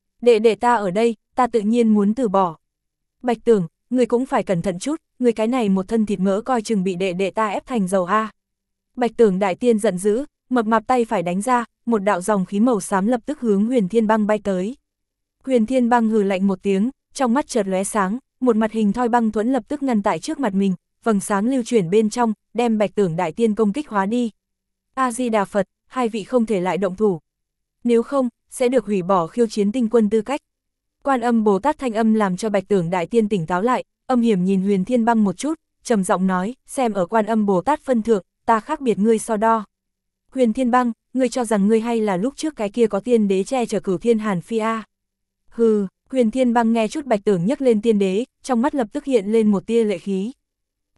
Đệ ta ở đây, ta tự nhiên muốn từ bỏ. Bạch Tưởng, ngươi cũng phải cẩn thận chút, ngươi cái này một thân thịt mỡ coi chừng bị đệ ta ép thành dầu a. Bạch Tưởng đại tiên giận dữ, mập mạp tay phải đánh ra, một đạo dòng khí màu xám lập tức hướng Huyền Thiên Băng bay tới. Huyền Thiên Băng hừ lạnh một tiếng, trong mắt chợt lóe sáng, một mặt hình thoi băng thuẫn lập tức ngăn tại trước mặt mình, vầng sáng lưu chuyển bên trong, đem Bạch Tưởng đại tiên công kích hóa đi. A Di Đà Phật, hai vị không thể lại động thủ. Nếu không, sẽ được hủy bỏ khiêu chiến tinh quân tư cách. Quan Âm Bồ Tát thanh âm làm cho Bạch Tưởng đại tiên tỉnh táo lại, âm hiểm nhìn Huyền Thiên Băng một chút, trầm giọng nói, xem ở Quan Âm Bồ Tát phân thượng, ta khác biệt ngươi so đo. Huyền Thiên Băng, ngươi cho rằng ngươi hay là lúc trước cái kia có tiên đế che chở Cửu Thiên Hàn Phi a? Hừ, Huyền Thiên Băng nghe chút Bạch Tưởng nhắc lên tiên đế, trong mắt lập tức hiện lên một tia lệ khí.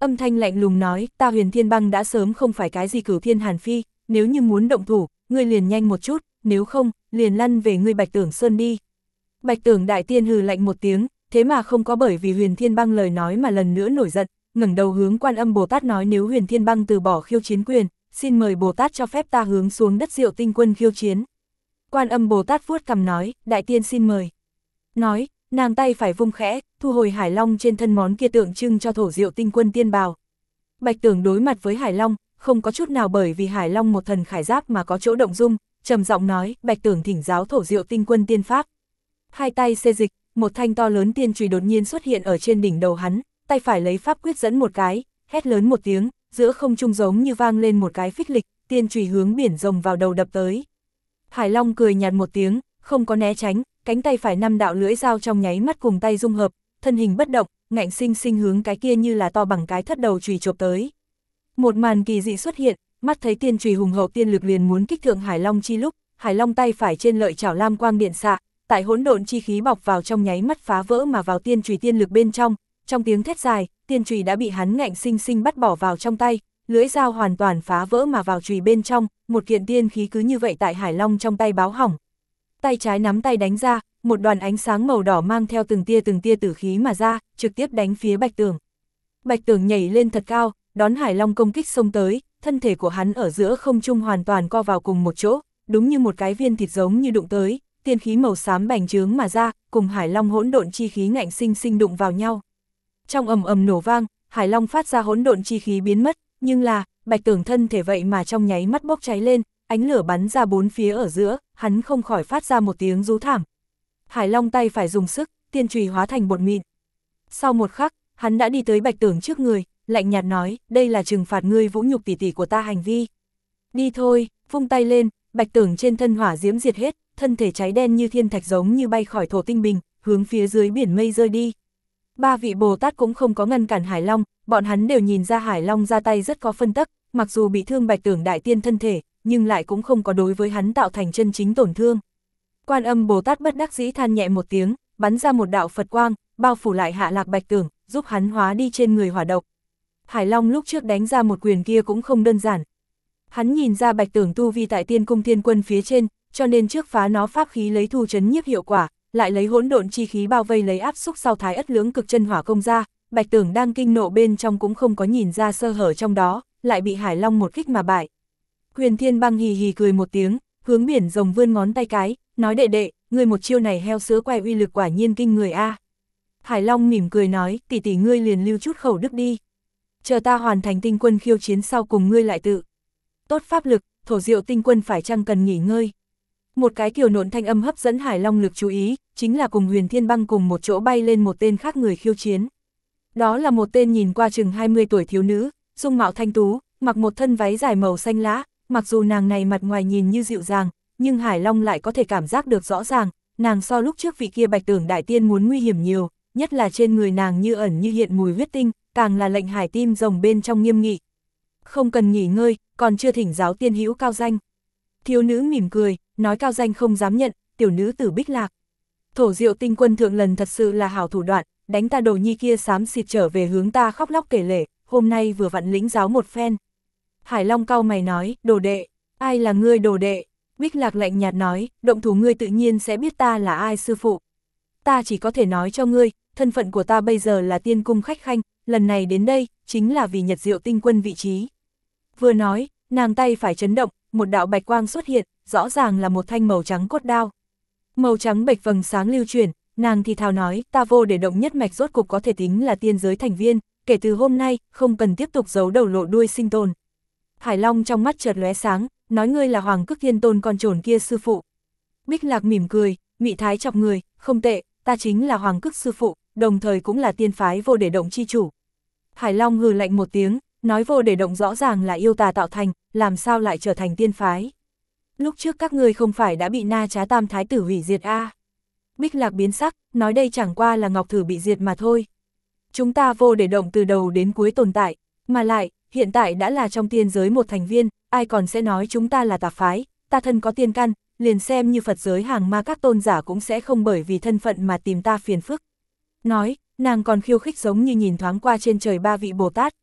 Âm thanh lạnh lùng nói, ta Huyền Thiên Băng đã sớm không phải cái gì Cửu Thiên Hàn Phi, nếu như muốn động thủ, ngươi liền nhanh một chút, nếu không, liền lăn về ngươi Bạch Tưởng Sơn đi. Bạch Tưởng Đại Tiên hừ lạnh một tiếng, thế mà không có bởi vì Huyền Thiên Băng lời nói mà lần nữa nổi giận, ngẩng đầu hướng Quan Âm Bồ Tát nói, nếu Huyền Thiên Băng từ bỏ khiêu chiến quyền, xin mời Bồ Tát cho phép ta hướng xuống đất Diệu Tinh Quân khiêu chiến. Quan Âm Bồ Tát vuốt cằm nói, Đại Tiên xin mời. Nói, nàng tay phải vung khẽ, thu hồi Hải Long trên thân món kia tượng trưng cho thổ Diệu Tinh Quân tiên bào. Bạch Tưởng đối mặt với Hải Long, không có chút nào bởi vì Hải Long một thần khải giáp mà có chỗ động dung, trầm giọng nói, Bạch Tưởng thỉnh giáo thổ Diệu Tinh Quân tiên pháp. Hai tay xê dịch, một thanh to lớn tiên chùy đột nhiên xuất hiện ở trên đỉnh đầu hắn, tay phải lấy pháp quyết dẫn một cái, hét lớn một tiếng, giữa không trung giống như vang lên một cái phích lịch, tiên chùy hướng biển rồng vào đầu đập tới. Hải Long cười nhạt một tiếng, không có né tránh, cánh tay phải 5 đạo lưỡi dao trong nháy mắt cùng tay dung hợp, thân hình bất động, ngạnh sinh sinh hướng cái kia như là to bằng cái thất đầu chùy chộp tới. Một màn kỳ dị xuất hiện, mắt thấy tiên chùy hùng hậu tiên lực liền muốn kích thượng Hải Long chi lúc, Hải Long tay phải trên lợi chảo lam quang điện xạ, tại hỗn độn chi khí bọc vào trong nháy mắt phá vỡ mà vào tiên chùy tiên lực bên trong tiếng thét dài, tiên chùy đã bị hắn ngạnh sinh sinh bắt bỏ vào trong tay, lưỡi dao hoàn toàn phá vỡ mà vào chùy bên trong, một kiện tiên khí cứ như vậy tại Hải Long trong tay báo hỏng. Tay trái nắm tay đánh ra, một đoàn ánh sáng màu đỏ mang theo từng tia tử khí mà ra, trực tiếp đánh phía Bạch Tưởng. Bạch Tưởng nhảy lên thật cao, đón Hải Long công kích xông tới, thân thể của hắn ở giữa không trung hoàn toàn co vào cùng một chỗ, đúng như một cái viên thịt giống như đụng tới, tiên khí màu xám bành trướng mà ra, cùng Hải Long hỗn độn chi khí ngạnh sinh sinh đụng vào nhau. Trong ầm ầm nổ vang, Hải Long phát ra hỗn độn chi khí biến mất, nhưng là, Bạch Tưởng thân thể vậy mà trong nháy mắt bốc cháy lên, ánh lửa bắn ra bốn phía ở giữa, hắn không khỏi phát ra một tiếng rú thảm. Hải Long tay phải dùng sức, tiên chùy hóa thành bột mịn. Sau một khắc, hắn đã đi tới Bạch Tưởng trước người, lạnh nhạt nói, đây là trừng phạt ngươi vũ nhục tỷ tỷ của ta hành vi. Đi thôi, vung tay lên, Bạch Tưởng trên thân hỏa diễm diệt hết, thân thể cháy đen như thiên thạch giống như bay khỏi thổ tinh bình, hướng phía dưới biển mây rơi đi. Ba vị Bồ Tát cũng không có ngăn cản Hải Long, bọn hắn đều nhìn ra Hải Long ra tay rất có phân tắc, mặc dù bị thương Bạch Tưởng Đại Tiên thân thể, nhưng lại cũng không có đối với hắn tạo thành chân chính tổn thương. Quan Âm Bồ Tát bất đắc dĩ than nhẹ một tiếng, bắn ra một đạo Phật quang, bao phủ lại hạ lạc Bạch Tưởng, giúp hắn hóa đi trên người hỏa độc. Hải Long lúc trước đánh ra một quyền kia cũng không đơn giản. Hắn nhìn ra Bạch Tưởng tu vi tại Tiên Cung Thiên Quân phía trên, cho nên trước phá nó pháp khí lấy thu chấn nhiếp hiệu quả, lại lấy hỗn độn chi khí bao vây lấy áp xúc sau Thái Ất Lưỡng Cực Chân Hỏa công ra, Bạch Tưởng đang kinh nộ bên trong cũng không có nhìn ra sơ hở trong đó, lại bị Hải Long một kích mà bại. Huyền Thiên Băng hì hì cười một tiếng, hướng biển rồng vươn ngón tay cái, nói đệ đệ, ngươi một chiêu này heo sữa quay uy lực quả nhiên kinh người a. Hải Long mỉm cười nói, tỷ tỷ ngươi liền lưu chút khẩu đức đi. Chờ ta hoàn thành tinh quân khiêu chiến sau cùng ngươi lại tự. Tốt pháp lực, thổ Diệu Tinh Quân phải chăng cần nghỉ ngơi. Một cái kiều nộn thanh âm hấp dẫn Hải Long lực chú ý, chính là cùng Huyền Thiên Băng cùng một chỗ bay lên một tên khác người khiêu chiến. Đó là một tên nhìn qua chừng 20 tuổi thiếu nữ, dung mạo thanh tú, mặc một thân váy dài màu xanh lá, mặc dù nàng này mặt ngoài nhìn như dịu dàng, nhưng Hải Long lại có thể cảm giác được rõ ràng, nàng so lúc trước vị kia Bạch Tưởng Đại Tiên muốn nguy hiểm nhiều, nhất là trên người nàng như ẩn như hiện mùi huyết tinh, càng là lệnh hải tim rồng bên trong nghiêm nghị. Không cần nghỉ ngơi, còn chưa thỉnh giáo tiên hữu cao danh. Thiếu nữ mỉm cười, nói cao danh không dám nhận, tiểu nữ tử Bích Lạc. Thổ Diệu Tinh Quân thượng lần thật sự là hảo thủ đoạn, đánh ta đồ nhi kia xám xịt trở về hướng ta khóc lóc kể lể, hôm nay vừa vặn lĩnh giáo một phen. Hải Long cau mày nói, đồ đệ, ai là ngươi đồ đệ? Bích Lạc lạnh nhạt nói, động thủ ngươi tự nhiên sẽ biết ta là ai sư phụ. Ta chỉ có thể nói cho ngươi, thân phận của ta bây giờ là Tiên Cung khách khanh, lần này đến đây, chính là vì Nhật Diệu Tinh Quân vị trí. Vừa nói, nàng tay phải chấn động, một đạo bạch quang xuất hiện, rõ ràng là một thanh màu trắng cốt đao. Màu trắng bạch vầng sáng lưu chuyển, nàng thì thào nói, ta Vô Để Động nhất mạch rốt cục có thể tính là tiên giới thành viên, kể từ hôm nay, không cần tiếp tục giấu đầu lộ đuôi sinh tồn. Hải Long trong mắt chợt lóe sáng, nói ngươi là Hoàng Cức Thiên Tôn con trồn kia sư phụ. Bích Lạc mỉm cười, mị thái chọc người, không tệ, ta chính là Hoàng Cức sư phụ, đồng thời cũng là tiên phái Vô Để Động chi chủ. Hải Long hừ lạnh một tiếng, nói Vô Để Động rõ ràng là yêu tà tạo thành, làm sao lại trở thành tiên phái. Lúc trước các ngươi không phải đã bị Na Trá Tam Thái tử hủy diệt a? Bích Lạc biến sắc, nói đây chẳng qua là Ngọc Thử bị diệt mà thôi. Chúng ta Vô Để Động từ đầu đến cuối tồn tại, mà lại, hiện tại đã là trong tiên giới một thành viên, ai còn sẽ nói chúng ta là tà phái, ta thân có tiên căn, liền xem như Phật giới hàng ma các tôn giả cũng sẽ không bởi vì thân phận mà tìm ta phiền phức. Nói, nàng còn khiêu khích giống như nhìn thoáng qua trên trời ba vị Bồ Tát.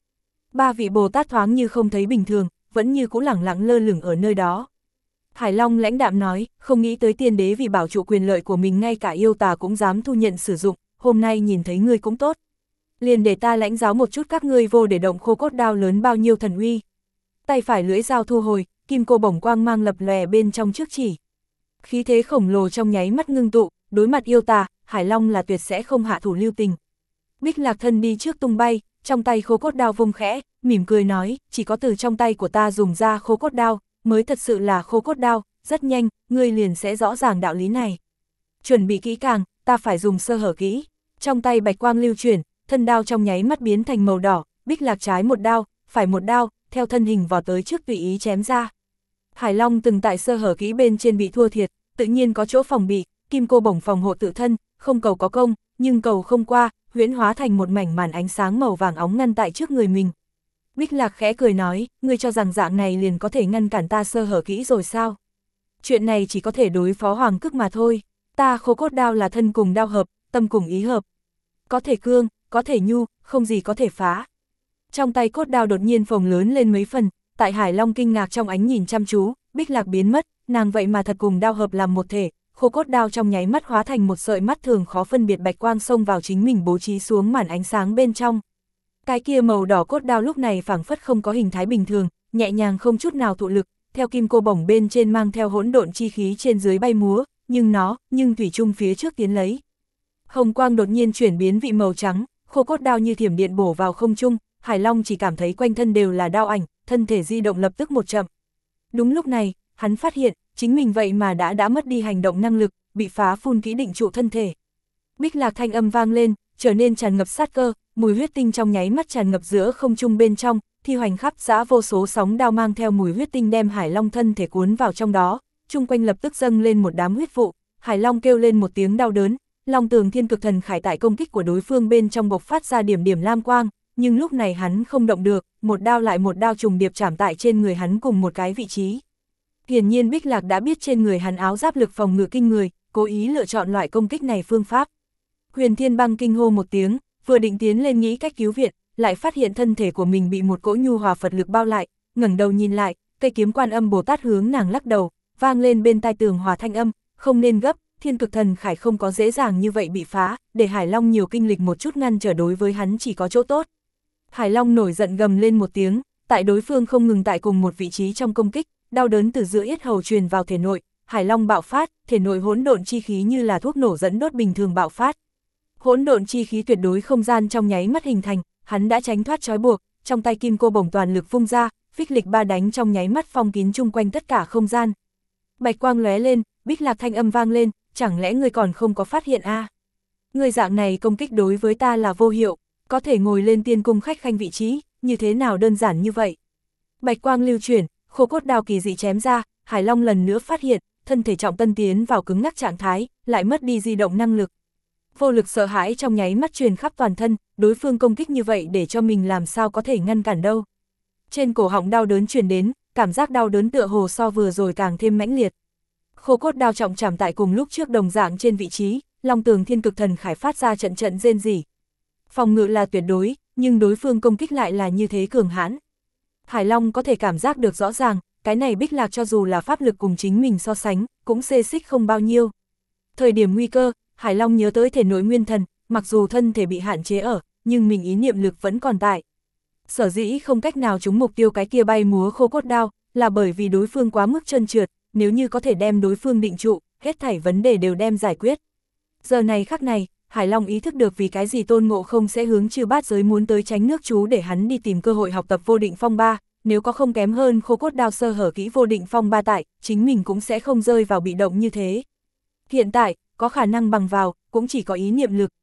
Ba vị Bồ Tát thoáng như không thấy bình thường, vẫn như cũ lẳng lặng lơ lửng ở nơi đó. Hải Long lãnh đạm nói, không nghĩ tới tiên đế vì bảo trụ quyền lợi của mình ngay cả yêu tà cũng dám thu nhận sử dụng, hôm nay nhìn thấy ngươi cũng tốt. Liền để ta lãnh giáo một chút các ngươi vô để động khô cốt đao lớn bao nhiêu thần uy. Tay phải lưỡi dao thu hồi, kim cô bổng quang mang lập lòe bên trong trước chỉ. Khí thế khổng lồ trong nháy mắt ngưng tụ, đối mặt yêu tà, Hải Long là tuyệt sẽ không hạ thủ lưu tình. Bích Lạc thân đi trước tung bay, trong tay khô cốt đao vung khẽ, mỉm cười nói, chỉ có từ trong tay của ta dùng ra khô cốt đao, mới thật sự là khô cốt đao, rất nhanh, ngươi liền sẽ rõ ràng đạo lý này. Chuẩn bị kỹ càng, ta phải dùng sơ hở kỹ. Trong tay bạch quang lưu chuyển, thân đao trong nháy mắt biến thành màu đỏ, Bích Lạc trái một đao, phải một đao, theo thân hình vào tới trước tùy ý chém ra. Hải Long từng tại sơ hở kỹ bên trên bị thua thiệt, tự nhiên có chỗ phòng bị, kim cô bổng phòng hộ tự thân, không cầu có công, nhưng cầu không qua, huyễn hóa thành một mảnh màn ánh sáng màu vàng óng ngăn tại trước người mình. Bích Lạc khẽ cười nói, ngươi cho rằng dạng này liền có thể ngăn cản ta sơ hở kỹ rồi sao? Chuyện này chỉ có thể đối phó Hoàng Cức mà thôi, ta khô cốt đao là thân cùng đao hợp, tâm cùng ý hợp. Có thể cương, có thể nhu, không gì có thể phá. Trong tay cốt đao đột nhiên phồng lớn lên mấy phần, tại Hải Long kinh ngạc trong ánh nhìn chăm chú, Bích Lạc biến mất, nàng vậy mà thật cùng đao hợp làm một thể, khô cốt đao trong nháy mắt hóa thành một sợi mắt thường khó phân biệt bạch quang xông vào chính mình bố trí xuống màn ánh sáng bên trong. Cái kia màu đỏ cốt đao lúc này phảng phất không có hình thái bình thường, nhẹ nhàng không chút nào thụ lực, theo kim cô bổng bên trên mang theo hỗn độn chi khí trên dưới bay múa, nhưng thủy chung phía trước tiến lấy. Hồng quang đột nhiên chuyển biến vị màu trắng, khô cốt đao như thiểm điện bổ vào không trung, Hải Long chỉ cảm thấy quanh thân đều là đao ảnh, thân thể di động lập tức một chậm. Đúng lúc này, hắn phát hiện, chính mình vậy mà đã mất đi hành động năng lực, bị phá phun kỹ định trụ thân thể. Bích Lạc thanh âm vang lên, trở nên tràn ngập sát cơ, mùi huyết tinh trong nháy mắt tràn ngập giữa không trung bên trong, thi hoành khắp dã vô số sóng đao mang theo mùi huyết tinh đem Hải Long thân thể cuốn vào trong đó, chung quanh lập tức dâng lên một đám huyết vụ, Hải Long kêu lên một tiếng đau đớn, Long Tường Thiên Cực Thần Khải tại công kích của đối phương bên trong bộc phát ra điểm điểm lam quang, nhưng lúc này hắn không động được, một đao lại một đao trùng điệp chạm tại trên người hắn cùng một cái vị trí. Hiển nhiên Bích Lạc đã biết trên người hắn áo giáp lực phòng ngự kinh người, cố ý lựa chọn loại công kích này phương pháp. Huyền Thiên Băng kinh hô một tiếng, vừa định tiến lên nghĩ cách cứu viện, lại phát hiện thân thể của mình bị một cỗ nhu hòa Phật lực bao lại, ngẩng đầu nhìn lại, cây kiếm Quan Âm Bồ Tát hướng nàng lắc đầu, vang lên bên tai tường hòa thanh âm, không nên gấp, Thiên Cực Thần Khải không có dễ dàng như vậy bị phá, để Hải Long nhiều kinh lịch một chút ngăn trở đối với hắn chỉ có chỗ tốt. Hải Long nổi giận gầm lên một tiếng, tại đối phương không ngừng tại cùng một vị trí trong công kích, đau đớn từ giữa yết hầu truyền vào thể nội, Hải Long bạo phát, thể nội hỗn độn chi khí như là thuốc nổ dẫn đốt bình thường bạo phát. Hỗn độn chi khí tuyệt đối không gian trong nháy mắt hình thành, hắn đã tránh thoát trói buộc, trong tay kim cô bổng toàn lực vung ra, phích lịch ba đánh trong nháy mắt phong kín chung quanh tất cả không gian. Bạch quang lóe lên, Bích Lạc thanh âm vang lên, chẳng lẽ ngươi còn không có phát hiện a? Ngươi dạng này công kích đối với ta là vô hiệu, có thể ngồi lên tiên cung khách khanh vị trí, như thế nào đơn giản như vậy? Bạch quang lưu chuyển, khô cốt đao kỳ dị chém ra, Hải Long lần nữa phát hiện, thân thể trọng tân tiến vào cứng ngắc trạng thái, lại mất đi di động năng lực. Vô lực sợ hãi trong nháy mắt truyền khắp toàn thân, đối phương công kích như vậy để cho mình làm sao có thể ngăn cản đâu. Trên cổ họng đau đớn truyền đến, cảm giác đau đớn tựa hồ so vừa rồi càng thêm mãnh liệt. Khô cốt đao trọng chạm tại cùng lúc trước đồng dạng trên vị trí, Long Tường Thiên Cực Thần Khải phát ra trận trận rên rỉ. Phòng ngự là tuyệt đối, nhưng đối phương công kích lại là như thế cường hãn. Hải Long có thể cảm giác được rõ ràng, cái này Bích Lạc cho dù là pháp lực cùng chính mình so sánh, cũng xê xích không bao nhiêu. Thời điểm nguy cơ, Hải Long nhớ tới thể nội nguyên thần, mặc dù thân thể bị hạn chế ở, nhưng mình ý niệm lực vẫn còn tại. Sở dĩ không cách nào trúng mục tiêu cái kia bay múa khô cốt đao, là bởi vì đối phương quá mức trơn trượt, nếu như có thể đem đối phương định trụ, hết thảy vấn đề đều đem giải quyết. Giờ này khắc này, Hải Long ý thức được vì cái gì Tôn Ngộ Không sẽ hướng Chư Bát Giới muốn tới tránh nước chú để hắn đi tìm cơ hội học tập Vô Định Phong Ba, nếu có không kém hơn khô cốt đao sơ hở kỹ Vô Định Phong Ba tại, chính mình cũng sẽ không rơi vào bị động như thế. Hiện tại, có khả năng bằng vào, cũng chỉ có ý niệm lực.